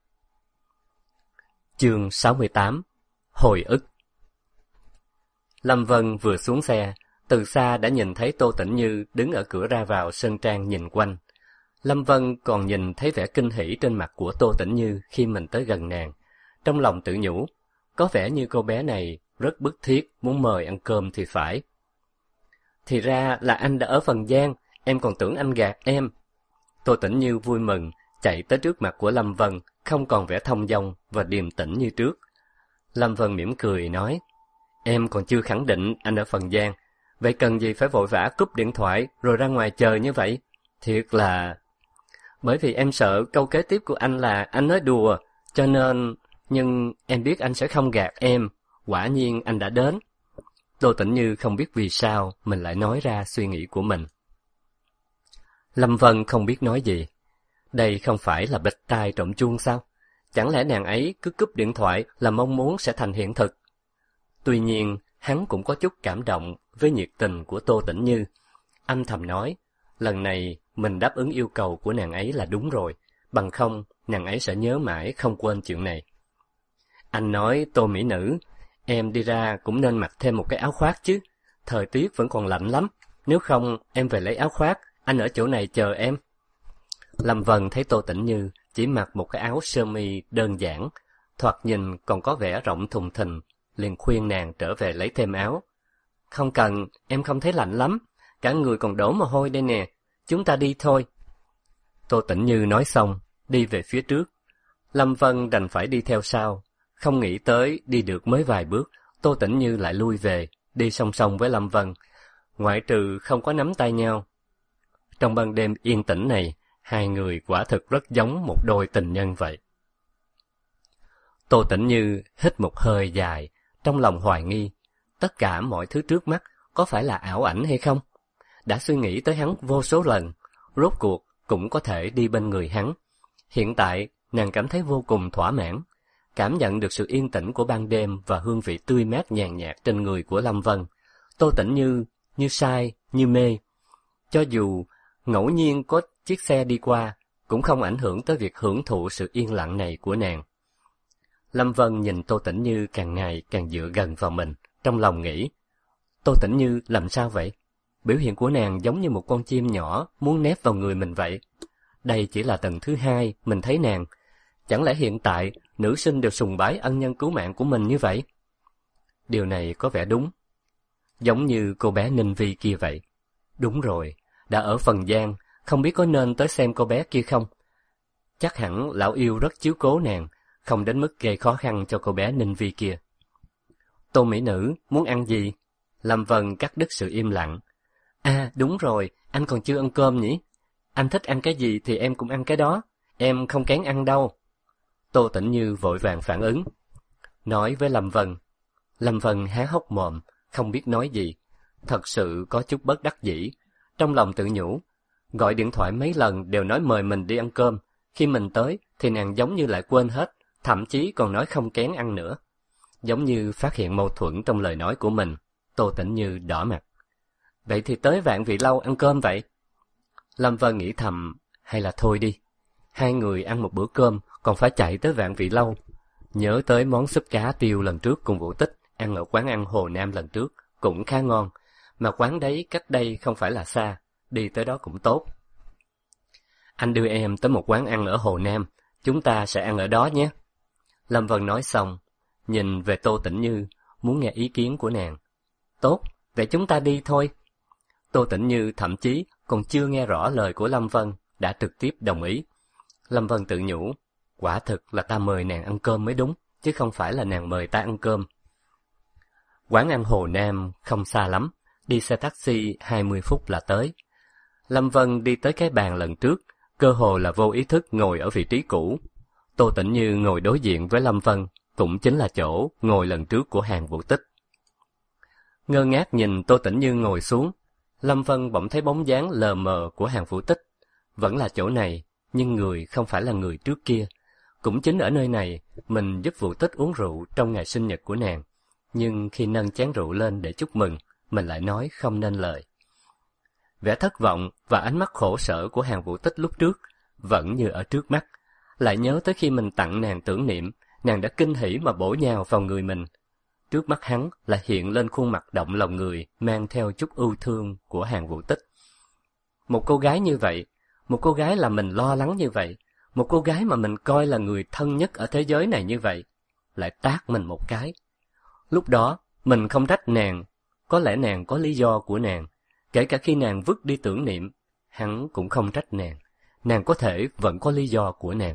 Chương 68. Hồi ức. Lâm Vân vừa xuống xe, từ xa đã nhìn thấy Tô Tĩnh Như đứng ở cửa ra vào Sơn Trang nhìn quanh. Lâm Vân còn nhìn thấy vẻ kinh hỉ trên mặt của Tô Tĩnh Như khi mình tới gần nàng. Trong lòng tự nhủ, có vẻ như cô bé này rất bức thiết muốn mời ăn cơm thì phải. Thì ra là anh đã ở Phần Giang, em còn tưởng anh gạt em. Tô Tĩnh Như vui mừng, chạy tới trước mặt của Lâm Vân, không còn vẻ thông dong và điềm tĩnh như trước. Lâm Vân mỉm cười nói, em còn chưa khẳng định anh ở Phần Giang, vậy cần gì phải vội vã cúp điện thoại rồi ra ngoài chờ như vậy? Thiệt là... Bởi vì em sợ câu kế tiếp của anh là anh nói đùa, cho nên... Nhưng em biết anh sẽ không gạt em, quả nhiên anh đã đến. Tô Tĩnh Như không biết vì sao mình lại nói ra suy nghĩ của mình. Lâm Vân không biết nói gì. Đây không phải là bịch tai trộm chuông sao? Chẳng lẽ nàng ấy cứ cúp điện thoại là mong muốn sẽ thành hiện thực? Tuy nhiên, hắn cũng có chút cảm động với nhiệt tình của Tô Tĩnh Như. Âm thầm nói, lần này mình đáp ứng yêu cầu của nàng ấy là đúng rồi, bằng không nàng ấy sẽ nhớ mãi không quên chuyện này. Anh nói Tô mỹ nữ, em đi ra cũng nên mặc thêm một cái áo khoác chứ, thời tiết vẫn còn lạnh lắm, nếu không em về lấy áo khoác, anh ở chỗ này chờ em. Lâm Vân thấy Tô Tĩnh Như chỉ mặc một cái áo sơ mi đơn giản, thoạt nhìn còn có vẻ rộng thùng thình, liền khuyên nàng trở về lấy thêm áo. Không cần, em không thấy lạnh lắm, cả người còn đổ mồ hôi đây nè, chúng ta đi thôi. Tô Tĩnh Như nói xong, đi về phía trước. Lâm Vân đành phải đi theo sau. Không nghĩ tới đi được mới vài bước, Tô Tĩnh Như lại lui về, đi song song với Lâm Vân, ngoại trừ không có nắm tay nhau. Trong ban đêm yên tĩnh này, hai người quả thực rất giống một đôi tình nhân vậy. Tô Tĩnh Như hít một hơi dài, trong lòng hoài nghi, tất cả mọi thứ trước mắt có phải là ảo ảnh hay không? Đã suy nghĩ tới hắn vô số lần, rốt cuộc cũng có thể đi bên người hắn. Hiện tại, nàng cảm thấy vô cùng thỏa mãn, cảm nhận được sự yên tĩnh của ban đêm và hương vị tươi mát nhàn nhạt trên người của Lâm Vân. Tô Tĩnh như say, như mê. Cho dù ngẫu nhiên có chiếc xe đi qua, cũng không ảnh hưởng tới việc hưởng thụ sự yên lặng này của nàng. Lâm Vân nhìn Tô Tĩnh Như càng ngày càng dựa gần vào mình, trong lòng nghĩ, Tô Tĩnh Như làm sao vậy? Biểu hiện của nàng giống như một con chim nhỏ muốn nép vào người mình vậy. Đây chỉ là lần thứ hai mình thấy nàng. Chẳng lẽ hiện tại nữ sinh đều sùng bái ân nhân cứu mạng của mình như vậy? Điều này có vẻ đúng. Giống như cô bé Ninh Vi kia vậy. Đúng rồi, đã ở Phần Giang, không biết có nên tới xem cô bé kia không? Chắc hẳn lão yêu rất chiếu cố nàng, không đến mức gây khó khăn cho cô bé Ninh Vi kia. Tô mỹ nữ, muốn ăn gì? Lâm Vân cắt đứt sự im lặng. À, đúng rồi, anh còn chưa ăn cơm nhỉ? Anh thích ăn cái gì thì em cũng ăn cái đó, em không kén ăn đâu. Tô Tĩnh Như vội vàng phản ứng, nói với Lâm Vân. Lâm Vân há hốc mồm, không biết nói gì, thật sự có chút bất đắc dĩ. Trong lòng tự nhủ, gọi điện thoại mấy lần đều nói mời mình đi ăn cơm, khi mình tới thì nàng giống như lại quên hết, thậm chí còn nói không kén ăn nữa. Giống như phát hiện mâu thuẫn trong lời nói của mình, Tô Tĩnh Như đỏ mặt. Vậy thì tới Vạn Vị Lâu ăn cơm vậy? Lâm Vân nghĩ thầm, hay là thôi đi. Hai người ăn một bữa cơm, còn phải chạy tới Vạn Vị Lâu. Nhớ tới món súp cá tiêu lần trước cùng Vũ Tích, ăn ở quán ăn Hồ Nam lần trước, cũng khá ngon. Mà quán đấy cách đây không phải là xa, đi tới đó cũng tốt. Anh đưa em tới một quán ăn ở Hồ Nam, chúng ta sẽ ăn ở đó nhé. Lâm Vân nói xong, nhìn về Tô Tĩnh Như, muốn nghe ý kiến của nàng. Tốt, vậy chúng ta đi thôi. Tô Tĩnh Như thậm chí còn chưa nghe rõ lời của Lâm Vân, đã trực tiếp đồng ý. Lâm Vân tự nhủ, quả thực là ta mời nàng ăn cơm mới đúng, chứ không phải là nàng mời ta ăn cơm. Quán ăn Hồ Nam không xa lắm, đi xe taxi 20 phút là tới. Lâm Vân đi tới cái bàn lần trước, cơ hồ là vô ý thức ngồi ở vị trí cũ. Tô Tĩnh Như ngồi đối diện với Lâm Vân, cũng chính là chỗ ngồi lần trước của Hàn Vũ Tích. Ngơ ngác nhìn Tô Tĩnh Như ngồi xuống, Lâm Vân bỗng thấy bóng dáng lờ mờ của Hàn Vũ Tích. Vẫn là chỗ này, nhưng người không phải là người trước kia. Cũng chính ở nơi này, mình giúp Vũ Tích uống rượu trong ngày sinh nhật của nàng. Nhưng khi nâng chén rượu lên để chúc mừng, mình lại nói không nên lời. Vẻ thất vọng và ánh mắt khổ sở của Hàn Vũ Tích lúc trước vẫn như ở trước mắt. Lại nhớ tới khi mình tặng nàng tưởng niệm, nàng đã kinh hỉ mà bổ nhào vào người mình. Trước mắt hắn là hiện lên khuôn mặt động lòng người, mang theo chút ưu thương của Hàn Vũ Tích. Một cô gái như vậy, một cô gái là mình lo lắng như vậy, một cô gái mà mình coi là người thân nhất ở thế giới này như vậy, lại tát mình một cái. Lúc đó, mình không trách nàng, có lẽ nàng có lý do của nàng. Kể cả khi nàng vứt đi tưởng niệm, hắn cũng không trách nàng có thể vẫn có lý do của nàng.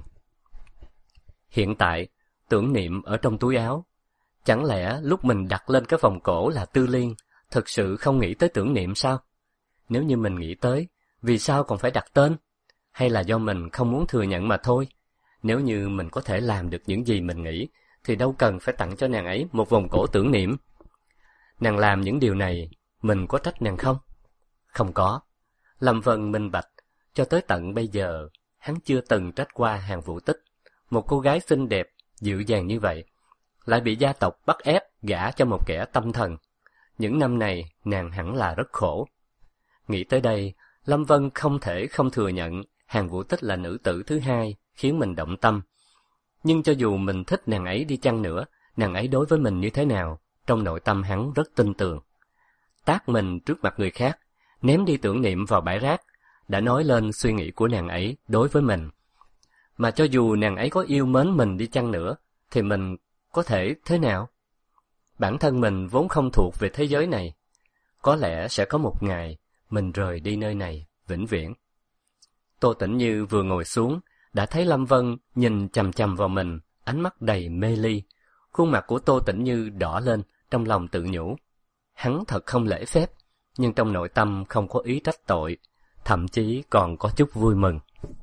Hiện tại, tưởng niệm ở trong túi áo. Chẳng lẽ lúc mình đặt lên cái vòng cổ là Tư Liên, thực sự không nghĩ tới tưởng niệm sao? Nếu như mình nghĩ tới, vì sao còn phải đặt tên? Hay là do mình không muốn thừa nhận mà thôi? Nếu như mình có thể làm được những gì mình nghĩ, thì đâu cần phải tặng cho nàng ấy một vòng cổ tưởng niệm. Nàng làm những điều này, mình có trách nàng không? Không có. Lâm Vân minh bạch, cho tới tận bây giờ, hắn chưa từng trách qua Hàn Vũ Tích. Một cô gái xinh đẹp, dịu dàng như vậy, lại bị gia tộc bắt ép gả cho một kẻ tâm thần. Những năm này, nàng hẳn là rất khổ. Nghĩ tới đây, Lâm Vân không thể không thừa nhận Hàn Vũ Tích là nữ tử thứ hai, khiến mình động tâm. Nhưng cho dù mình thích nàng ấy đi chăng nữa, nàng ấy đối với mình như thế nào, trong nội tâm hắn rất tin tưởng. Tát mình trước mặt người khác, ném đi tưởng niệm vào bãi rác, đã nói lên suy nghĩ của nàng ấy đối với mình. Mà cho dù nàng ấy có yêu mến mình đi chăng nữa, thì mình có thể thế nào? Bản thân mình vốn không thuộc về thế giới này. Có lẽ sẽ có một ngày, mình rời đi nơi này, vĩnh viễn. Tô Tĩnh Như vừa ngồi xuống, đã thấy Lâm Vân nhìn chằm chằm vào mình, ánh mắt đầy mê ly. Khuôn mặt của Tô Tĩnh Như đỏ lên, trong lòng tự nhủ. Hắn thật không lễ phép, nhưng trong nội tâm không có ý trách tội, thậm chí còn có chút vui mừng.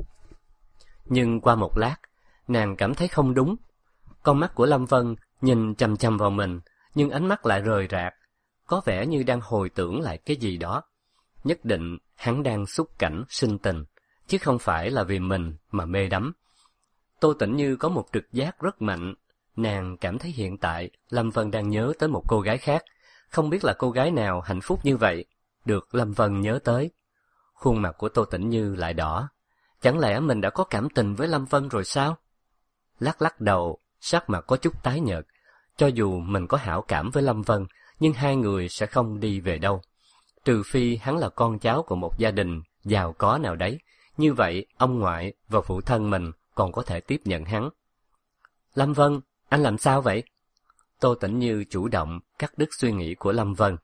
Nhưng qua một lát, nàng cảm thấy không đúng. Con mắt của Lâm Vân nhìn chằm chằm vào mình, nhưng ánh mắt lại rời rạc, có vẻ như đang hồi tưởng lại cái gì đó. Nhất định hắn đang xúc cảnh sinh tình, chứ không phải là vì mình mà mê đắm. Tô Tĩnh Như có một trực giác rất mạnh, nàng cảm thấy hiện tại Lâm Vân đang nhớ tới một cô gái khác, không biết là cô gái nào hạnh phúc như vậy, được Lâm Vân nhớ tới. Khuôn mặt của Tô Tĩnh Như lại đỏ, chẳng lẽ mình đã có cảm tình với Lâm Vân rồi sao? Lắc lắc đầu, sắc mặt có chút tái nhợt. Cho dù mình có hảo cảm với Lâm Vân, nhưng hai người sẽ không đi về đâu. Trừ phi hắn là con cháu của một gia đình giàu có nào đấy, như vậy ông ngoại và phụ thân mình còn có thể tiếp nhận hắn. Lâm Vân, anh làm sao vậy? Tô Tĩnh Như chủ động cắt đứt suy nghĩ của Lâm Vân.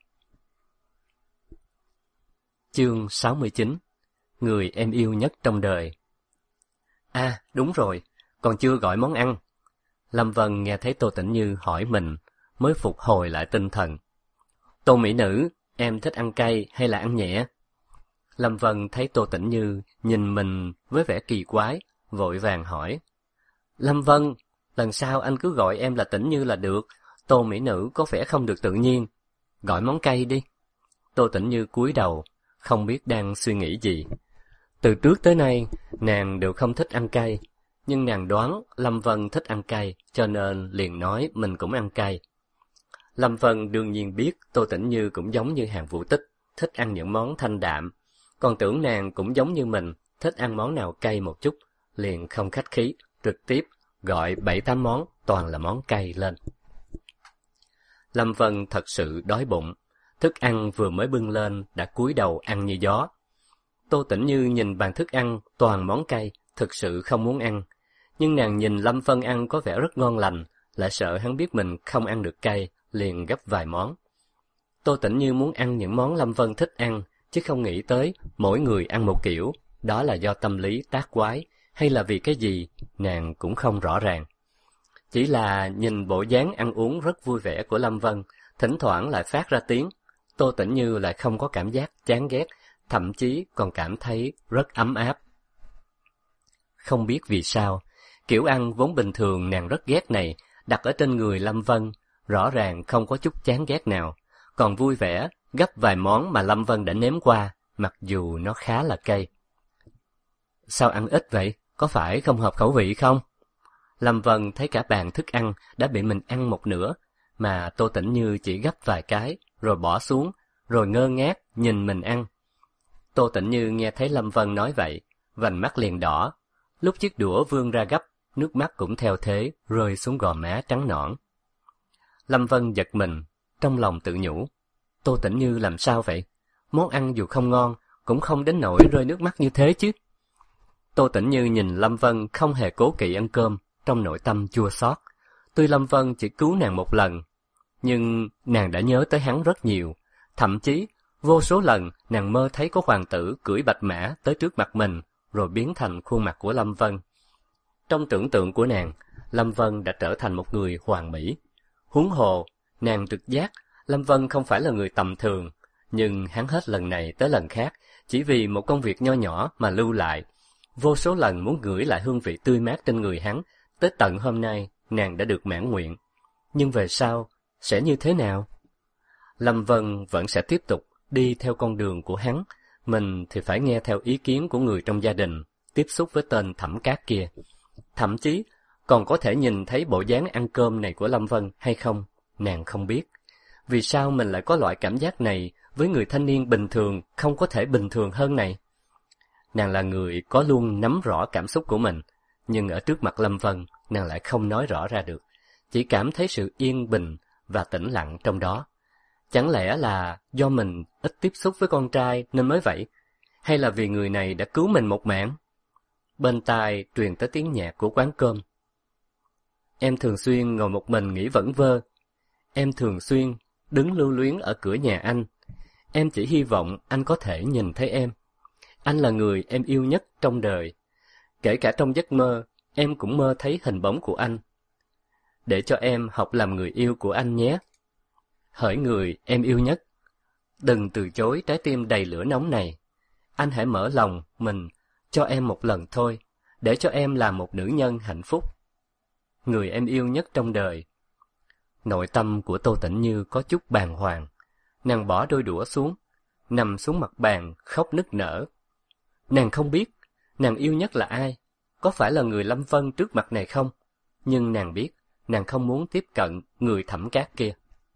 Chương 69. Người em yêu nhất trong đời. À, đúng rồi, còn chưa gọi món ăn. Lâm Vân nghe thấy Tô Tĩnh Như hỏi mình, mới phục hồi lại tinh thần. Tô mỹ nữ, em thích ăn cay hay là ăn nhẹ? Lâm Vân thấy Tô Tĩnh Như nhìn mình với vẻ kỳ quái, vội vàng hỏi. Lâm Vân, lần sau anh cứ gọi em là Tĩnh Như là được, Tô mỹ nữ có vẻ không được tự nhiên. Gọi món cay đi. Tô Tĩnh Như cúi đầu, không biết đang suy nghĩ gì. Từ trước tới nay, nàng đều không thích ăn cay, nhưng nàng đoán Lâm Vân thích ăn cay, cho nên liền nói mình cũng ăn cay. Lâm Vân đương nhiên biết Tô Tĩnh Như cũng giống như Hàn Vũ Tích, thích ăn những món thanh đạm, còn tưởng nàng cũng giống như mình, thích ăn món nào cay một chút, liền không khách khí, trực tiếp gọi 7-8 món, toàn là món cay lên. Lâm Vân thật sự đói bụng, thức ăn vừa mới bưng lên đã cúi đầu ăn như gió. Tô Tĩnh Như nhìn bàn thức ăn toàn món cay, thực sự không muốn ăn. Nhưng nàng nhìn Lâm Vân ăn có vẻ rất ngon lành, lại sợ hắn biết mình không ăn được cay, liền gấp vài món. Tô Tĩnh Như muốn ăn những món Lâm Vân thích ăn, chứ không nghĩ tới mỗi người ăn một kiểu, đó là do tâm lý tác quái, hay là vì cái gì, nàng cũng không rõ ràng. Chỉ là nhìn bộ dáng ăn uống rất vui vẻ của Lâm Vân, thỉnh thoảng lại phát ra tiếng, Tô Tĩnh Như lại không có cảm giác chán ghét, thậm chí còn cảm thấy rất ấm áp. Không biết vì sao, kiểu ăn vốn bình thường nàng rất ghét này, đặt ở trên người Lâm Vân, rõ ràng không có chút chán ghét nào, còn vui vẻ gấp vài món mà Lâm Vân đã nếm qua, mặc dù nó khá là cay. Sao ăn ít vậy? Có phải không hợp khẩu vị không? Lâm Vân thấy cả bàn thức ăn đã bị mình ăn một nửa, mà Tô Tĩnh Như chỉ gấp vài cái, rồi bỏ xuống, rồi ngơ ngác nhìn mình ăn. Tô Tĩnh Như nghe thấy Lâm Vân nói vậy, vành mắt liền đỏ. Lúc chiếc đũa vươn ra gấp, nước mắt cũng theo thế rơi xuống gò má trắng nõn. Lâm Vân giật mình, trong lòng tự nhủ, Tô Tĩnh Như làm sao vậy? Món ăn dù không ngon, cũng không đến nỗi rơi nước mắt như thế chứ. Tô Tĩnh Như nhìn Lâm Vân không hề cố kỵ ăn cơm, trong nội tâm chua xót. Tuy Lâm Vân chỉ cứu nàng một lần, nhưng nàng đã nhớ tới hắn rất nhiều. Thậm chí, vô số lần nàng mơ thấy có hoàng tử cưỡi bạch mã tới trước mặt mình, rồi biến thành khuôn mặt của Lâm Vân. Trong tưởng tượng của nàng, Lâm Vân đã trở thành một người hoàn mỹ. Huống hồ, nàng trực giác Lâm Vân không phải là người tầm thường, nhưng hắn hết lần này tới lần khác, chỉ vì một công việc nho nhỏ mà lưu lại. Vô số lần muốn ngửi lại hương vị tươi mát trên người hắn, tới tận hôm nay nàng đã được mãn nguyện. Nhưng về sau, sẽ như thế nào? Lâm Vân vẫn sẽ tiếp tục đi theo con đường của hắn, mình thì phải nghe theo ý kiến của người trong gia đình, tiếp xúc với tên Thẩm Cát kia. Thậm chí, còn có thể nhìn thấy bộ dáng ăn cơm này của Lâm Vân hay không, nàng không biết. Vì sao mình lại có loại cảm giác này với người thanh niên bình thường không có thể bình thường hơn này? Nàng là người có luôn nắm rõ cảm xúc của mình, nhưng ở trước mặt Lâm Vân, nàng lại không nói rõ ra được, chỉ cảm thấy sự yên bình và tĩnh lặng trong đó. Chẳng lẽ là do mình ít tiếp xúc với con trai nên mới vậy? Hay là vì người này đã cứu mình một mạng? Bên tai truyền tới tiếng nhạc của quán cơm. Em thường xuyên ngồi một mình nghĩ vẩn vơ. Em thường xuyên đứng lưu luyến ở cửa nhà anh. Em chỉ hy vọng anh có thể nhìn thấy em. Anh là người em yêu nhất trong đời. Kể cả trong giấc mơ, em cũng mơ thấy hình bóng của anh. Để cho em học làm người yêu của anh nhé. Hỡi người em yêu nhất, đừng từ chối trái tim đầy lửa nóng này. Anh hãy mở lòng mình cho em một lần thôi, để cho em là một nữ nhân hạnh phúc. Người em yêu nhất trong đời. Nội tâm của Tô Tĩnh Như có chút bàng hoàng. Nàng bỏ đôi đũa xuống, nằm xuống mặt bàn khóc nức nở. Nàng không biết nàng yêu nhất là ai, có phải là người Lâm Vân trước mặt này không? Nhưng nàng biết nàng không muốn tiếp cận người Thẩm Cát kia.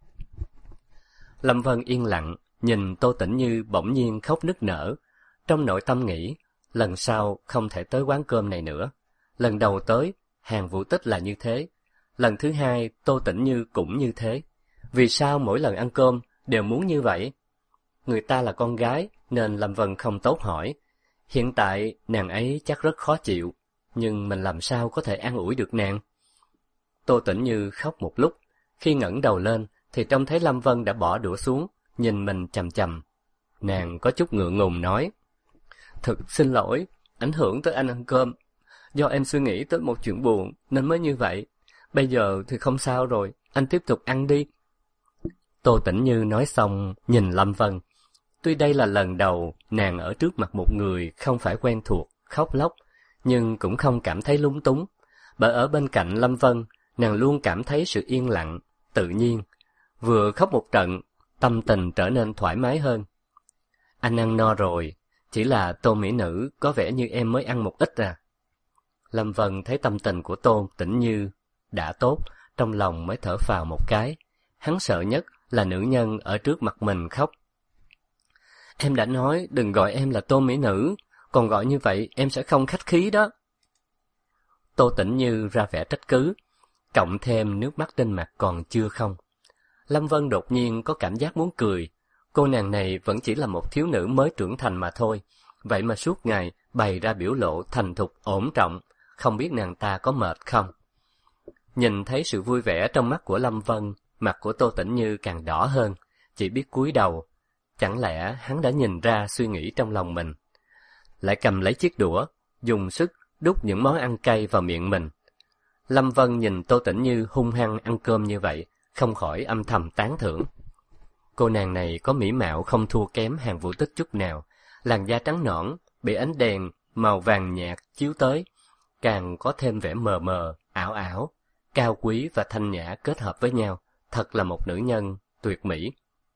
Lâm Vân yên lặng, nhìn Tô Tĩnh Như bỗng nhiên khóc nức nở. Trong nội tâm nghĩ, lần sau không thể tới quán cơm này nữa. Lần đầu tới, Hàn Vũ Tích là như thế. Lần thứ hai, Tô Tĩnh Như cũng như thế. Vì sao mỗi lần ăn cơm đều muốn như vậy? Người ta là con gái, nên Lâm Vân không tốt hỏi. Hiện tại, nàng ấy chắc rất khó chịu, nhưng mình làm sao có thể an ủi được nàng? Tô Tĩnh Như khóc một lúc, khi ngẩng đầu lên, thì trông thấy Lâm Vân đã bỏ đũa xuống, nhìn mình chằm chằm. Nàng có chút ngượng ngùng nói, thực xin lỗi, ảnh hưởng tới anh ăn cơm. Do em suy nghĩ tới một chuyện buồn, nên mới như vậy. Bây giờ thì không sao rồi, anh tiếp tục ăn đi. Tô Tĩnh Như nói xong, nhìn Lâm Vân. Tuy đây là lần đầu nàng ở trước mặt một người không phải quen thuộc, khóc lóc, nhưng cũng không cảm thấy lúng túng. Bởi ở bên cạnh Lâm Vân, nàng luôn cảm thấy sự yên lặng, tự nhiên. Vừa khóc một trận, tâm tình trở nên thoải mái hơn. Anh ăn no rồi, chỉ là Tô mỹ nữ có vẻ như em mới ăn một ít à. Lâm Vân thấy tâm tình của Tô Tĩnh Như đã tốt, trong lòng mới thở phào một cái. Hắn sợ nhất là nữ nhân ở trước mặt mình khóc. Em đã nói đừng gọi em là Tô mỹ nữ, còn gọi như vậy em sẽ không khách khí đó. Tô Tĩnh Như ra vẻ trách cứ, cộng thêm nước mắt trên mặt còn chưa không. Lâm Vân đột nhiên có cảm giác muốn cười. Cô nàng này vẫn chỉ là một thiếu nữ mới trưởng thành mà thôi. vậy mà suốt ngày bày ra biểu lộ thành thục ổn trọng, không biết nàng ta có mệt không. Nhìn thấy sự vui vẻ trong mắt của Lâm Vân, mặt của Tô Tĩnh Như càng đỏ hơn, chỉ biết cúi đầu. Chẳng lẽ hắn đã nhìn ra suy nghĩ trong lòng mình? Lại cầm lấy chiếc đũa, dùng sức đút những món ăn cay vào miệng mình. Lâm Vân nhìn Tô Tĩnh Như hung hăng ăn cơm như vậy, không khỏi âm thầm tán thưởng. Cô nàng này có mỹ mạo không thua kém Hàn Vũ Tích chút nào, làn da trắng nõn, bị ánh đèn màu vàng nhạt chiếu tới, càng có thêm vẻ mờ mờ, ảo ảo, cao quý và thanh nhã kết hợp với nhau, thật là một nữ nhân tuyệt mỹ.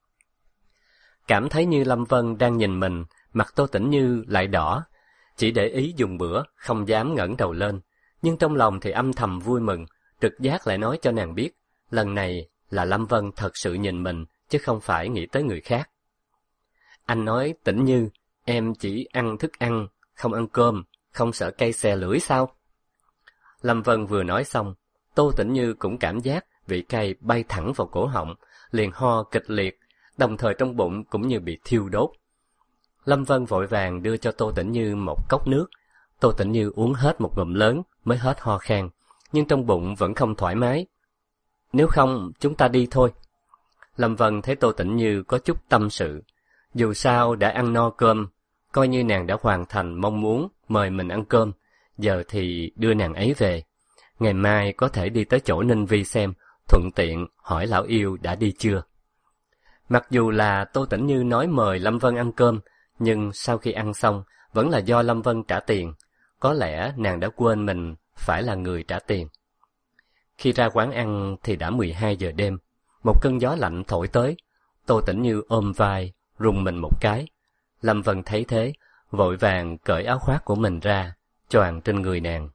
Cảm thấy như Lâm Vân đang nhìn mình, mặt Tô Tĩnh Như lại đỏ, chỉ để ý dùng bữa, không dám ngẩng đầu lên, nhưng trong lòng thì âm thầm vui mừng, trực giác lại nói cho nàng biết, lần này là Lâm Vân thật sự nhìn mình, chứ không phải nghĩ tới người khác. Anh nói Tĩnh Như, em chỉ ăn thức ăn, không ăn cơm, không sợ cay xè lưỡi sao? Lâm Vân vừa nói xong, Tô Tĩnh Như cũng cảm giác vị cay bay thẳng vào cổ họng, liền ho kịch liệt, đồng thời trong bụng cũng như bị thiêu đốt. Lâm Vân vội vàng đưa cho Tô Tĩnh Như một cốc nước. Tô Tĩnh Như uống hết một ngụm lớn mới hết ho khan, nhưng trong bụng vẫn không thoải mái. Nếu không, chúng ta đi thôi. Lâm Vân thấy Tô Tĩnh Như có chút tâm sự. Dù sao đã ăn no cơm, coi như nàng đã hoàn thành mong muốn mời mình ăn cơm, giờ thì đưa nàng ấy về. Ngày mai có thể đi tới chỗ Ninh Vi xem, thuận tiện hỏi lão yêu đã đi chưa. Mặc dù là Tô Tĩnh Như nói mời Lâm Vân ăn cơm, nhưng sau khi ăn xong, vẫn là do Lâm Vân trả tiền. Có lẽ nàng đã quên mình phải là người trả tiền. Khi ra quán ăn thì đã 12 giờ đêm, một cơn gió lạnh thổi tới, Tô Tĩnh Như ôm vai, rùng mình một cái. Lâm Vân thấy thế, vội vàng cởi áo khoác của mình ra, choàng trên người nàng.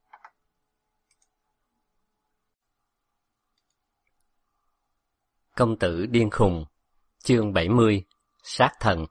Công tử điên khùng, chương 70, sát thần.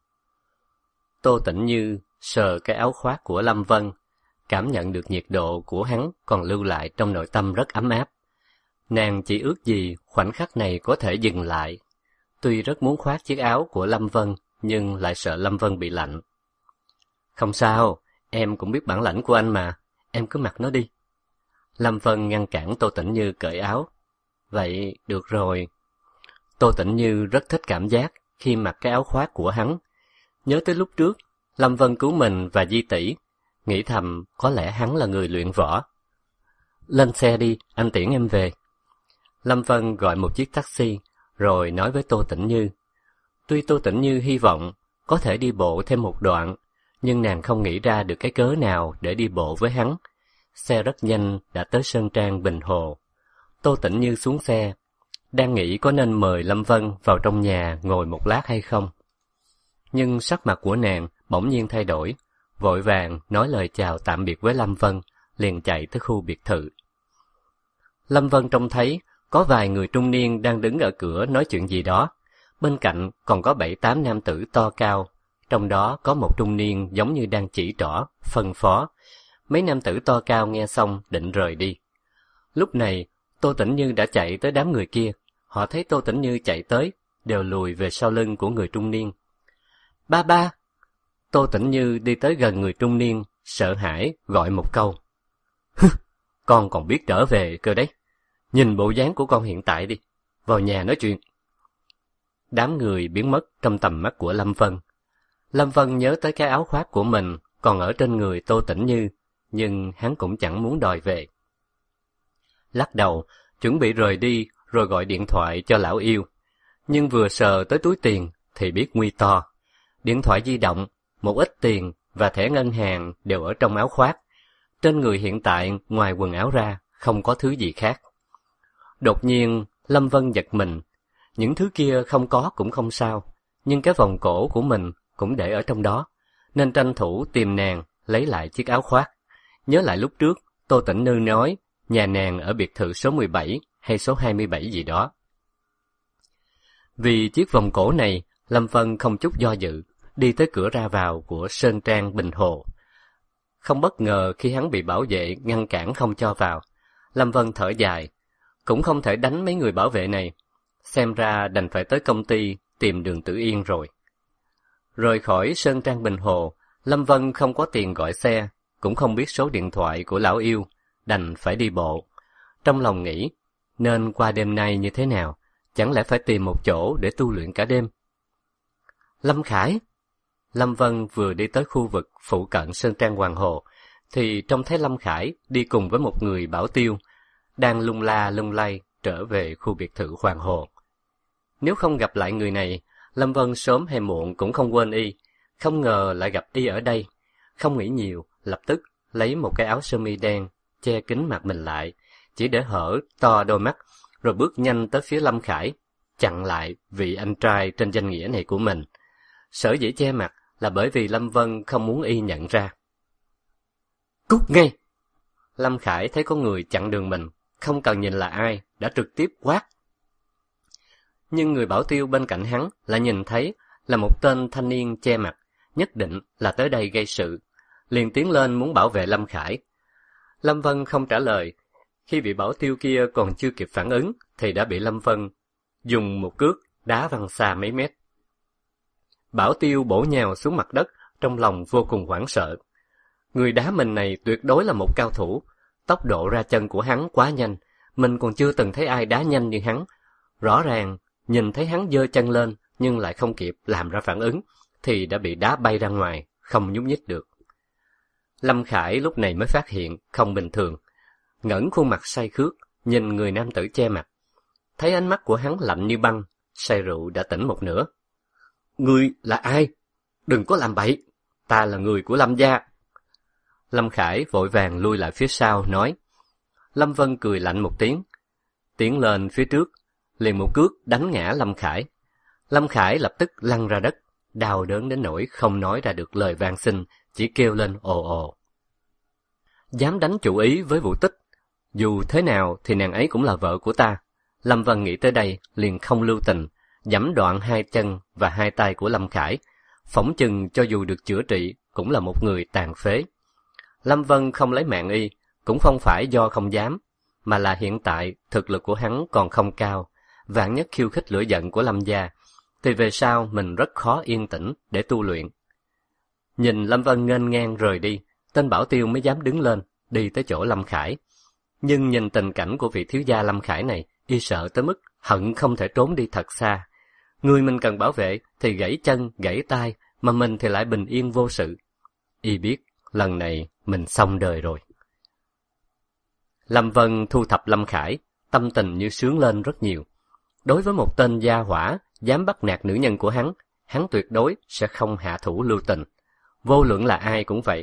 Tô Tĩnh Như sờ cái áo khoác của Lâm Vân, cảm nhận được nhiệt độ của hắn còn lưu lại trong nội tâm rất ấm áp. Nàng chỉ ước gì khoảnh khắc này có thể dừng lại. Tuy rất muốn khoác chiếc áo của Lâm Vân, nhưng lại sợ Lâm Vân bị lạnh. Không sao, em cũng biết bản lãnh của anh mà, em cứ mặc nó đi. Lâm Vân ngăn cản Tô Tĩnh Như cởi áo. Vậy, được rồi. Tô Tĩnh Như rất thích cảm giác khi mặc cái áo khoác của hắn. Nhớ tới lúc trước, Lâm Vân cứu mình và Di tỷ, nghĩ thầm có lẽ hắn là người luyện võ. Lên xe đi, anh tiễn em về. Lâm Vân gọi một chiếc taxi, rồi nói với Tô Tĩnh Như. Tuy Tô Tĩnh Như hy vọng có thể đi bộ thêm một đoạn, nhưng nàng không nghĩ ra được cái cớ nào để đi bộ với hắn. Xe rất nhanh đã tới Sơn Trang Bình Hồ. Tô Tĩnh Như xuống xe, đang nghĩ có nên mời Lâm Vân vào trong nhà ngồi một lát hay không. Nhưng sắc mặt của nàng bỗng nhiên thay đổi, vội vàng nói lời chào tạm biệt với Lâm Vân, liền chạy tới khu biệt thự. Lâm Vân trông thấy có vài người trung niên đang đứng ở cửa nói chuyện gì đó, bên cạnh còn có 7-8 nam tử to cao, trong đó có một trung niên giống như đang chỉ trỏ, phân phó. Mấy nam tử to cao nghe xong định rời đi. Lúc này, Tô Tĩnh Như đã chạy tới đám người kia, họ thấy Tô Tĩnh Như chạy tới, đều lùi về sau lưng của người trung niên. Ba ba! Tô Tĩnh Như đi tới gần người trung niên, sợ hãi gọi một câu. Con còn biết trở về cơ đấy. Nhìn bộ dáng của con hiện tại đi, vào nhà nói chuyện. Đám người biến mất trong tầm mắt của Lâm Vân. Lâm Vân nhớ tới cái áo khoác của mình còn ở trên người Tô Tĩnh Như, nhưng hắn cũng chẳng muốn đòi về. Lắc đầu, chuẩn bị rời đi rồi gọi điện thoại cho lão yêu. Nhưng vừa sờ tới túi tiền thì biết nguy to. Điện thoại di động, một ít tiền và thẻ ngân hàng đều ở trong áo khoác. Trên người hiện tại ngoài quần áo ra không có thứ gì khác. Đột nhiên Lâm Vân giật mình. Những thứ kia không có cũng không sao, nhưng cái vòng cổ của mình cũng để ở trong đó, nên tranh thủ tìm nàng lấy lại chiếc áo khoác. Nhớ lại lúc trước Tô Tĩnh Như nói nhà nàng ở biệt thự số 17 hay số 27 gì đó. Vì chiếc vòng cổ này, Lâm Vân không chút do dự, đi tới cửa ra vào của Sơn Trang Bình Hồ. Không bất ngờ khi hắn bị bảo vệ ngăn cản không cho vào. Lâm Vân thở dài, cũng không thể đánh mấy người bảo vệ này. Xem ra đành phải tới công ty tìm Đường Tử Yên rồi. Rời khỏi Sơn Trang Bình Hồ, Lâm Vân không có tiền gọi xe, cũng không biết số điện thoại của lão yêu, đành phải đi bộ. Trong lòng nghĩ, nên qua đêm nay như thế nào, chẳng lẽ phải tìm một chỗ để tu luyện cả đêm. Lâm Khải! Lâm Vân vừa đi tới khu vực phụ cận Sơn Trang Hoàng Hồ, thì trông thấy Lâm Khải đi cùng với một người bảo tiêu, đang lung la lung lay trở về khu biệt thự Hoàng Hồ. Nếu không gặp lại người này, Lâm Vân sớm hay muộn cũng không quên y, không ngờ lại gặp y ở đây. Không nghĩ nhiều, lập tức lấy một cái áo sơ mi đen, che kín mặt mình lại, chỉ để hở to đôi mắt, rồi bước nhanh tới phía Lâm Khải, chặn lại vị anh trai trên danh nghĩa này của mình. Sở dĩ che mặt là bởi vì Lâm Vân không muốn y nhận ra. Cút ngay! Lâm Khải thấy có người chặn đường mình, không cần nhìn là ai, đã trực tiếp quát. Nhưng người bảo tiêu bên cạnh hắn lại nhìn thấy là một tên thanh niên che mặt, nhất định là tới đây gây sự, liền tiến lên muốn bảo vệ Lâm Khải. Lâm Vân không trả lời, khi vị bảo tiêu kia còn chưa kịp phản ứng thì đã bị Lâm Vân dùng một cước đá văng xa mấy mét. Bảo tiêu bổ nhào xuống mặt đất, trong lòng vô cùng hoảng sợ. Người đá mình này tuyệt đối là một cao thủ, tốc độ ra chân của hắn quá nhanh, mình còn chưa từng thấy ai đá nhanh như hắn. Rõ ràng, nhìn thấy hắn giơ chân lên nhưng lại không kịp làm ra phản ứng, thì đã bị đá bay ra ngoài, không nhúc nhích được. Lâm Khải lúc này mới phát hiện không bình thường, ngẩng khuôn mặt say khước, nhìn người nam tử che mặt. Thấy ánh mắt của hắn lạnh như băng, say rượu đã tỉnh một nửa. Ngươi là ai? Đừng có làm bậy, ta là người của Lâm gia. Lâm Khải vội vàng lui lại phía sau, nói. Lâm Vân cười lạnh một tiếng, tiến lên phía trước, liền một cước đánh ngã Lâm Khải. Lâm Khải lập tức lăn ra đất, đau đớn đến nỗi không nói ra được lời van xin, chỉ kêu lên ồ ồ. Dám đánh chủ ý với Vũ Tích, dù thế nào thì nàng ấy cũng là vợ của ta. Lâm Vân nghĩ tới đây, liền không lưu tình, giẫm đoạn hai chân và hai tay của Lâm Khải, phỏng chừng cho dù được chữa trị cũng là một người tàn phế. Lâm Vân không lấy mạng y, cũng không phải do không dám, mà là hiện tại thực lực của hắn còn không cao, vạn nhất khiêu khích lửa giận của Lâm gia, thì về sau mình rất khó yên tĩnh để tu luyện. Nhìn Lâm Vân nghênh ngang rời đi, tên bảo tiêu mới dám đứng lên, đi tới chỗ Lâm Khải. Nhưng nhìn tình cảnh của vị thiếu gia Lâm Khải này, y sợ tới mức hận không thể trốn đi thật xa. Người mình cần bảo vệ thì gãy chân, gãy tay, mà mình thì lại bình yên vô sự. Y biết, lần này mình xong đời rồi. Lâm Vân thu thập Lâm Khải, tâm tình như sướng lên rất nhiều. Đối với một tên gia hỏa dám bắt nạt nữ nhân của hắn tuyệt đối sẽ không hạ thủ lưu tình. Vô luận là ai cũng vậy.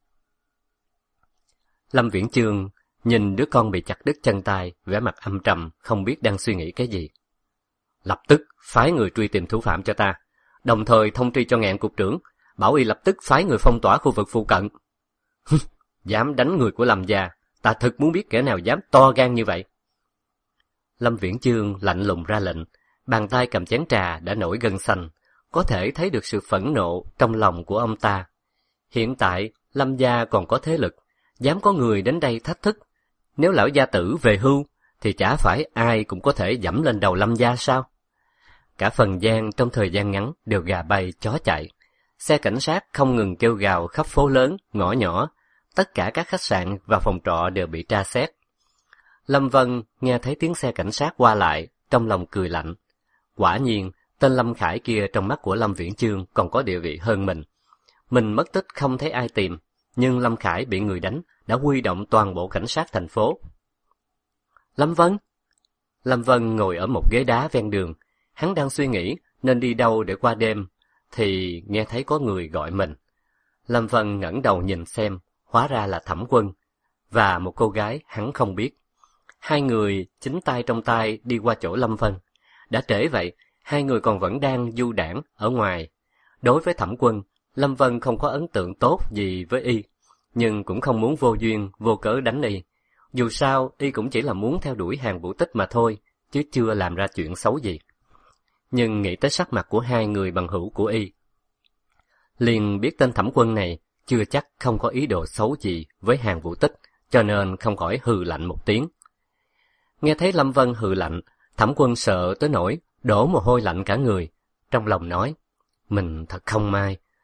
Lâm Viễn Chương nhìn đứa con bị chặt đứt chân tay, vẻ mặt âm trầm, không biết đang suy nghĩ cái gì. Lập tức phái người truy tìm thủ phạm cho ta, đồng thời thông tri cho Ngạn cục trưởng, bảo y lập tức phái người phong tỏa khu vực phụ cận. Dám đánh người của Lâm gia, ta thực muốn biết kẻ nào dám to gan như vậy. Lâm Viễn Chương lạnh lùng ra lệnh, bàn tay cầm chén trà đã nổi gân xanh, có thể thấy được sự phẫn nộ trong lòng của ông ta. Hiện tại Lâm gia còn có thế lực, dám có người đến đây thách thức. Nếu lão gia tử về hưu, thì chả phải ai cũng có thể dẫm lên đầu Lâm gia sao? Cả Phần Giang trong thời gian ngắn đều gà bay chó chạy. Xe cảnh sát không ngừng kêu gào khắp phố lớn, ngõ nhỏ. Tất cả các khách sạn và phòng trọ đều bị tra xét. Lâm Vân nghe thấy tiếng xe cảnh sát qua lại, trong lòng cười lạnh. Quả nhiên, tên Lâm Khải kia trong mắt của Lâm Viễn Chương còn có địa vị hơn mình. Mình mất tích không thấy ai tìm, nhưng Lâm Khải bị người đánh, đã huy động toàn bộ cảnh sát thành phố. Lâm Vân? Lâm Vân ngồi ở một ghế đá ven đường, hắn đang suy nghĩ nên đi đâu để qua đêm, thì nghe thấy có người gọi mình. Lâm Vân ngẩng đầu nhìn xem, hóa ra là Thẩm Quân, và một cô gái hắn không biết. Hai người chính tay trong tay đi qua chỗ Lâm Vân. Đã trễ vậy, hai người còn vẫn đang du đãng ở ngoài. Đối với Thẩm Quân, Lâm Vân không có ấn tượng tốt gì với y, nhưng cũng không muốn vô duyên, vô cớ đánh y. Dù sao, y cũng chỉ là muốn theo đuổi Hàng Vũ Tích mà thôi, chứ chưa làm ra chuyện xấu gì. Nhưng nghĩ tới sắc mặt của hai người bằng hữu của y, liền biết tên Thẩm Quân này chưa chắc không có ý đồ xấu gì với Hàng Vũ Tích, cho nên không khỏi hừ lạnh một tiếng. Nghe thấy Lâm Vân hừ lạnh, Thẩm Quân sợ tới nỗi đổ mồ hôi lạnh cả người, trong lòng nói, mình thật không may,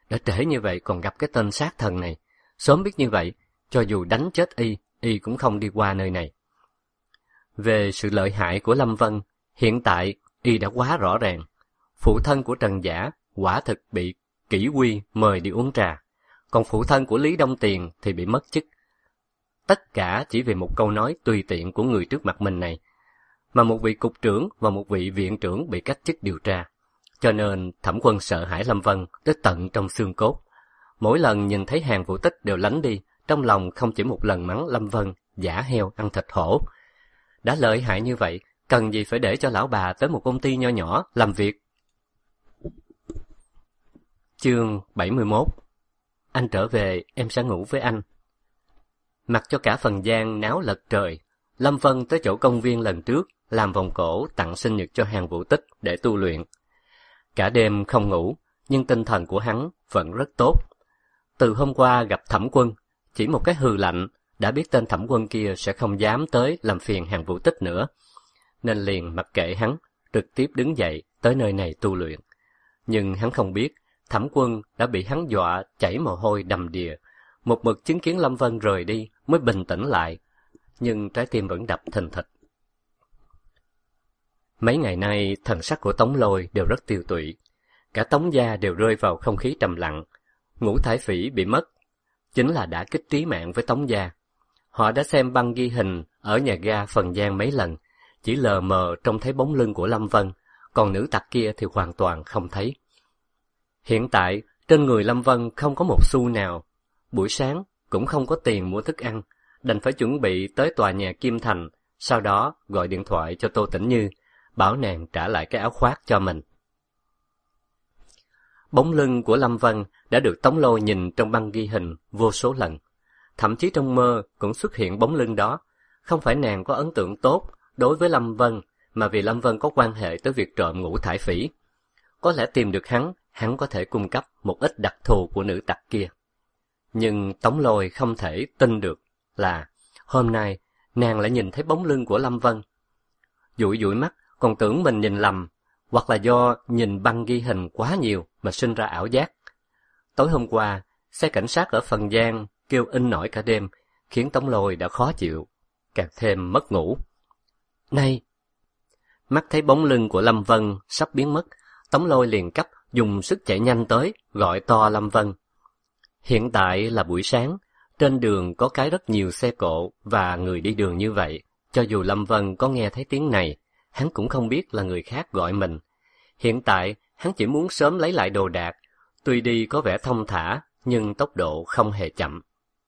đã trễ như vậy còn gặp cái tên sát thần này. Sớm biết như vậy, cho dù đánh chết y cũng không đi qua nơi này. Về sự lợi hại của Lâm Vân, hiện tại y đã quá rõ ràng. Phụ thân của Trần Giả quả thực bị Kỷ Quy mời đi uống trà, còn phụ thân của Lý Đông Tiền thì bị mất chức. Tất cả chỉ vì một câu nói tùy tiện của người trước mặt mình này, mà một vị cục trưởng và một vị viện trưởng bị cách chức điều tra. Cho nên Thẩm Quân sợ hãi Lâm Vân tới tận trong xương cốt. Mỗi lần nhìn thấy Hàn Vũ Tích đều lánh đi, trong lòng không chỉ một lần mắng Lâm Vân giả heo ăn thịt hổ. Đã lợi hại như vậy, cần gì phải để cho lão bà tới một công ty nho nhỏ làm việc. Chương 71. Anh trở về, em sẽ ngủ với anh. Mặc cho cả Phần Giang náo lật trời, Lâm Vân tới chỗ công viên lần trước, làm vòng cổ tặng sinh nhật cho Hàn Vũ Tích để tu luyện. Cả đêm không ngủ, nhưng tinh thần của hắn vẫn rất tốt. Từ hôm qua gặp Thẩm Quân, chỉ một cái hừ lạnh đã biết tên Thẩm Quân kia sẽ không dám tới làm phiền Hàn Vũ Tích nữa, nên liền mặc kệ hắn, trực tiếp đứng dậy tới nơi này tu luyện. Nhưng hắn không biết, Thẩm Quân đã bị hắn dọa chảy mồ hôi đầm đìa, một mực chứng kiến Lâm Vân rời đi mới bình tĩnh lại, nhưng trái tim vẫn đập thình thịch. Mấy ngày nay thần sắc của Tống Lôi đều rất tiêu tụy, cả Tống gia đều rơi vào không khí trầm lặng. Ngũ Thải Phỉ bị mất chính là đả kích trí mạng với Tống gia. Họ đã xem băng ghi hình ở nhà ga Phần Giang mấy lần, chỉ lờ mờ trông thấy bóng lưng của Lâm Vân, còn nữ tặc kia thì hoàn toàn không thấy. Hiện tại trên người Lâm Vân không có một xu nào, buổi sáng cũng không có tiền mua thức ăn, đành phải chuẩn bị tới tòa nhà Kim Thành, sau đó gọi điện thoại cho Tô Tĩnh Như, bảo nàng trả lại cái áo khoác cho mình. Bóng lưng của Lâm Vân đã được Tống Lôi nhìn trong băng ghi hình vô số lần, thậm chí trong mơ cũng xuất hiện bóng lưng đó. Không phải nàng có ấn tượng tốt đối với Lâm Vân, mà vì Lâm Vân có quan hệ tới việc trộm Ngũ Thải Phỉ. Có lẽ tìm được hắn có thể cung cấp một ít đặc thù của nữ tặc kia. Nhưng Tống Lôi không thể tin được là hôm nay nàng lại nhìn thấy bóng lưng của Lâm Vân. Dụi dụi mắt còn tưởng mình nhìn lầm, hoặc là do nhìn băng ghi hình quá nhiều mà sinh ra ảo giác. Tối hôm qua, xe cảnh sát ở Phần Giang kêu in nổi cả đêm, khiến Tống Lôi đã khó chịu, càng thêm mất ngủ. Này! Mắt thấy bóng lưng của Lâm Vân sắp biến mất, Tống Lôi liền cấp dùng sức chạy nhanh tới, gọi to Lâm Vân. Hiện tại là buổi sáng, trên đường có cái rất nhiều xe cộ và người đi đường như vậy. Cho dù Lâm Vân có nghe thấy tiếng này, hắn cũng không biết là người khác gọi mình. Hiện tại, hắn chỉ muốn sớm lấy lại đồ đạc, tuy đi có vẻ thông thả, nhưng tốc độ không hề chậm.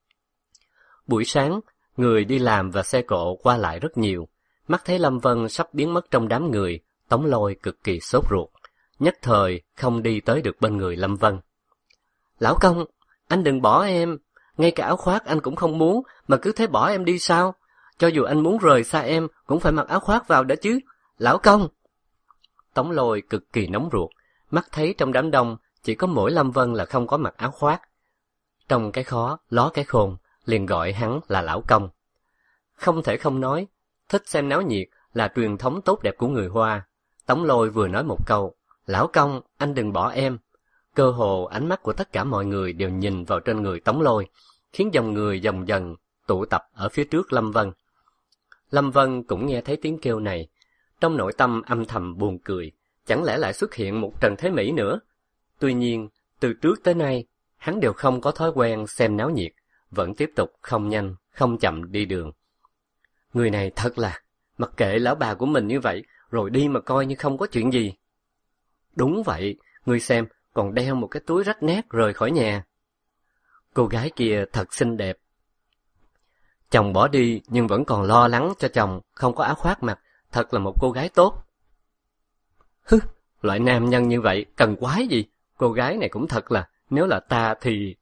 Buổi sáng, người đi làm và xe cộ qua lại rất nhiều. Mắt thấy Lâm Vân sắp biến mất trong đám người, Tống Lôi cực kỳ sốt ruột, nhất thời không đi tới được bên người Lâm Vân. Lão công, anh đừng bỏ em, ngay cả áo khoác anh cũng không muốn, mà cứ thế bỏ em đi sao? Cho dù anh muốn rời xa em, cũng phải mặc áo khoác vào đã chứ, lão công. Tống Lôi cực kỳ nóng ruột, mắt thấy trong đám đông chỉ có mỗi Lâm Vân là không có mặc áo khoác. Trong cái khó, ló cái khôn, liền gọi hắn là lão công. Không thể không nói, thích xem náo nhiệt là truyền thống tốt đẹp của người Hoa. Tống Lôi vừa nói một câu, lão công, anh đừng bỏ em. Cơ hồ ánh mắt của tất cả mọi người đều nhìn vào trên người Tống Lôi, khiến dòng người dần dần tụ tập ở phía trước Lâm Vân. Lâm Vân cũng nghe thấy tiếng kêu này, trong nội tâm âm thầm buồn cười, chẳng lẽ lại xuất hiện một Trần Thế Mỹ nữa? Tuy nhiên, từ trước tới nay, hắn đều không có thói quen xem náo nhiệt, vẫn tiếp tục không nhanh, không chậm đi đường. Người này thật là, mặc kệ lão bà của mình như vậy, rồi đi mà coi như không có chuyện gì. Đúng vậy, ngươi xem, còn đeo một cái túi rách nát rời khỏi nhà. Cô gái kia thật xinh đẹp. Chồng bỏ đi nhưng vẫn còn lo lắng cho chồng không có áo khoác mặc, thật là một cô gái tốt. Hứ, loại nam nhân như vậy cần quái gì, cô gái này cũng thật là, nếu là ta thì...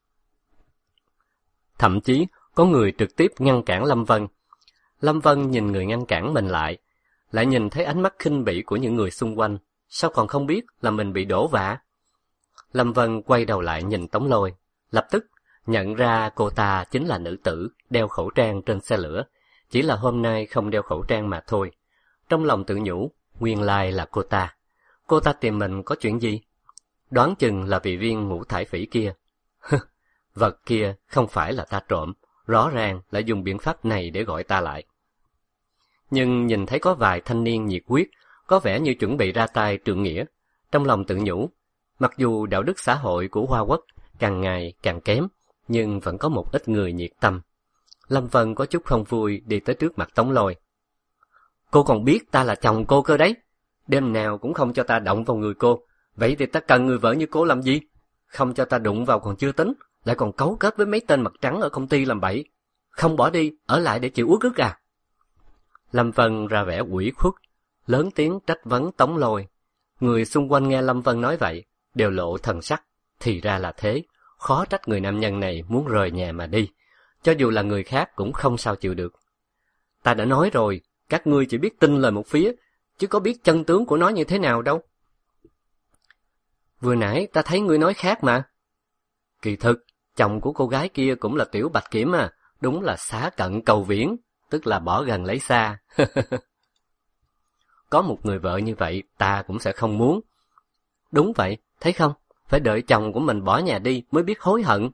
Thậm chí có người trực tiếp ngăn cản Lâm Vân. Lâm Vân nhìn người ngăn cản mình lại nhìn thấy ánh mắt khinh bỉ của những người xung quanh, sao còn không biết là mình bị đổ vạ. Lâm Vân quay đầu lại nhìn Tống Lôi, lập tức nhận ra cô ta chính là nữ tử đeo khẩu trang trên xe lửa, chỉ là hôm nay không đeo khẩu trang mà thôi. Trong lòng tự nhủ, nguyên lai là cô ta. Cô ta tìm mình có chuyện gì? đoán chừng là vì viên ngũ thải phỉ kia. Vật kia không phải là ta trộm, rõ ràng là dùng biện pháp này để gọi ta lại. Nhưng nhìn thấy có vài thanh niên nhiệt huyết, có vẻ như chuẩn bị ra tay trượng nghĩa, trong lòng tự nhủ, mặc dù đạo đức xã hội của Hoa Quốc càng ngày càng kém, nhưng vẫn có một ít người nhiệt tâm. Lâm Vân có chút không vui đi tới trước mặt Tống Lôi. Cô còn biết ta là chồng cô cơ đấy, đêm nào cũng không cho ta động vào người cô, vậy thì ta cần người vợ như cô làm gì? Không cho ta đụng vào còn chưa tính, lại còn cấu kết với mấy tên mặt trắng ở công ty làm bậy. Không bỏ đi, ở lại để chịu uất ức à? Lâm Vân ra vẻ ủy khuất, lớn tiếng trách vấn Tống Lôi. Người xung quanh nghe Lâm Vân nói vậy, đều lộ thần sắc. Thì ra là thế, khó trách người nam nhân này muốn rời nhà mà đi. Cho dù là người khác cũng không sao chịu được. Ta đã nói rồi, các ngươi chỉ biết tin lời một phía, chứ có biết chân tướng của nó như thế nào đâu. Vừa nãy ta thấy ngươi nói khác mà. Kỳ thực, chồng của cô gái kia cũng là Tiểu Bạch Kiểm à, đúng là xá cận cầu viễn, tức là bỏ gần lấy xa. Có một người vợ như vậy ta cũng sẽ không muốn. Đúng vậy, thấy không? Phải đợi chồng của mình bỏ nhà đi mới biết hối hận.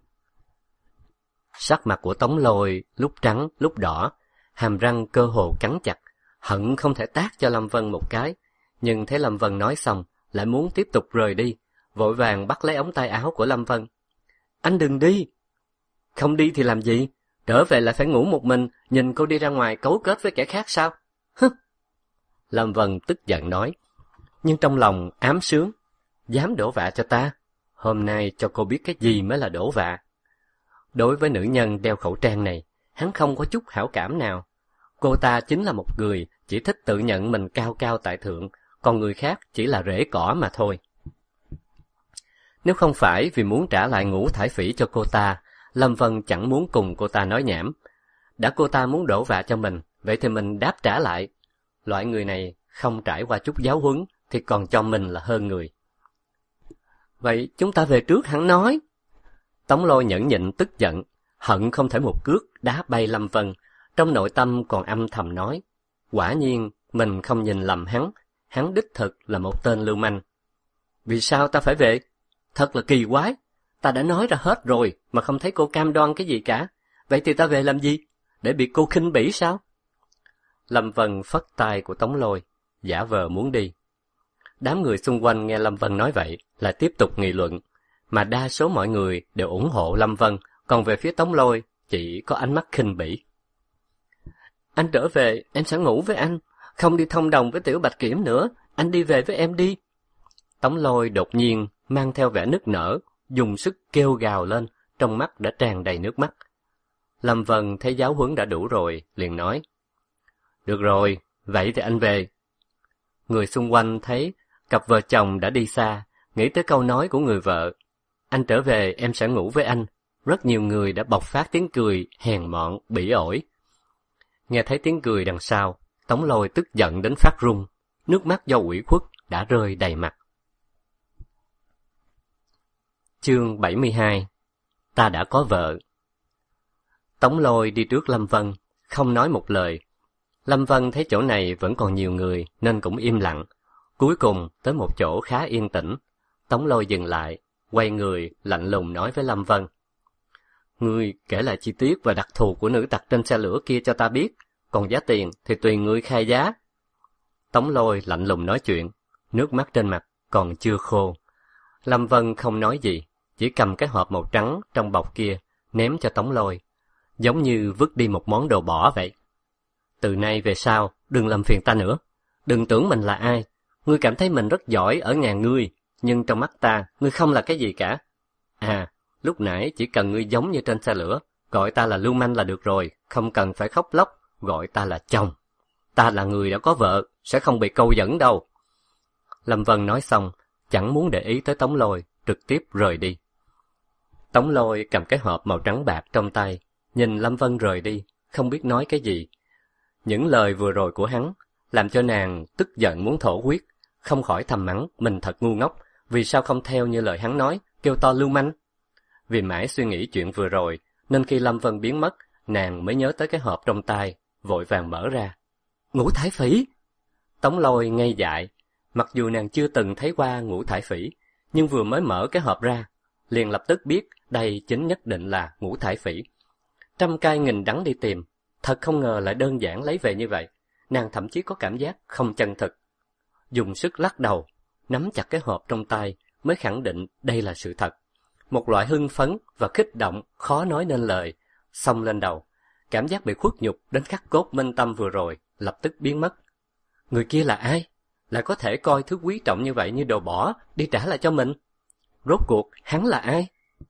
Sắc mặt của Tống Lôi lúc trắng lúc đỏ, hàm răng cơ hồ cắn chặt, hận không thể tát cho Lâm Vân một cái. Nhưng thấy Lâm Vân nói xong, lại muốn tiếp tục rời đi, vội vàng bắt lấy ống tay áo của Lâm Vân. Anh đừng đi. Không đi thì làm gì? Trở về lại phải ngủ một mình, nhìn cô đi ra ngoài cấu kết với kẻ khác sao? Hứ! Lâm Vân tức giận nói, nhưng trong lòng ám sướng. Dám đổ vạ cho ta? Hôm nay cho cô biết cái gì mới là đổ vạ. Đối với nữ nhân đeo khẩu trang này, hắn không có chút hảo cảm nào. Cô ta chính là một người chỉ thích tự nhận mình cao cao tại thượng, còn người khác chỉ là rễ cỏ mà thôi. Nếu không phải vì muốn trả lại ngũ thải phỉ cho cô ta, Lâm Vân chẳng muốn cùng cô ta nói nhảm. Đã cô ta muốn đổ vạ cho mình, vậy thì mình đáp trả lại. Loại người này không trải qua chút giáo huấn thì còn cho mình là hơn người. Vậy chúng ta về trước hắn nói. Tống Lôi nhẫn nhịn tức giận, hận không thể một cước đá bay Lâm Vân, trong nội tâm còn âm thầm nói, quả nhiên mình không nhìn lầm hắn đích thực là một tên lưu manh. Vì sao ta phải về? Thật là kỳ quái, ta đã nói ra hết rồi mà không thấy cô cam đoan cái gì cả, vậy thì ta về làm gì? Để bị cô khinh bỉ sao? Lâm Vân phất tay của Tống Lôi, giả vờ muốn đi. Đám người xung quanh nghe Lâm Vân nói vậy, lại tiếp tục nghị luận, mà đa số mọi người đều ủng hộ Lâm Vân, còn về phía Tống Lôi chỉ có ánh mắt khinh bỉ. Anh trở về, em sẽ ngủ với anh, không đi thông đồng với Tiểu Bạch Kiểm nữa, anh đi về với em đi. Tống Lôi đột nhiên mang theo vẻ nức nở, dùng sức kêu gào lên, trong mắt đã tràn đầy nước mắt. Lâm Vân thấy giáo huấn đã đủ rồi, liền nói, được rồi, vậy thì anh về. Người xung quanh thấy cặp vợ chồng đã đi xa, nghĩ tới câu nói của người vợ, anh trở về em sẽ ngủ với anh. Rất nhiều người đã bộc phát tiếng cười hèn mọn, bỉ ổi. Nghe thấy tiếng cười đằng sau, Tống Lôi tức giận đến phát run, nước mắt do ủy khuất đã rơi đầy mặt. Chương 72. Ta đã có vợ. Tống Lôi đi trước Lâm Vân, không nói một lời. Lâm Vân thấy chỗ này vẫn còn nhiều người nên cũng im lặng. Cuối cùng tới một chỗ khá yên tĩnh, Tống Lôi dừng lại, quay người lạnh lùng nói với Lâm Vân. Ngươi kể lại chi tiết và đặc thù của nữ tặc trên xe lửa kia cho ta biết, còn giá tiền thì tùy ngươi khai giá. Tống Lôi lạnh lùng nói chuyện, nước mắt trên mặt còn chưa khô. Lâm Vân không nói gì, chỉ cầm cái hộp màu trắng trong bọc kia ném cho Tống Lôi, giống như vứt đi một món đồ bỏ vậy. Từ nay về sau, đừng làm phiền ta nữa. Đừng tưởng mình là ai. Ngươi cảm thấy mình rất giỏi ở ngàn ngươi, nhưng trong mắt ta, ngươi không là cái gì cả. À, lúc nãy chỉ cần ngươi giống như trên xe lửa, gọi ta là lưu manh là được rồi, không cần phải khóc lóc, gọi ta là chồng. Ta là người đã có vợ, sẽ không bị câu dẫn đâu. Lâm Vân nói xong, chẳng muốn để ý tới Tống Lôi, trực tiếp rời đi. Tống Lôi cầm cái hộp màu trắng bạc trong tay, nhìn Lâm Vân rời đi, không biết nói cái gì. Những lời vừa rồi của hắn làm cho nàng tức giận muốn thổ huyết, không khỏi thầm mắng mình thật ngu ngốc, vì sao không theo như lời hắn nói, kêu to lưu manh. Vì mãi suy nghĩ chuyện vừa rồi, nên khi Lâm Vân biến mất, nàng mới nhớ tới cái hộp trong tay, vội vàng mở ra. Ngũ thải phỉ! Tống Lôi ngây dại, mặc dù nàng chưa từng thấy qua ngũ thải phỉ, nhưng vừa mới mở cái hộp ra, liền lập tức biết đây chính nhất định là ngũ thải phỉ. Trăm cay nghìn đắng đi tìm, thật không ngờ lại đơn giản lấy về như vậy. Nàng thậm chí có cảm giác không chân thực. Dùng sức lắc đầu, nắm chặt cái hộp trong tay mới khẳng định đây là sự thật. Một loại hưng phấn và kích động khó nói nên lời xông lên đầu. Cảm giác bị khuất nhục đến khắc cốt minh tâm vừa rồi lập tức biến mất. Người kia là ai? Lại có thể coi thứ quý trọng như vậy như đồ bỏ đi trả lại cho mình? Rốt cuộc hắn là ai?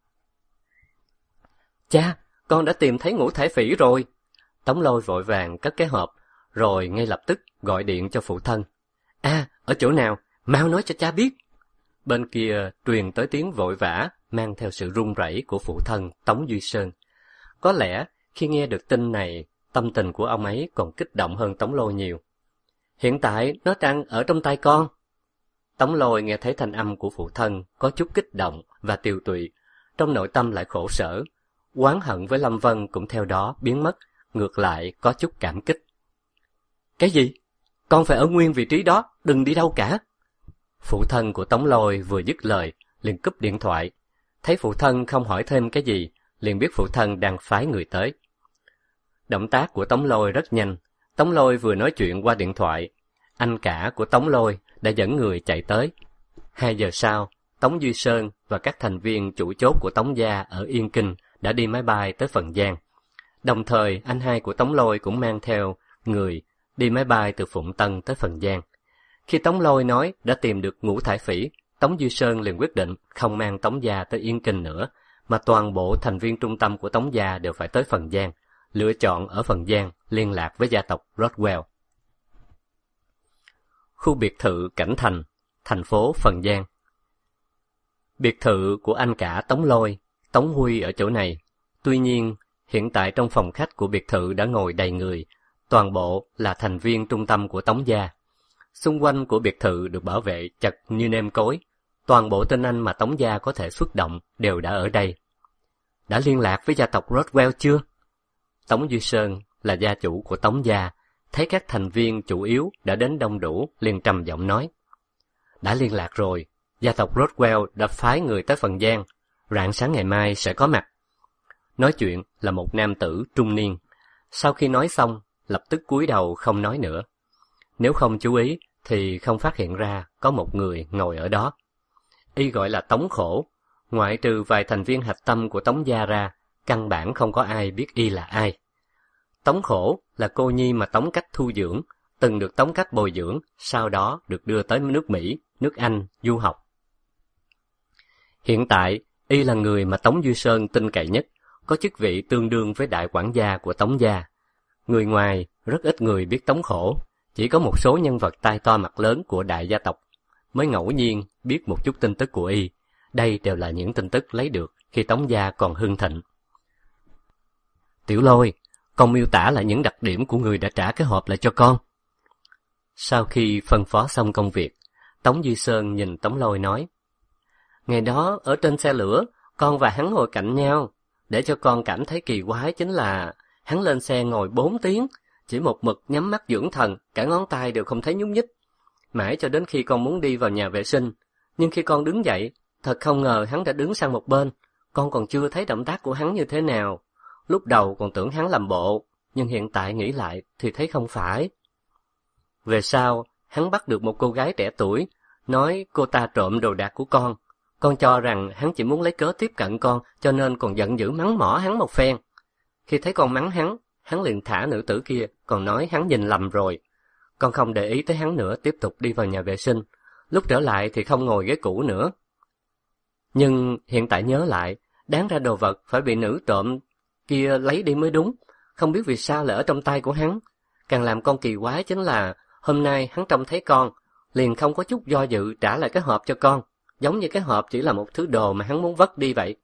Cha, con đã tìm thấy ngũ thải phỉ rồi. Tống Lôi vội vàng cất cái hộp, rồi ngay lập tức gọi điện cho phụ thân. Ở chỗ nào? Mau nói cho cha biết. Bên kia truyền tới tiếng vội vã, mang theo sự run rẩy của phụ thân Tống Duy Sơn. Có lẽ khi nghe được tin này, tâm tình của ông ấy còn kích động hơn Tống Lôi nhiều. Hiện tại nó đang ở trong tay con. Tống Lôi nghe thấy thanh âm của phụ thân có chút kích động và tiều tụy, trong nội tâm lại khổ sở. Oán hận với Lâm Vân cũng theo đó biến mất, ngược lại có chút cảm kích. Cái gì? Con phải ở nguyên vị trí đó, đừng đi đâu cả. Phụ thân của Tống Lôi vừa dứt lời, liền cúp điện thoại. Thấy phụ thân không hỏi thêm cái gì, liền biết phụ thân đang phái người tới. Động tác của Tống Lôi rất nhanh. Tống Lôi vừa nói chuyện qua điện thoại, anh cả của Tống Lôi đã dẫn người chạy tới. 2 giờ sau, Tống Duy Sơn và các thành viên chủ chốt của Tống gia ở Yên Kinh đã đi máy bay tới Phần Giang. Đồng thời, anh hai của Tống Lôi cũng mang theo người đi máy bay từ Phụng Tân tới Phần Giang. Khi Tống Lôi nói đã tìm được ngũ thải phỉ, Tống Duy Sơn liền quyết định không mang Tống gia tới Yên Kinh nữa, mà toàn bộ thành viên trung tâm của Tống gia đều phải tới Phần Giang, lựa chọn ở Phần Giang liên lạc với gia tộc Rothwell. Khu biệt thự Cảnh Thành, thành phố Phần Giang. Biệt thự của anh cả Tống Lôi, Tống Huy ở chỗ này. Tuy nhiên, hiện tại trong phòng khách của biệt thự đã ngồi đầy người, toàn bộ là thành viên trung tâm của Tống gia. Xung quanh của biệt thự được bảo vệ chặt như nêm cối. Toàn bộ tên anh mà Tống gia có thể xuất động đều đã ở đây. Đã liên lạc với gia tộc Rothwell chưa? Tống Duy Sơn là gia chủ của Tống gia, thấy các thành viên chủ yếu đã đến đông đủ, liền trầm giọng nói. Đã liên lạc rồi, gia tộc Rothwell đã phái người tới Phần Giang, rạng sáng ngày mai sẽ có mặt. Nói chuyện là một nam tử trung niên. Sau khi nói xong, lập tức cúi đầu không nói nữa. Nếu không chú ý thì không phát hiện ra có một người ngồi ở đó. Y gọi là Tống Khổ, ngoại trừ vài thành viên hạch tâm của Tống gia ra, căn bản không có ai biết y là ai. Tống Khổ là cô nhi mà Tống Cách thu dưỡng, từng được Tống Cách bồi dưỡng, sau đó được đưa tới nước Mỹ, nước Anh du học. Hiện tại, y là người mà Tống Duy Sơn tin cậy nhất, có chức vị tương đương với đại quản gia của Tống gia. Người ngoài, rất ít người biết Tống Khổ, chỉ có một số nhân vật tai to mặt lớn của đại gia tộc mới ngẫu nhiên biết một chút tin tức của y. Đây đều là những tin tức lấy được khi Tống gia còn hưng thịnh. Tiểu Lôi, con miêu tả lại những đặc điểm của người đã trả cái hộp lại cho con. Sau khi phân phó xong công việc, Tống Duy Sơn nhìn Tống Lôi nói. Ngày đó, ở trên xe lửa, con và hắn ngồi cạnh nhau. Để cho con cảm thấy kỳ quái chính là hắn lên xe ngồi 4 tiếng, chỉ một mực nhắm mắt dưỡng thần, cả ngón tay đều không thấy nhúc nhích. Mãi cho đến khi con muốn đi vào nhà vệ sinh, nhưng khi con đứng dậy, thật không ngờ hắn đã đứng sang một bên, con còn chưa thấy động tác của hắn như thế nào. Lúc đầu còn tưởng hắn làm bộ, nhưng hiện tại nghĩ lại thì thấy không phải. Về sau, hắn bắt được một cô gái trẻ tuổi, nói cô ta trộm đồ đạc của con. Con cho rằng hắn chỉ muốn lấy cớ tiếp cận con, cho nên còn giận dữ mắng mỏ hắn một phen. Khi thấy con mắng hắn liền thả nữ tử kia, còn nói hắn nhìn lầm rồi. Con không để ý tới hắn nữa, tiếp tục đi vào nhà vệ sinh. Lúc trở lại thì không ngồi ghế cũ nữa. Nhưng hiện tại nhớ lại, đáng ra đồ vật phải bị nữ trộm kia lấy đi mới đúng. Không biết vì sao lại ở trong tay của hắn. Càng làm con kỳ quái chính là hôm nay hắn trông thấy con, liền không có chút do dự trả lại cái hộp cho con. Giống như cái hộp chỉ là một thứ đồ mà hắn muốn vất đi vậy.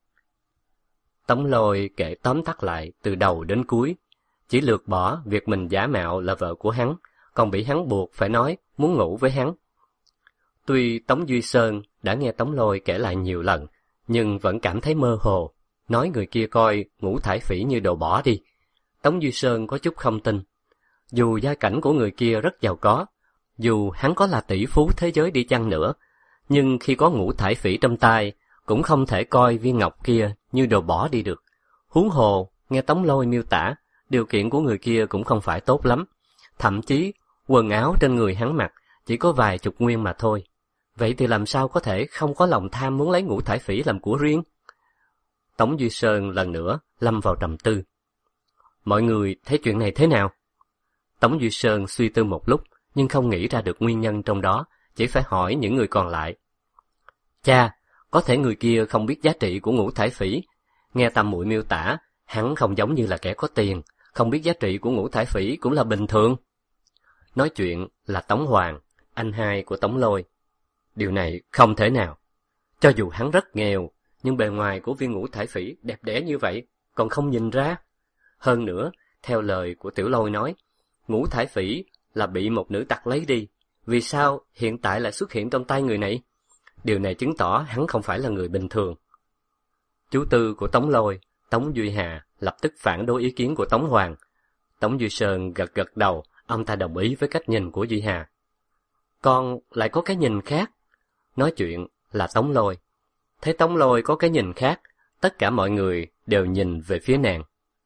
Tống Lôi kể tóm tắt lại từ đầu đến cuối, chỉ lược bỏ việc mình giả mạo là vợ của hắn, còn bị hắn buộc phải nói muốn ngủ với hắn. Tuy Tống Duy Sơn đã nghe Tống Lôi kể lại nhiều lần, nhưng vẫn cảm thấy mơ hồ, nói người kia coi ngũ thải phỉ như đồ bỏ đi. Tống Duy Sơn có chút không tin. Dù gia cảnh của người kia rất giàu có, dù hắn có là tỷ phú thế giới đi chăng nữa, Nhưng khi có Ngũ Thải Phỉ trong tay, cũng không thể coi viên ngọc kia như đồ bỏ đi được. Huống hồ, nghe Tống Lôi miêu tả, điều kiện của người kia cũng không phải tốt lắm. Thậm chí, quần áo trên người hắn mặc chỉ có vài chục nguyên mà thôi. Vậy thì làm sao có thể không có lòng tham muốn lấy Ngũ Thải Phỉ làm của riêng? Tống Duy Sơn lần nữa lâm vào trầm tư. Mọi người thấy chuyện này thế nào? Tống Duy Sơn suy tư một lúc, nhưng không nghĩ ra được nguyên nhân trong đó, chỉ phải hỏi những người còn lại. Cha, có thể người kia không biết giá trị của Ngũ Thải Phỉ. Nghe Tam muội miêu tả, hắn không giống như là kẻ có tiền, không biết giá trị của Ngũ Thải Phỉ cũng là bình thường. Nói chuyện là Tống Hoàng, anh hai của Tống Lôi. Điều này không thể nào. Cho dù hắn rất nghèo, nhưng bề ngoài của viên Ngũ Thải Phỉ đẹp đẽ như vậy, còn không nhìn ra. Hơn nữa, theo lời của Tiểu Lôi nói, Ngũ Thải Phỉ là bị một nữ tặc lấy đi. Vì sao hiện tại lại xuất hiện trong tay người này? Điều này chứng tỏ hắn không phải là người bình thường. Chú tư của Tống Lôi, Tống Duy Hà lập tức phản đối ý kiến của Tống Hoàng. Tống Duy Sơn gật gật đầu, ông ta đồng ý với cách nhìn của Duy Hà. Con lại có cái nhìn khác. Nói chuyện là Tống Lôi. Thấy Tống Lôi có cái nhìn khác, tất cả mọi người đều nhìn về phía nàng.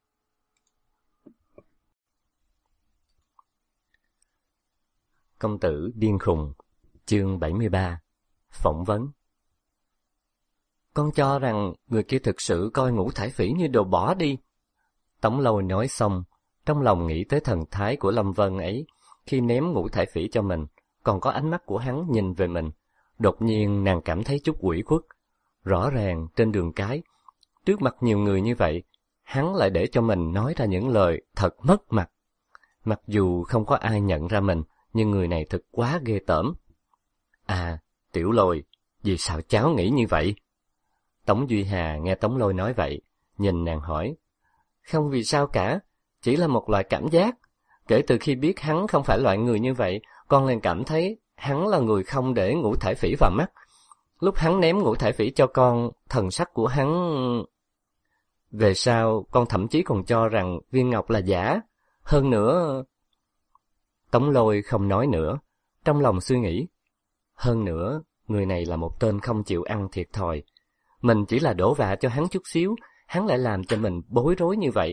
Công tử điên khùng, chương 73, phỏng vấn. Con cho rằng người kia thực sự coi Ngũ Thải Phỉ như đồ bỏ đi. Tống Lôi nói xong, trong lòng nghĩ tới thần thái của Lâm Vân ấy khi ném Ngũ Thải Phỉ cho mình, còn có ánh mắt của hắn nhìn về mình. Đột nhiên nàng cảm thấy chút ủy khuất. Rõ ràng trên đường cái, trước mặt nhiều người như vậy, hắn lại để cho mình nói ra những lời thật mất mặt. Mặc dù không có ai nhận ra mình, nhưng người này thật quá ghê tởm. À, Tiểu Lôi, vì sao cháu nghĩ như vậy? Tống Duy Hà nghe Tống Lôi nói vậy, nhìn nàng hỏi. Không vì sao cả, chỉ là một loại cảm giác. Kể từ khi biết hắn không phải loại người như vậy, con liền cảm thấy hắn là người không để Ngũ Thải Phỉ vào mắt. Lúc hắn ném Ngũ Thải Phỉ cho con, thần sắc của hắn... Về sau, con thậm chí còn cho rằng viên ngọc là giả. Hơn nữa... Tống Lôi không nói nữa, trong lòng suy nghĩ. Hơn nữa, người này là một tên không chịu ăn thiệt thòi. Mình chỉ là đổ vạ cho hắn chút xíu, hắn lại làm cho mình bối rối như vậy.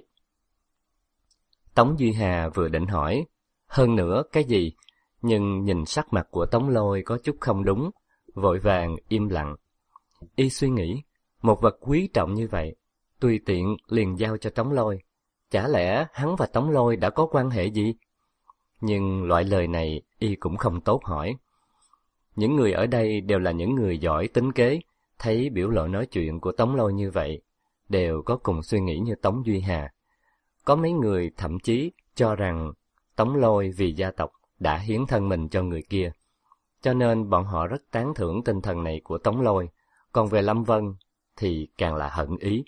Tống Duy Hà vừa định hỏi, hơn nữa cái gì, nhưng nhìn sắc mặt của Tống Lôi có chút không đúng, vội vàng im lặng. Y suy nghĩ, một vật quý trọng như vậy, tùy tiện liền giao cho Tống Lôi. Chả lẽ hắn và Tống Lôi đã có quan hệ gì? Nhưng loại lời này Y cũng không tốt hỏi. Những người ở đây đều là những người giỏi tính kế, thấy biểu lộ nói chuyện của Tống Lôi như vậy, đều có cùng suy nghĩ như Tống Duy Hà. Có mấy người thậm chí cho rằng Tống Lôi vì gia tộc đã hiến thân mình cho người kia, cho nên bọn họ rất tán thưởng tinh thần này của Tống Lôi. Còn về Lâm Vân thì càng là hận ý.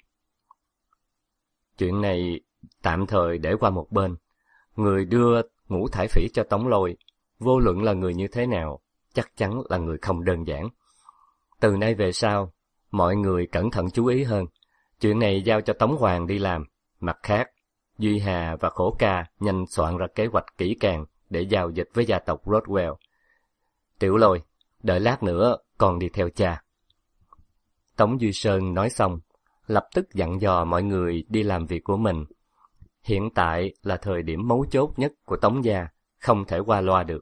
Chuyện này tạm thời để qua một bên. Người đưa Ngũ Thải Phỉ cho Tống Lôi, vô luận là người như thế nào, chắc chắn là người không đơn giản. Từ nay về sau, mọi người cẩn thận chú ý hơn. Chuyện này giao cho Tống Hoàng đi làm. Mặt khác, Duy Hà và Khổ Ca nhanh soạn ra kế hoạch kỹ càng để giao dịch với gia tộc Rothwell. Tiểu Lôi, đợi lát nữa con đi theo cha. Tống Duy Sơn nói xong, lập tức dặn dò mọi người đi làm việc của mình. Hiện tại là thời điểm mấu chốt nhất của Tống gia, không thể qua loa được.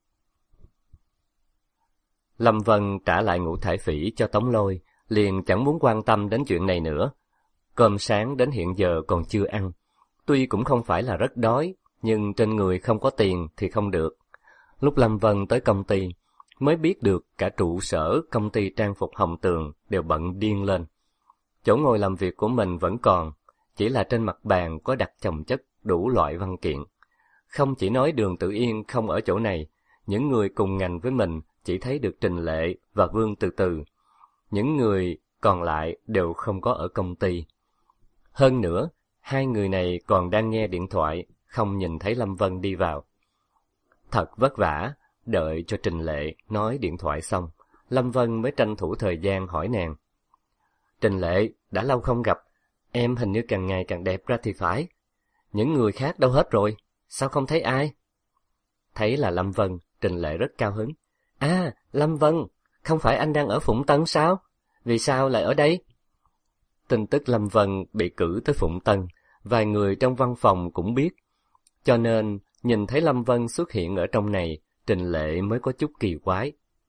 Lâm Vân trả lại Ngũ Thải Phỉ cho Tống Lôi, liền chẳng muốn quan tâm đến chuyện này nữa. Cơm sáng đến hiện giờ còn chưa ăn. Tuy cũng không phải là rất đói, nhưng trên người không có tiền thì không được. Lúc Lâm Vân tới công ty, mới biết được cả trụ sở công ty trang phục Hồng Tường đều bận điên lên. Chỗ ngồi làm việc của mình vẫn còn, chỉ là trên mặt bàn có đặt chồng chất đủ loại văn kiện. Không chỉ nói Đường Tử Yên không ở chỗ này, những người cùng ngành với mình chỉ thấy được Trình Lệ và Vương Từ Từ. Những người còn lại đều không có ở công ty. Hơn nữa, hai người này còn đang nghe điện thoại, không nhìn thấy Lâm Vân đi vào. Thật vất vả, đợi cho Trình Lệ nói điện thoại xong, Lâm Vân mới tranh thủ thời gian hỏi nàng. Trình Lệ, đã lâu không gặp, em hình như càng ngày càng đẹp ra thì phải. Những người khác đâu hết rồi, sao không thấy ai? Thấy là Lâm Vân, Trình Lệ rất cao hứng. À, Lâm Vân, không phải anh đang ở Phụng Tân sao? Vì sao lại ở đây? Tin tức Lâm Vân bị cử tới Phụng Tân, vài người trong văn phòng cũng biết. Cho nên, nhìn thấy Lâm Vân xuất hiện ở trong này, Trình Lệ mới có chút kỳ quái.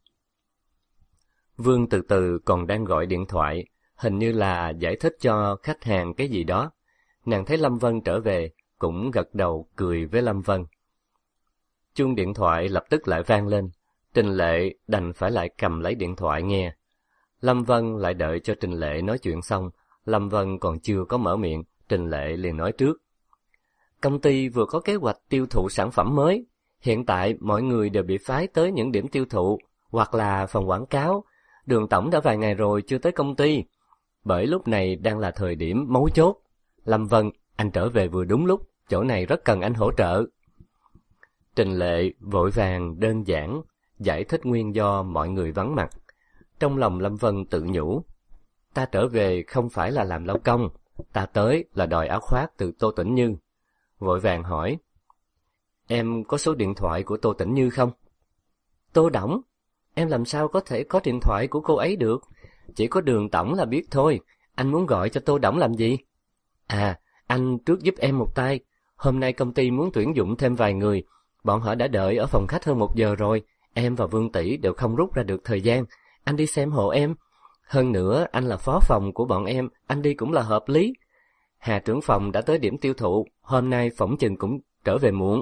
Vương từ từ còn đang gọi điện thoại, hình như là giải thích cho khách hàng cái gì đó. Nàng thấy Lâm Vân trở về, cũng gật đầu cười với Lâm Vân. Chuông điện thoại lập tức lại vang lên, Trình Lệ đành phải lại cầm lấy điện thoại nghe. Lâm Vân lại đợi cho Trình Lệ nói chuyện xong, Lâm Vân còn chưa có mở miệng, Trình Lệ liền nói trước. Công ty vừa có kế hoạch tiêu thụ sản phẩm mới, hiện tại mọi người đều bị phái tới những điểm tiêu thụ, hoặc là phòng quảng cáo. Đường tổng đã vài ngày rồi chưa tới công ty, bởi lúc này đang là thời điểm mấu chốt. Lâm Vân, anh trở về vừa đúng lúc, chỗ này rất cần anh hỗ trợ. Trình Lệ vội vàng đơn giản giải thích nguyên do mọi người vắng mặt. Trong lòng Lâm Vân tự nhủ, ta trở về không phải là làm lao công, ta tới là đòi áo khoác từ Tô Tĩnh Như. Vội vàng hỏi, em có số điện thoại của Tô Tĩnh Như không? Tô Đổng? Em làm sao có thể có điện thoại của cô ấy được? Chỉ có Đường tổng là biết thôi, anh muốn gọi cho Tô Đổng làm gì? À, anh trước giúp em một tay, hôm nay công ty muốn tuyển dụng thêm vài người, bọn họ đã đợi ở phòng khách hơn 1 giờ rồi, em và Vương tỷ đều không rút ra được thời gian, anh đi xem hộ em. Hơn nữa, anh là phó phòng của bọn em, anh đi cũng là hợp lý. Hà trưởng phòng đã tới điểm tiêu thụ, hôm nay phỏng chừng cũng trở về muộn.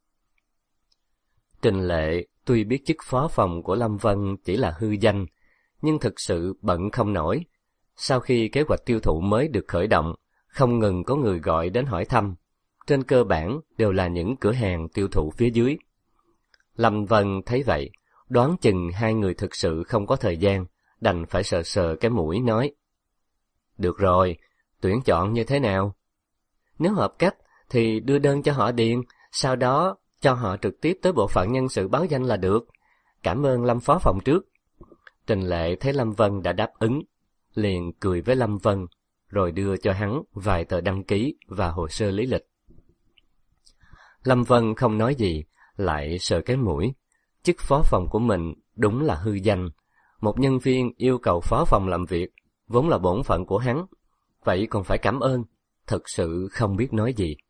Trình Lệ tuy biết chức phó phòng của Lâm Vân chỉ là hư danh, nhưng thực sự bận không nổi. Sau khi kế hoạch tiêu thụ mới được khởi động, không ngừng có người gọi đến hỏi thăm. Trên cơ bản đều là những cửa hàng tiêu thụ phía dưới. Lâm Vân thấy vậy, đoán chừng hai người thực sự không có thời gian, đành phải sờ sờ cái mũi nói. Được rồi, tuyển chọn như thế nào? Nếu hợp cách thì đưa đơn cho họ điền, sau đó cho họ trực tiếp tới bộ phận nhân sự báo danh là được. Cảm ơn Lâm phó phòng trước. Trình Lệ thấy Lâm Vân đã đáp ứng, liền cười với Lâm Vân, rồi đưa cho hắn vài tờ đăng ký và hồ sơ lý lịch. Lâm Vân không nói gì, lại sờ cái mũi. Chức phó phòng của mình đúng là hư danh. Một nhân viên yêu cầu phó phòng làm việc, vốn là bổn phận của hắn. Vậy còn phải cảm ơn, thật sự không biết nói gì.